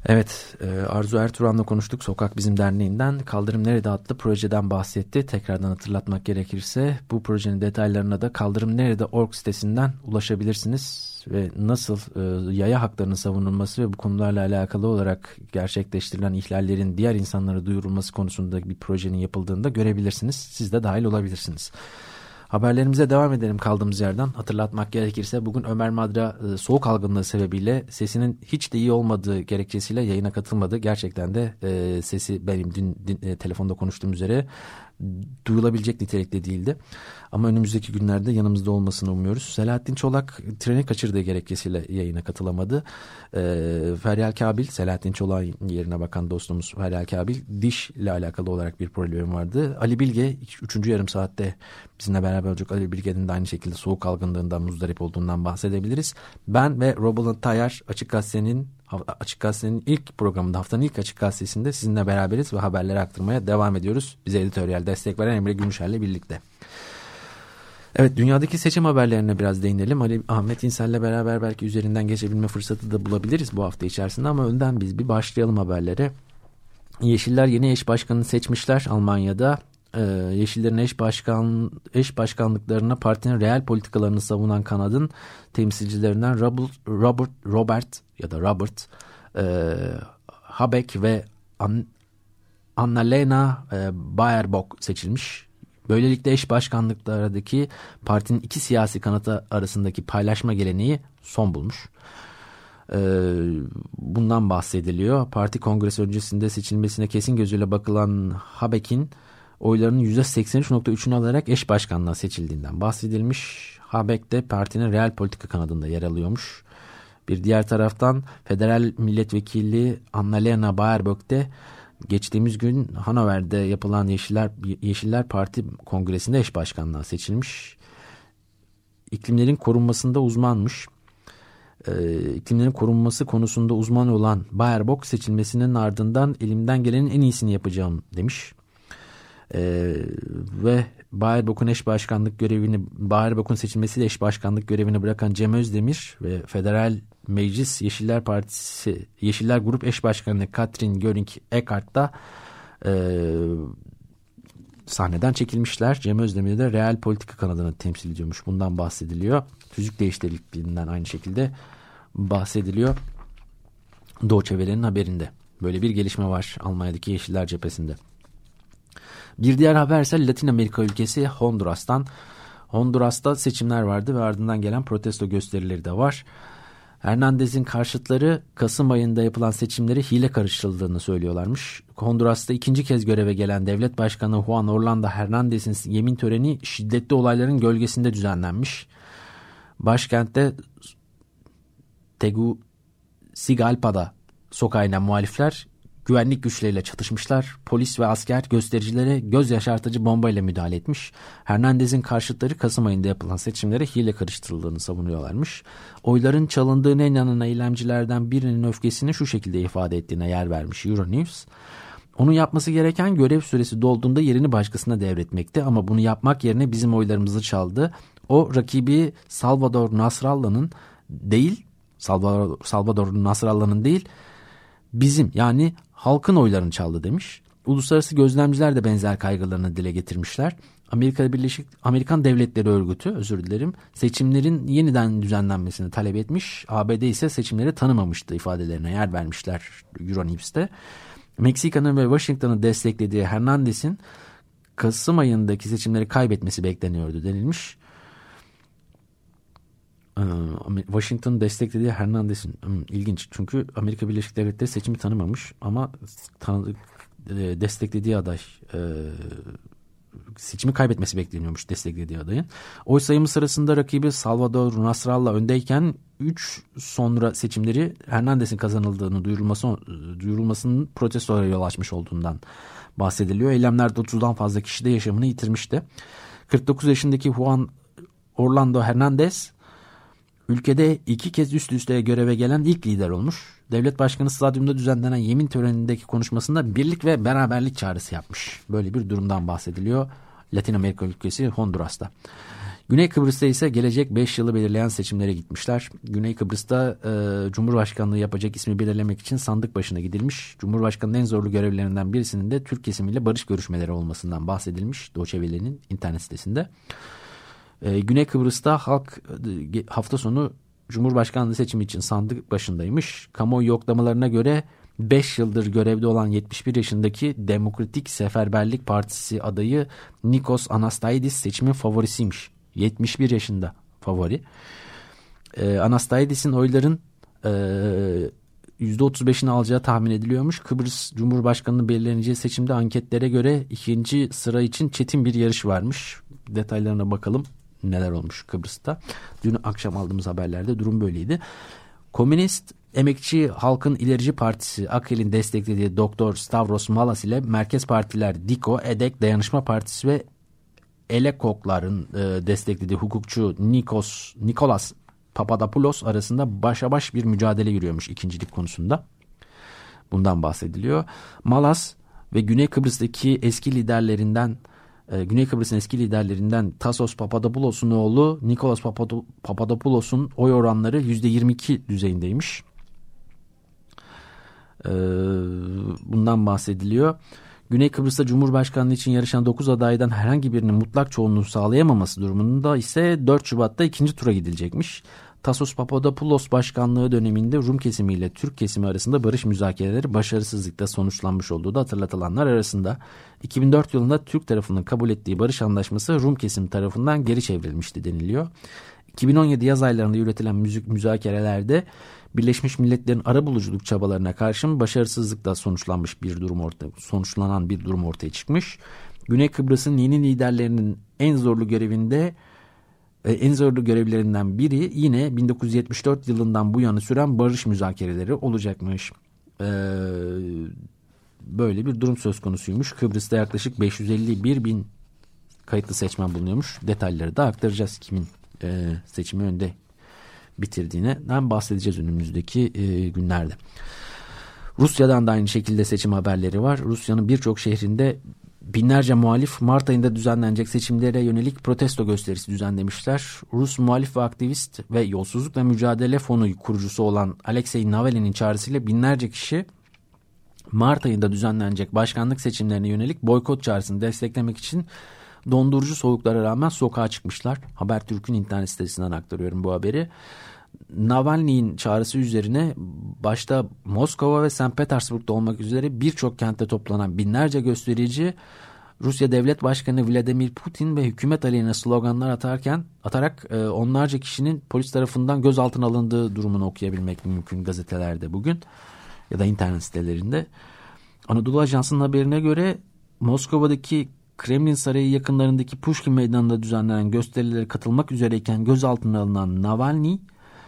Evet, Arzu Ertuğran'la konuştuk. Sokak Bizim Derneği'nden Kaldırım Nerede adlı projeden bahsetti. Tekrardan hatırlatmak gerekirse bu projenin detaylarına da kaldırım nerede nokta org sitesinden ulaşabilirsiniz. Ve nasıl e, yaya haklarının savunulması ve bu konularla alakalı olarak gerçekleştirilen ihlallerin diğer insanlara duyurulması konusunda bir projenin yapıldığında görebilirsiniz. Siz de dahil olabilirsiniz. Haberlerimize devam edelim kaldığımız yerden. Hatırlatmak gerekirse bugün Ömer Madra e, soğuk algınlığı sebebiyle sesinin hiç de iyi olmadığı gerekçesiyle yayına katılmadı. Gerçekten de e, sesi benim dün, dün e, telefonda konuştuğum üzere duyulabilecek nitelikte değildi. Ama önümüzdeki günlerde yanımızda olmasını umuyoruz. Selahattin Çolak treni kaçırdığı gerekçesiyle yayına katılamadı. Ee, Feryal Kabil, Selahattin Çolak'ın yerine bakan dostumuz Feryal Kabil, diş ile alakalı olarak bir problem vardı. Ali Bilge, üçüncü yarım saatte bizimle beraber olacak. Ali Bilge'nin de aynı şekilde soğuk algınlığından muzdarip olduğundan bahsedebiliriz. Ben ve Roland Tayyar Açık Gazete'nin Açık Gazete'nin ilk programında, haftanın ilk Açık Gazetesi'nde sizinle beraberiz ve haberleri aktarmaya devam ediyoruz. Bize editoryal destek veren Emre Gümüşer'le birlikte. Evet, dünyadaki seçim haberlerine biraz değinelim. Ali Ahmet İnsel'le beraber belki üzerinden geçebilme fırsatı da bulabiliriz bu hafta içerisinde ama önden biz bir başlayalım haberlere. Yeşiller yeni eş başkanını seçmişler Almanya'da. Ee, Yeşillerin eş başkan eş başkanlıklarına partinin real politikalarını savunan kanadın temsilcilerinden Robert Robert, Robert ya da Robert e, Habeck ve An, Annalena e, Baerbock seçilmiş. Böylelikle eş başkanlıklardaki partinin iki siyasi kanatı arasındaki paylaşma geleneği son bulmuş. Ee, bundan bahsediliyor. Parti kongresi öncesinde seçilmesine kesin gözüyle bakılan Habeck'in oylarının yüzde seksen üç nokta üçünü alarak eş başkanlığa seçildiğinden bahsedilmiş. Habeck de partinin real politika kanadında yer alıyormuş. Bir diğer taraftan federal milletvekili Annalena Baerbock de geçtiğimiz gün Hanover'de yapılan Yeşiller, Yeşiller Parti Kongresi'nde eş başkanlığa seçilmiş. İklimlerin korunmasında uzmanmış. Ee, iklimlerin korunması konusunda uzman olan Baerbock seçilmesinin ardından elimden gelenin en iyisini yapacağım demiş. Ee, ve Baerbock'un eş başkanlık görevini Baerbock'un seçilmesiyle eş başkanlık görevini bırakan Cem Özdemir ve Federal Meclis Yeşiller Partisi Yeşiller Grup Eş Başkanı Katrin Göring-Eckardt da e, sahneden çekilmişler. Cem Özdemir de real politika kanadını temsil ediyormuş. Bundan bahsediliyor. Tüzük değişikliğinden aynı şekilde bahsediliyor. Deutsche Welle'nin haberinde. Böyle bir gelişme var Almanya'daki Yeşiller cephesinde. Bir diğer haber ise Latin Amerika ülkesi Honduras'tan. Honduras'ta seçimler vardı ve ardından gelen protesto gösterileri de var. Hernandez'in karşıtları Kasım ayında yapılan seçimleri hile karıştırıldığını söylüyorlarmış. Honduras'ta ikinci kez göreve gelen devlet başkanı Juan Orlando Hernandez'in yemin töreni şiddetli olayların gölgesinde düzenlenmiş. Başkentte Tegucigalpa'da sokağa inen muhalifler güvenlik güçleriyle çatışmışlar. Polis ve asker göstericilere göz yaşartıcı bombayla müdahale etmiş. Hernandez'in karşıtları Kasım ayında yapılan seçimlere hile karıştırıldığını savunuyorlarmış. Oyların çalındığına inanan eylemcilerden birinin öfkesini şu şekilde ifade ettiğine yer vermiş Euronews. Onun yapması gereken görev süresi dolduğunda yerini başkasına devretmekti ama bunu yapmak yerine bizim oylarımızı çaldı. O rakibi Salvador Nasrallah'ın değil, Salvador, Salvador Nasrallah'ın değil, bizim yani halkın oylarını çaldı demiş. Uluslararası gözlemciler de benzer kaygılarını dile getirmişler. Amerika Birleşik Amerikan Devletleri Örgütü, özür dilerim, seçimlerin yeniden düzenlenmesini talep etmiş. A B D ise seçimleri tanımamıştı ifadelerine yer vermişler Euronews'te. Meksika'nın ve Washington'ı desteklediği Hernandez'in Kasım ayındaki seçimleri kaybetmesi bekleniyordu denilmiş. Washington'ı desteklediği Hernandez'in ilginç çünkü Amerika Birleşik Devletleri seçimi tanımamış ama tanı, desteklediği aday e, seçimi kaybetmesi bekleniyormuş desteklediği adayın. Oy sayımı sırasında rakibi Salvador Nasrallah öndeyken üç sonra seçimleri Hernandez'in kazanıldığını duyurulması, duyurulmasının protestolara yol açmış olduğundan bahsediliyor. Eylemlerde otuzdan fazla kişi de yaşamını yitirmişti. kırk dokuz yaşındaki Juan Orlando Hernandez ülkede iki kez üst üste göreve gelen ilk lider olmuş. Devlet başkanı stadyumda düzenlenen yemin törenindeki konuşmasında birlik ve beraberlik çağrısı yapmış. Böyle bir durumdan bahsediliyor Latin Amerika ülkesi Honduras'ta. Güney Kıbrıs'ta ise gelecek beş yılı belirleyen seçimlere gitmişler. Güney Kıbrıs'ta e, Cumhurbaşkanlığı yapacak ismi belirlemek için sandık başına gidilmiş. Cumhurbaşkanının en zorlu görevlerinden birisinin de Türk kesimiyle barış görüşmeleri olmasından bahsedilmiş Deutsche Welle'nin internet sitesinde. E, Güney Kıbrıs'ta halk e, hafta sonu Cumhurbaşkanlığı seçimi için sandık başındaymış. Kamuoyu yoklamalarına göre beş yıldır görevde olan yetmiş bir yaşındaki Demokratik Seferberlik Partisi adayı Nikos Anastaidis seçimin favorisiymiş. yetmiş bir yaşında favori. Ee, Anastaidis'in oyların e, yüzde otuz beşini alacağı tahmin ediliyormuş. Kıbrıs Cumhurbaşkanı'nın belirleneceği seçimde anketlere göre ikinci sıra için çetin bir yarış varmış. Detaylarına bakalım neler olmuş Kıbrıs'ta. Dün akşam aldığımız haberlerde durum böyleydi. Komünist Emekçi Halkın İlerici Partisi A K İL'in desteklediği Doktor Stavros Malas ile merkez partiler Diko, EDEK, Dayanışma Partisi ve Elekokların e, desteklediği hukukçu Nikos, Nikolas Papadopoulos arasında başa baş bir mücadele yürüyormuş ikincilik konusunda. Bundan bahsediliyor. Malas ve Güney Kıbrıs'taki eski liderlerinden e, Güney Kıbrıs'ın eski liderlerinden Tasos Papadopoulos'un oğlu Nikolas Papadopoulos'un oy oranları yüzde yirmi iki düzeyindeymiş. E, bundan bahsediliyor. Güney Kıbrıs'ta Cumhurbaşkanlığı için yarışan dokuz adaydan herhangi birinin mutlak çoğunluğu sağlayamaması durumunda ise dört Şubat'ta ikinci tura gidilecekmiş. Tasos Papadopoulos başkanlığı döneminde Rum kesimiyle Türk kesimi arasında barış müzakereleri başarısızlıkla sonuçlanmış olduğu da hatırlatılanlar arasında. iki bin dört yılında Türk tarafının kabul ettiği barış anlaşması Rum kesim tarafından geri çevrilmişti deniliyor. iki bin on yedi yaz aylarında yürütülen müzik müzakerelerde Birleşmiş Milletler'in arabuluculuk çabalarına karşın başarısızlıkla sonuçlanmış bir durum ortaya sonuçlanan bir durum ortaya çıkmış. Güney Kıbrıs'ın yeni liderlerinin en zorlu görevinde en zorlu görevlerinden biri yine bin dokuz yüz yetmiş dört yılından bu yana süren barış müzakereleri olacakmış. Ee, böyle bir durum söz konusuymuş. Kıbrıs'ta yaklaşık beş yüz elli bir bin kayıtlı seçmen bulunuyormuş. Detayları da aktaracağız kimin e, seçimi önde bitirdiğinden bahsedeceğiz önümüzdeki e, günlerde. Rusya'dan da aynı şekilde seçim haberleri var. Rusya'nın birçok şehrinde binlerce muhalif Mart ayında düzenlenecek seçimlere yönelik protesto gösterisi düzenlemişler. Rus muhalif ve aktivist ve yolsuzlukla mücadele fonu kurucusu olan Alexei Navalny'nin çağrısıyla binlerce kişi Mart ayında düzenlenecek başkanlık seçimlerine yönelik boykot çağrısını desteklemek için dondurucu soğuklara rağmen sokağa çıkmışlar. Habertürk'ün internet sitesinden aktarıyorum bu haberi. Navalny'nin çağrısı üzerine başta Moskova ve Sankt Petersburg'da olmak üzere birçok kentte toplanan binlerce gösterici Rusya Devlet Başkanı Vladimir Putin ve hükümet aleyhine sloganlar atarken atarak e, onlarca kişinin polis tarafından gözaltına alındığı durumunu okuyabilmek mümkün gazetelerde bugün ya da internet sitelerinde. Anadolu Ajansı'nın haberine göre Moskova'daki Kremlin Sarayı yakınlarındaki Pushkin Meydanı'nda düzenlenen gösterilere katılmak üzereyken gözaltına alınan Navalny,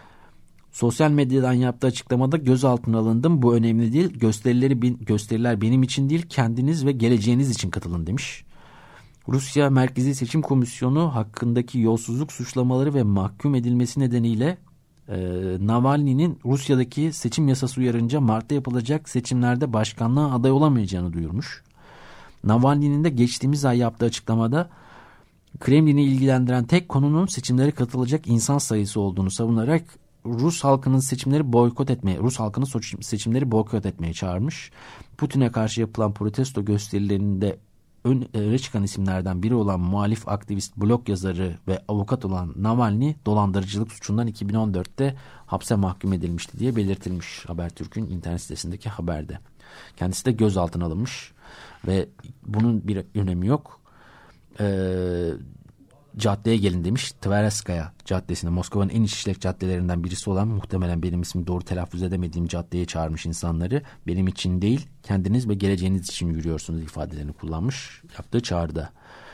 sosyal medyadan yaptığı açıklamada gözaltına alındım, bu önemli değil, gösterileri gösteriler benim için değil, kendiniz ve geleceğiniz için katılın demiş. Rusya Merkezi Seçim Komisyonu hakkındaki yolsuzluk suçlamaları ve mahkum edilmesi nedeniyle e, Navalny'nin Rusya'daki seçim yasası uyarınca Mart'ta yapılacak seçimlerde başkanlığa aday olamayacağını duyurmuş. Navalny'nin de geçtiğimiz ay yaptığı açıklamada Kremlin'i ilgilendiren tek konunun seçimlere katılacak insan sayısı olduğunu savunarak Rus halkının seçimleri boykot etmeye, Rus halkının seçimleri boykot etmeye çağırmış. Putin'e karşı yapılan protesto gösterilerinde öne çıkan isimlerden biri olan muhalif aktivist, blog yazarı ve avukat olan Navalny dolandırıcılık suçundan iki bin on dörtte hapse mahkum edilmişti diye belirtilmiş Habertürk'ün internet sitesindeki haberde. Kendisi de gözaltına alınmış ve bunun bir önemi yok. Ee, caddeye gelin demiş. Tverskaya Caddesi'ne, Moskova'nın en işlek caddelerinden birisi olan, muhtemelen benim ismimi doğru telaffuz edemediğim caddeye çağırmış insanları. Benim için değil, kendiniz ve geleceğiniz için yürüyorsunuz ifadelerini kullanmış yaptığı çağrıda.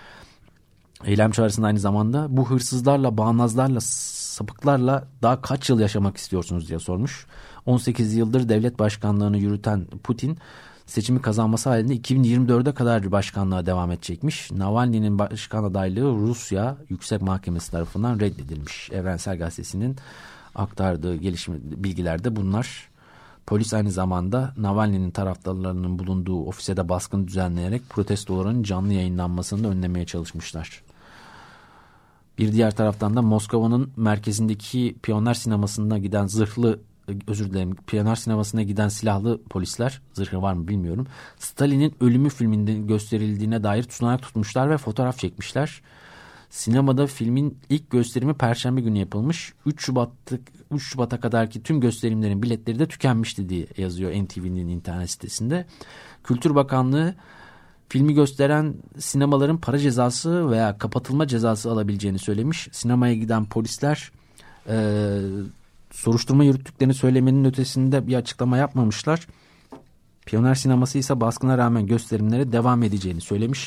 Eylem çağrısında aynı zamanda bu hırsızlarla, bağnazlarla, sapıklarla daha kaç yıl yaşamak istiyorsunuz diye sormuş. on sekiz yıldır devlet başkanlığını yürüten Putin seçimi kazanması halinde iki bin yirmi dörde kadar başkanlığa devam edecekmiş. Navalny'nin başkan adaylığı Rusya Yüksek Mahkemesi tarafından reddedilmiş. Evrensel Gazetesi'nin aktardığı gelişme bilgilerde bunlar. Polis aynı zamanda Navalny'nin taraftarlarının bulunduğu ofise de baskın düzenleyerek protestoların canlı yayınlanmasını da önlemeye çalışmışlar. Bir diğer taraftan da Moskova'nın merkezindeki Piyoner sinemasına giden zırhlı, özür dilerim, Piyoner sinemasına giden silahlı polisler, zırhı var mı bilmiyorum, Stalin'in ölümü filminde gösterildiğine dair tutanak tutmuşlar ve fotoğraf çekmişler. Sinemada filmin ilk gösterimi Perşembe günü yapılmış. üç Şubat'a kadarki tüm gösterimlerin biletleri de tükenmişti diye yazıyor N T V'nin internet sitesinde. Kültür Bakanlığı filmi gösteren sinemaların para cezası veya kapatılma cezası alabileceğini söylemiş. Sinemaya giden polisler e, soruşturma yürüttüklerini söylemenin ötesinde bir açıklama yapmamışlar. Piyoner sineması ise baskına rağmen gösterimlere devam edeceğini söylemiş.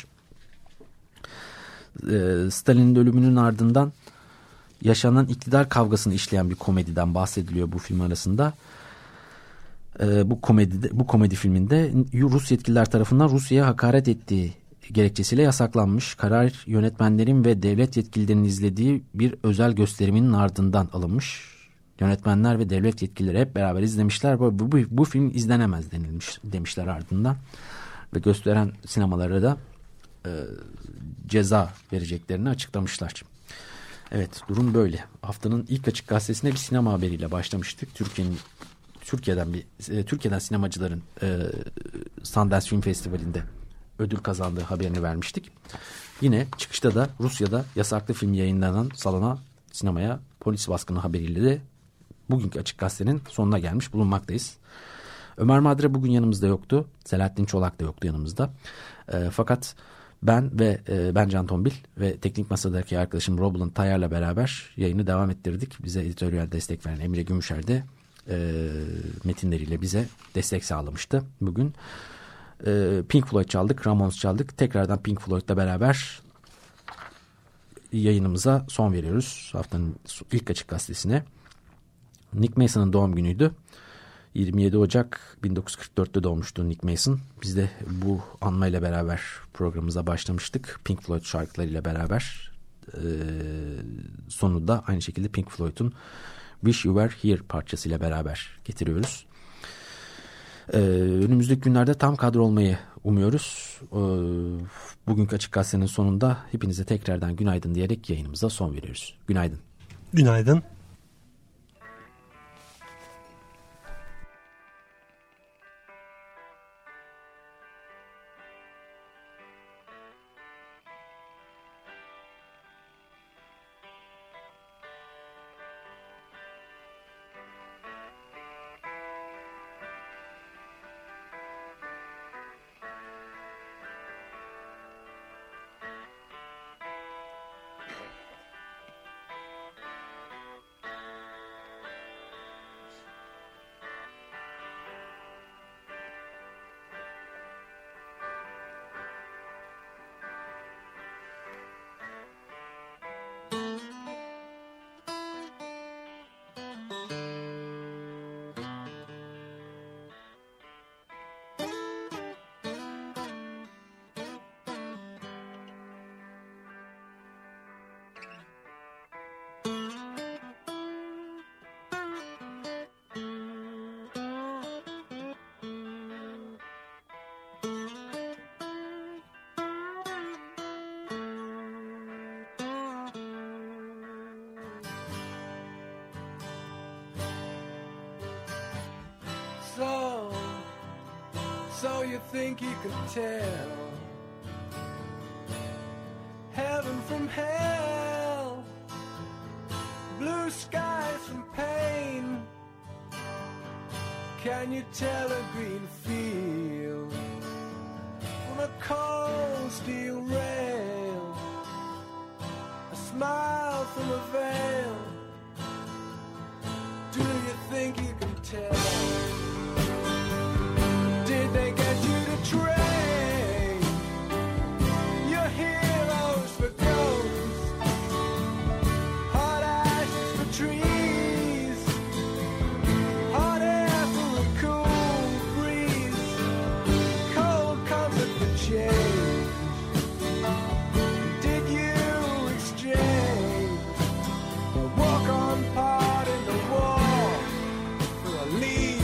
Stalin'in ölümünün ardından yaşanan iktidar kavgasını işleyen bir komediden bahsediliyor bu film arasında. Bu komedi bu komedi filminde Rus yetkililer tarafından Rusya'ya hakaret ettiği gerekçesiyle yasaklanmış. Karar yönetmenlerin ve devlet yetkililerinin izlediği bir özel gösteriminin ardından alınmış. Yönetmenler ve devlet yetkilileri hep beraber izlemişler. Bu, bu, bu film izlenemez denilmiş demişler ardından. Ve gösteren sinemalara da e, ceza vereceklerini açıklamışlar. Evet, durum böyle. Haftanın ilk Açık Gazetesi'ne bir sinema haberiyle başlamıştık. Türkiye'nin Türkiye'den bir e, Türkiye'den sinemacıların e, Sundance Film Festivali'nde ödül kazandığı haberini vermiştik. Yine çıkışta da Rusya'da yasaklı film yayınlanan salona, sinemaya polis baskını haberiyle de bugünkü Açık Gazete'nin sonuna gelmiş bulunmaktayız. Ömer Madre bugün yanımızda yoktu. Selahattin Çolak da yoktu yanımızda. E, fakat ben ve e, ben Can Tombil ve teknik masadaki arkadaşım Roland Tayar'la beraber yayını devam ettirdik. Bize editoryal destek veren Emre Gümüşer de e, metinleriyle bize destek sağlamıştı. Bugün e, Pink Floyd çaldık, Ramones çaldık. Tekrardan Pink Floyd'la beraber yayınımıza son veriyoruz. Haftanın ilk Açık Gazetesi'ne. Nick Mason'ın doğum günüydü. yirmi yedi Ocak bin dokuz yüz kırk dörtte doğmuştu Nick Mason. Biz de bu anmayla beraber programımıza başlamıştık. Pink Floyd şarkılarıyla beraber. Ee, sonu da aynı şekilde Pink Floyd'un Wish You Were Here parçasıyla beraber getiriyoruz. Ee, önümüzdeki günlerde tam kadro olmayı umuyoruz. Ee, bugünkü Açık Gazete'nin sonunda hepinize tekrardan günaydın diyerek yayınımıza son veriyoruz. Günaydın. Günaydın. So, so you think you could tell heaven from hell, blue skies from pain? Can you tell a green field from a cold steel rail, a smile from a veil? Do you think you can tell? Did they get you to trade your heroes for ghosts, hot ashes for trees, hot air for a cool breeze, cold comfort for change? Did you exchange a walk-on part in the war for a lead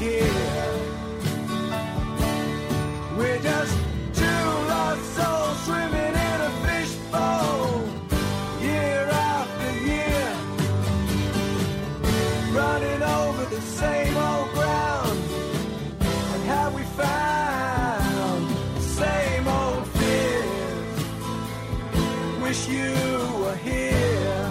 here. We're just two lost souls swimming in a fishbowl, year after year, running over the same old ground. And have we found the same old fears? Wish you were here.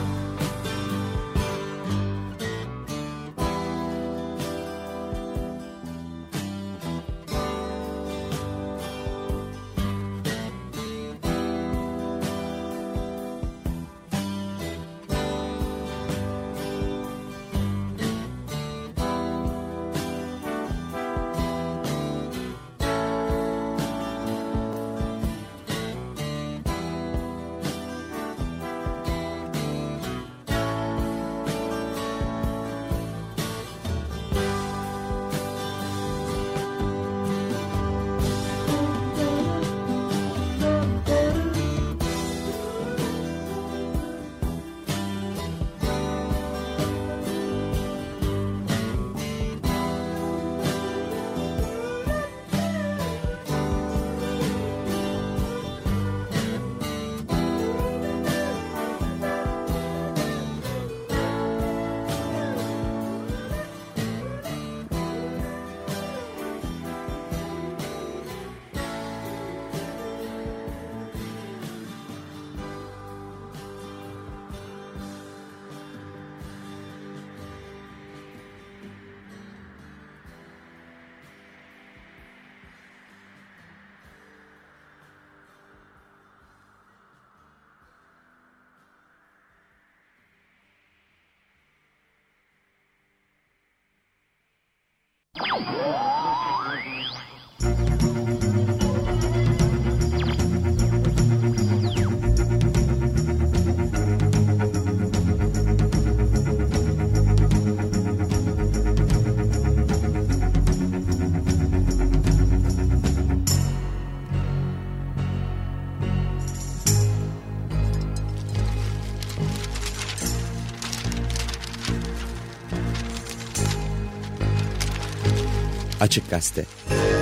Açık Gazete.